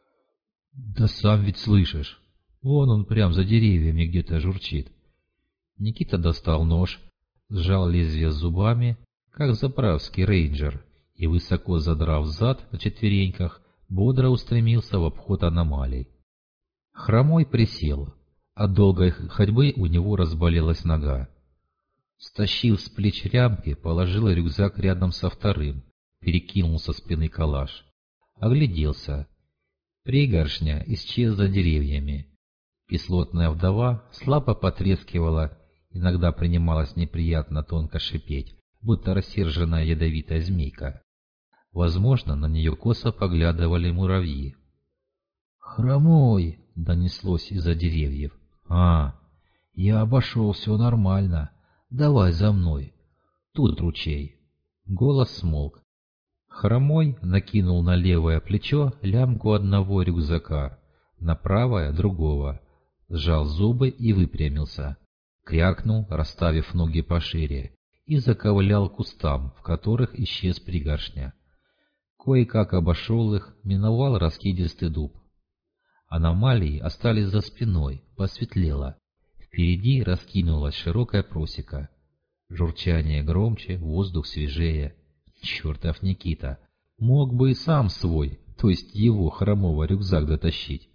Speaker 1: «Да сам ведь слышишь, вон он прям за деревьями где-то журчит». Никита достал нож, сжал лезвие зубами, как заправский рейнджер, и, высоко задрав зад на четвереньках, бодро устремился в обход аномалий. Хромой присел. От долгой ходьбы у него разболелась нога. Стащил с плеч рямки, положил рюкзак рядом со вторым, перекинул со спины калаш. Огляделся. Пригоршня исчез за деревьями. Кислотная вдова слабо потрескивала, иногда принималась неприятно тонко шипеть, будто рассерженная ядовитая змейка. Возможно, на нее косо поглядывали муравьи. «Хромой!» — донеслось из-за деревьев. Я обошел, все нормально. Давай за мной. Тут ручей». Голос смолк. Хромой накинул на левое плечо лямку одного рюкзака, на правое — другого, сжал зубы и выпрямился. Крякнул, расставив ноги пошире, и заковылял к кустам, в которых исчез пригоршня. Кое-как обошел их, миновал раскидистый дуб. Аномалии остались за спиной, посветлело. Впереди раскинулась широкая просека. Журчание громче, воздух свежее. Чертов Никита! Мог бы и сам свой, то есть его Хромого рюкзак дотащить.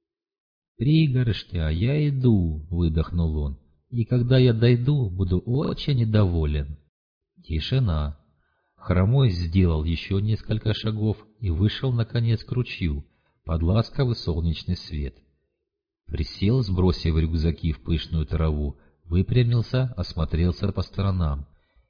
Speaker 1: «Пригоршня, я иду», — выдохнул он. «И когда я дойду, буду очень недоволен». Тишина. Хромой сделал еще несколько шагов и вышел, наконец, к ручью, под ласковый солнечный свет. Присел, сбросив рюкзаки в пышную траву, выпрямился, осмотрелся по сторонам.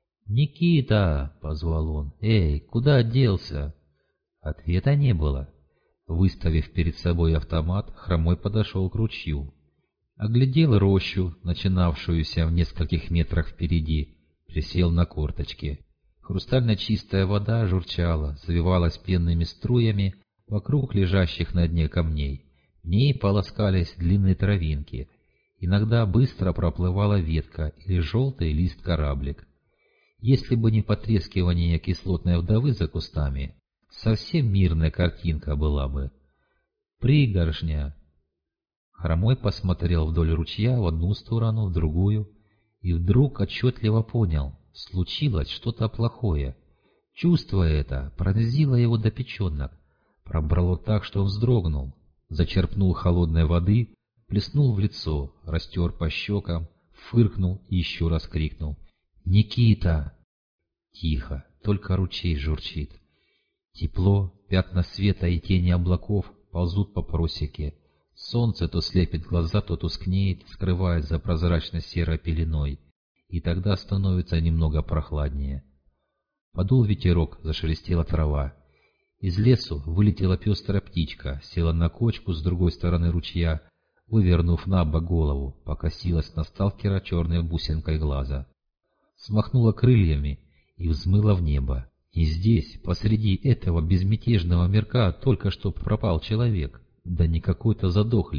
Speaker 1: «Никита!» — позвал он. «Эй, куда делся?» Ответа не было. Выставив перед собой автомат, Хромой подошел к ручью. Оглядел рощу, начинавшуюся в нескольких метрах впереди, присел на корточки. Хрустально чистая вода журчала, завивалась пенными струями вокруг лежащих на дне камней. В ней полоскались длинные травинки. Иногда быстро проплывала ветка или желтый лист-кораблик. Если бы не потрескивание кислотной вдовы за кустами, совсем мирная картинка была бы. «Пригоршня!» Хромой посмотрел вдоль ручья в одну сторону, в другую, и вдруг отчетливо понял — случилось что-то плохое. Чувство это пронзило его до печенок, пробрало так, что он вздрогнул, зачерпнул холодной воды, плеснул в лицо, растер по щекам, фыркнул и еще раз крикнул: «Никита!» Тихо, только ручей журчит. Тепло, пятна света и тени облаков ползут по просеке. Солнце то слепит глаза, то тускнеет, скрываясь за прозрачной серой пеленой, и тогда становится немного прохладнее. Подул ветерок, зашелестела трава. Из лесу вылетела пестрая птичка, села на кочку с другой стороны ручья, вывернув на бок голову, покосилась на сталкера черной бусинкой глаза. Смахнула крыльями и взмыла в небо. И здесь, посреди этого безмятежного мирка, только что пропал человек. Да не какой-то задохлик,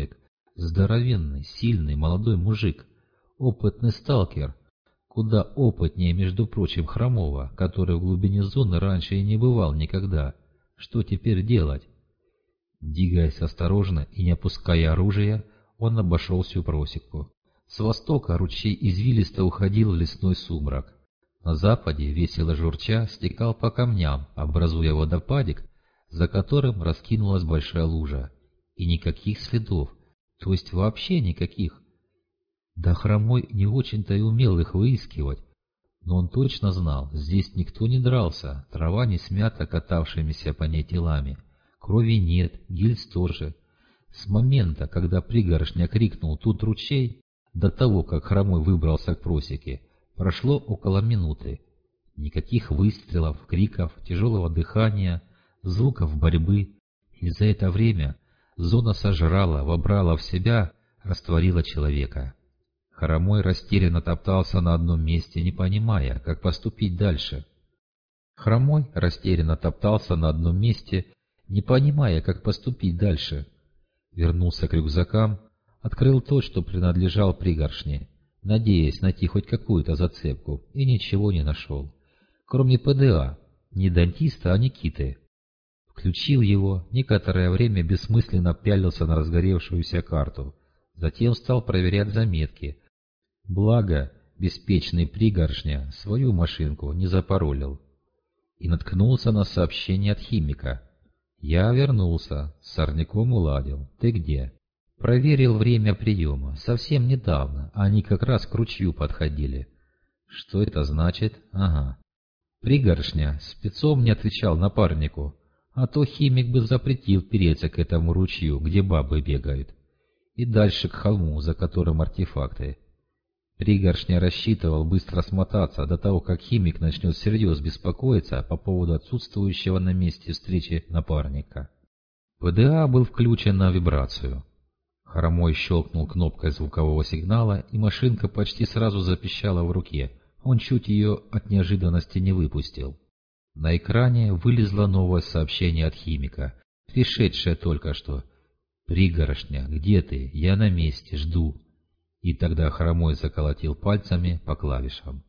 Speaker 2: Здоровенный, сильный, молодой мужик. Опытный сталкер. Куда опытнее, между прочим, Хромова, который в глубине зоны раньше и не бывал никогда. Что теперь делать? Двигаясь осторожно и не опуская оружия, он обошел всю просеку. С востока ручей извилисто уходил в лесной сумрак. На западе, весело журча, стекал по камням, образуя водопадик, за которым раскинулась большая лужа. И никаких следов, то есть вообще никаких. Да Хромой не очень-то и умел их выискивать, но он точно знал, здесь никто не дрался, трава не смята катавшимися по ней телами, крови нет, гильз тоже. С момента, когда пригоршня крикнул «тут ручей», до того, как Хромой выбрался к просеке, прошло около минуты. Никаких выстрелов, криков, тяжелого дыхания, звуков борьбы. И за это время зона сожрала, вобрала в себя, растворила человека. Хромой растерянно топтался на одном месте, не понимая, как поступить дальше. Вернулся к рюкзакам, открыл тот, что принадлежал пригоршне, надеясь найти хоть какую-то зацепку, и ничего не нашел. Кроме ПДА, не дантиста, а Никиты. Включил его, некоторое время бессмысленно пялился на разгоревшуюся карту, затем стал проверять заметки. Благо, беспечный пригоршня свою машинку не запаролил. И наткнулся на сообщение от химика. «Я вернулся, с сорняком уладил. Ты где?» Проверил время приема. Совсем недавно. Они как раз к ручью подходили. Что это значит? Ага. Пригоршня спецом не отвечал напарнику. А то химик бы запретил переться к этому ручью, где бабы бегают. И дальше к холму, за которым артефакты. Пригоршня рассчитывал быстро смотаться до того, как химик начнет всерьез беспокоиться по поводу отсутствующего на месте встречи напарника. ПДА был включен на вибрацию. Хромой щелкнул кнопкой звукового сигнала, и машинка почти сразу запищала в руке. Он чуть ее от неожиданности не выпустил. На экране вылезло новое сообщение от химика, пришедшее только что. «Пригоршня, где ты? Я на месте, жду». И тогда Хромой заколотил пальцами по клавишам.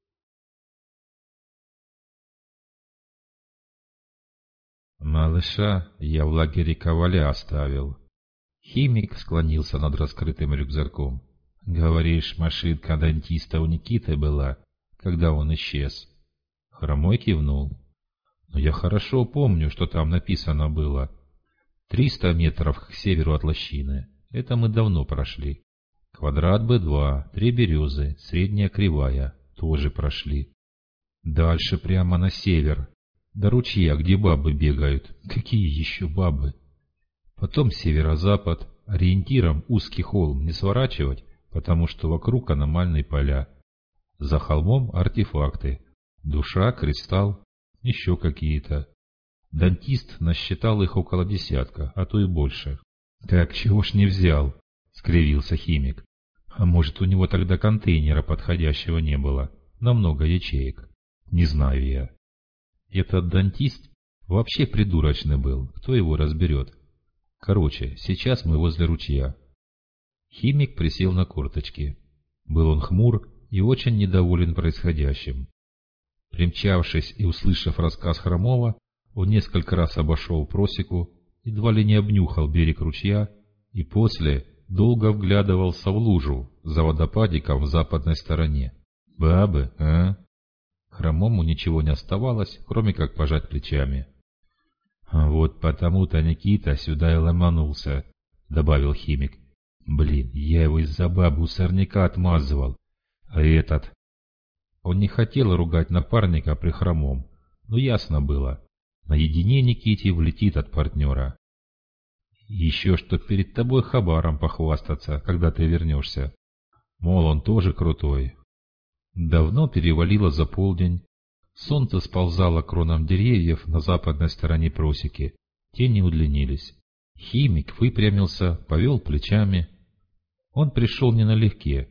Speaker 1: «Малыша я в лагере Коваля оставил». Химик склонился над раскрытым рюкзаком. «Говоришь, машинка дантиста у Никиты была, когда он исчез?» Хромой кивнул. «Но я хорошо помню, что там написано было. 300 метров к северу от лощины. Это мы давно прошли. Квадрат Б2, 3 березы, средняя кривая, тоже прошли. Дальше прямо на север, до ручья, где бабы бегают. Какие еще бабы? Потом северо-запад, ориентиром узкий холм не сворачивать, потому что вокруг аномальные поля. За холмом артефакты, душа, кристалл, еще какие-то. Дантист насчитал их около десятка, а то и больше. Так чего ж не взял?» — скривился химик. «А может, у него тогда контейнера подходящего не было, на много ячеек? Не знаю я. Этот дантист вообще придурочный был, кто его разберет? Короче, сейчас мы возле ручья». Химик присел на корточки. Был он хмур и очень недоволен происходящим. Примчавшись и услышав рассказ Хромова, он несколько раз обошел просеку, едва ли не обнюхал берег ручья и после долго вглядывался в лужу за водопадиком в западной стороне. «Бабы, а?» Хромому ничего не оставалось, кроме как пожать плечами. «Вот потому-то Никита сюда и ломанулся», — добавил химик. «Блин, я его из-за бабы у сорняка отмазывал. А этот...» Он не хотел ругать напарника при Хромом, но ясно было. Наедине Никите влетит от партнера. Еще что перед тобой хабаром похвастаться, когда ты вернешься. Мол, он тоже крутой. Давно перевалило за полдень. Солнце сползало кронам деревьев на западной стороне просеки. Тени удлинились. Химик выпрямился, повел плечами. Он пришел не налегке.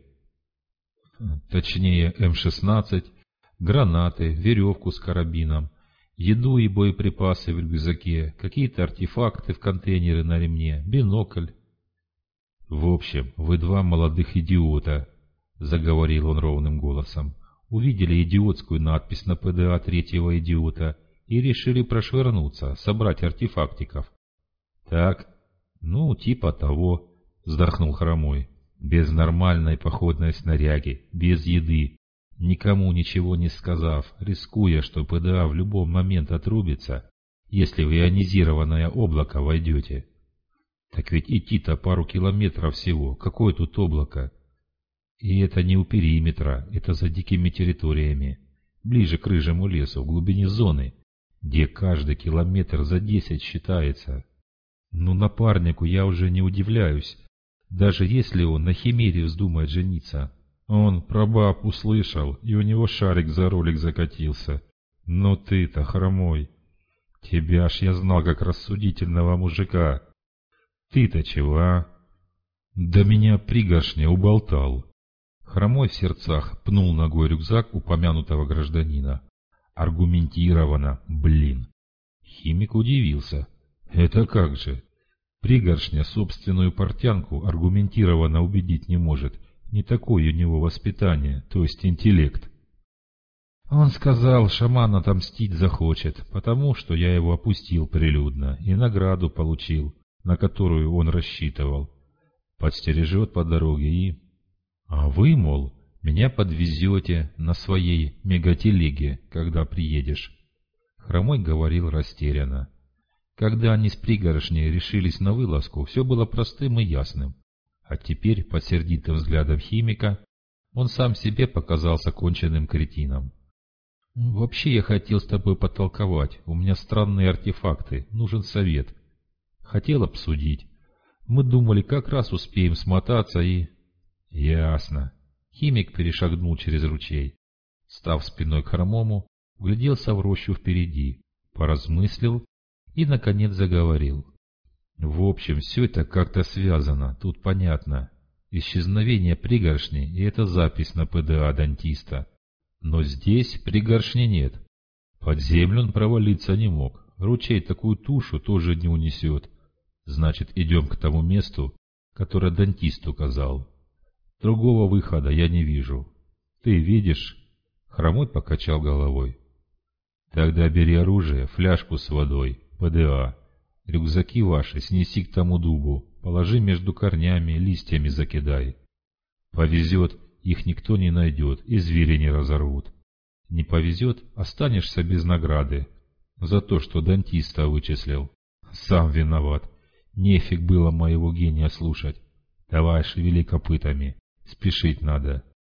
Speaker 1: Точнее, М-16, гранаты, веревку с карабином, еду и боеприпасы в рюкзаке, какие-то артефакты в контейнере на ремне, бинокль. «В общем, вы два молодых идиота», — заговорил он ровным голосом. «Увидели идиотскую надпись на ПДА третьего идиота и решили прошвырнуться, собрать артефактиков». «Так, ну, типа того», — вздохнул Хромой. «Без нормальной походной снаряги, без еды, никому ничего не сказав, рискуя, что ПДА в любой момент отрубится, если в ионизированное облако войдете». «Так ведь идти-то пару километров всего, какое тут облако?» «И это не у периметра, это за дикими территориями, ближе к рыжему лесу, в глубине зоны, где каждый километр за 10 считается. Ну, напарнику я уже не удивляюсь, даже если он на химере вздумает жениться. Он про баб услышал, и у него шарик за ролик закатился. Ну ты-то, Хромой, тебя ж я знал как рассудительного мужика. Ты-то чего, а?» «Да меня пригоршня уболтал». Хромой в сердцах пнул ногой рюкзак упомянутого гражданина. «Аргументированно, блин». Химик удивился. «Это как же? Пригоршня собственную портянку аргументированно убедить не может. Не такое у него воспитание, то есть интеллект». «Он сказал, шаман отомстить захочет, потому что я его опустил прилюдно и награду получил, на которую он рассчитывал. Подстережет по дороге и... А вы, мол, меня подвезете на своей мегателеге, когда приедешь». Хромой говорил растерянно. Когда они с пригоршней решились на вылазку, все было простым и ясным. А теперь, под сердитым взглядом химика, он сам себе показался конченным кретином. «Вообще я хотел с тобой потолковать, у меня странные артефакты, нужен совет. Хотел обсудить. Мы думали, как раз успеем смотаться и...» «Ясно». Химик перешагнул через ручей. Став спиной к Хромому, вгляделся в рощу впереди, поразмыслил и, наконец, заговорил. «В общем, все это как-то связано, тут понятно. Исчезновение пригоршни и эта запись на ПДА дантиста. Но здесь пригоршни нет. Под землю он провалиться не мог. Ручей такую тушу тоже не унесет. Значит, идем к тому месту, которое дантист указал. Другого выхода я не вижу. Ты видишь?» Хромой покачал головой. «Тогда бери оружие, фляжку с водой, ПДА. Рюкзаки ваши снеси к тому дубу, положи между корнями, листьями закидай. Повезет, их никто не найдет и звери не разорвут. Не повезет, останешься без награды за то, что дантиста вычислил. Сам виноват. Нефиг было моего гения слушать. Давай, шевели копытами, спешить надо».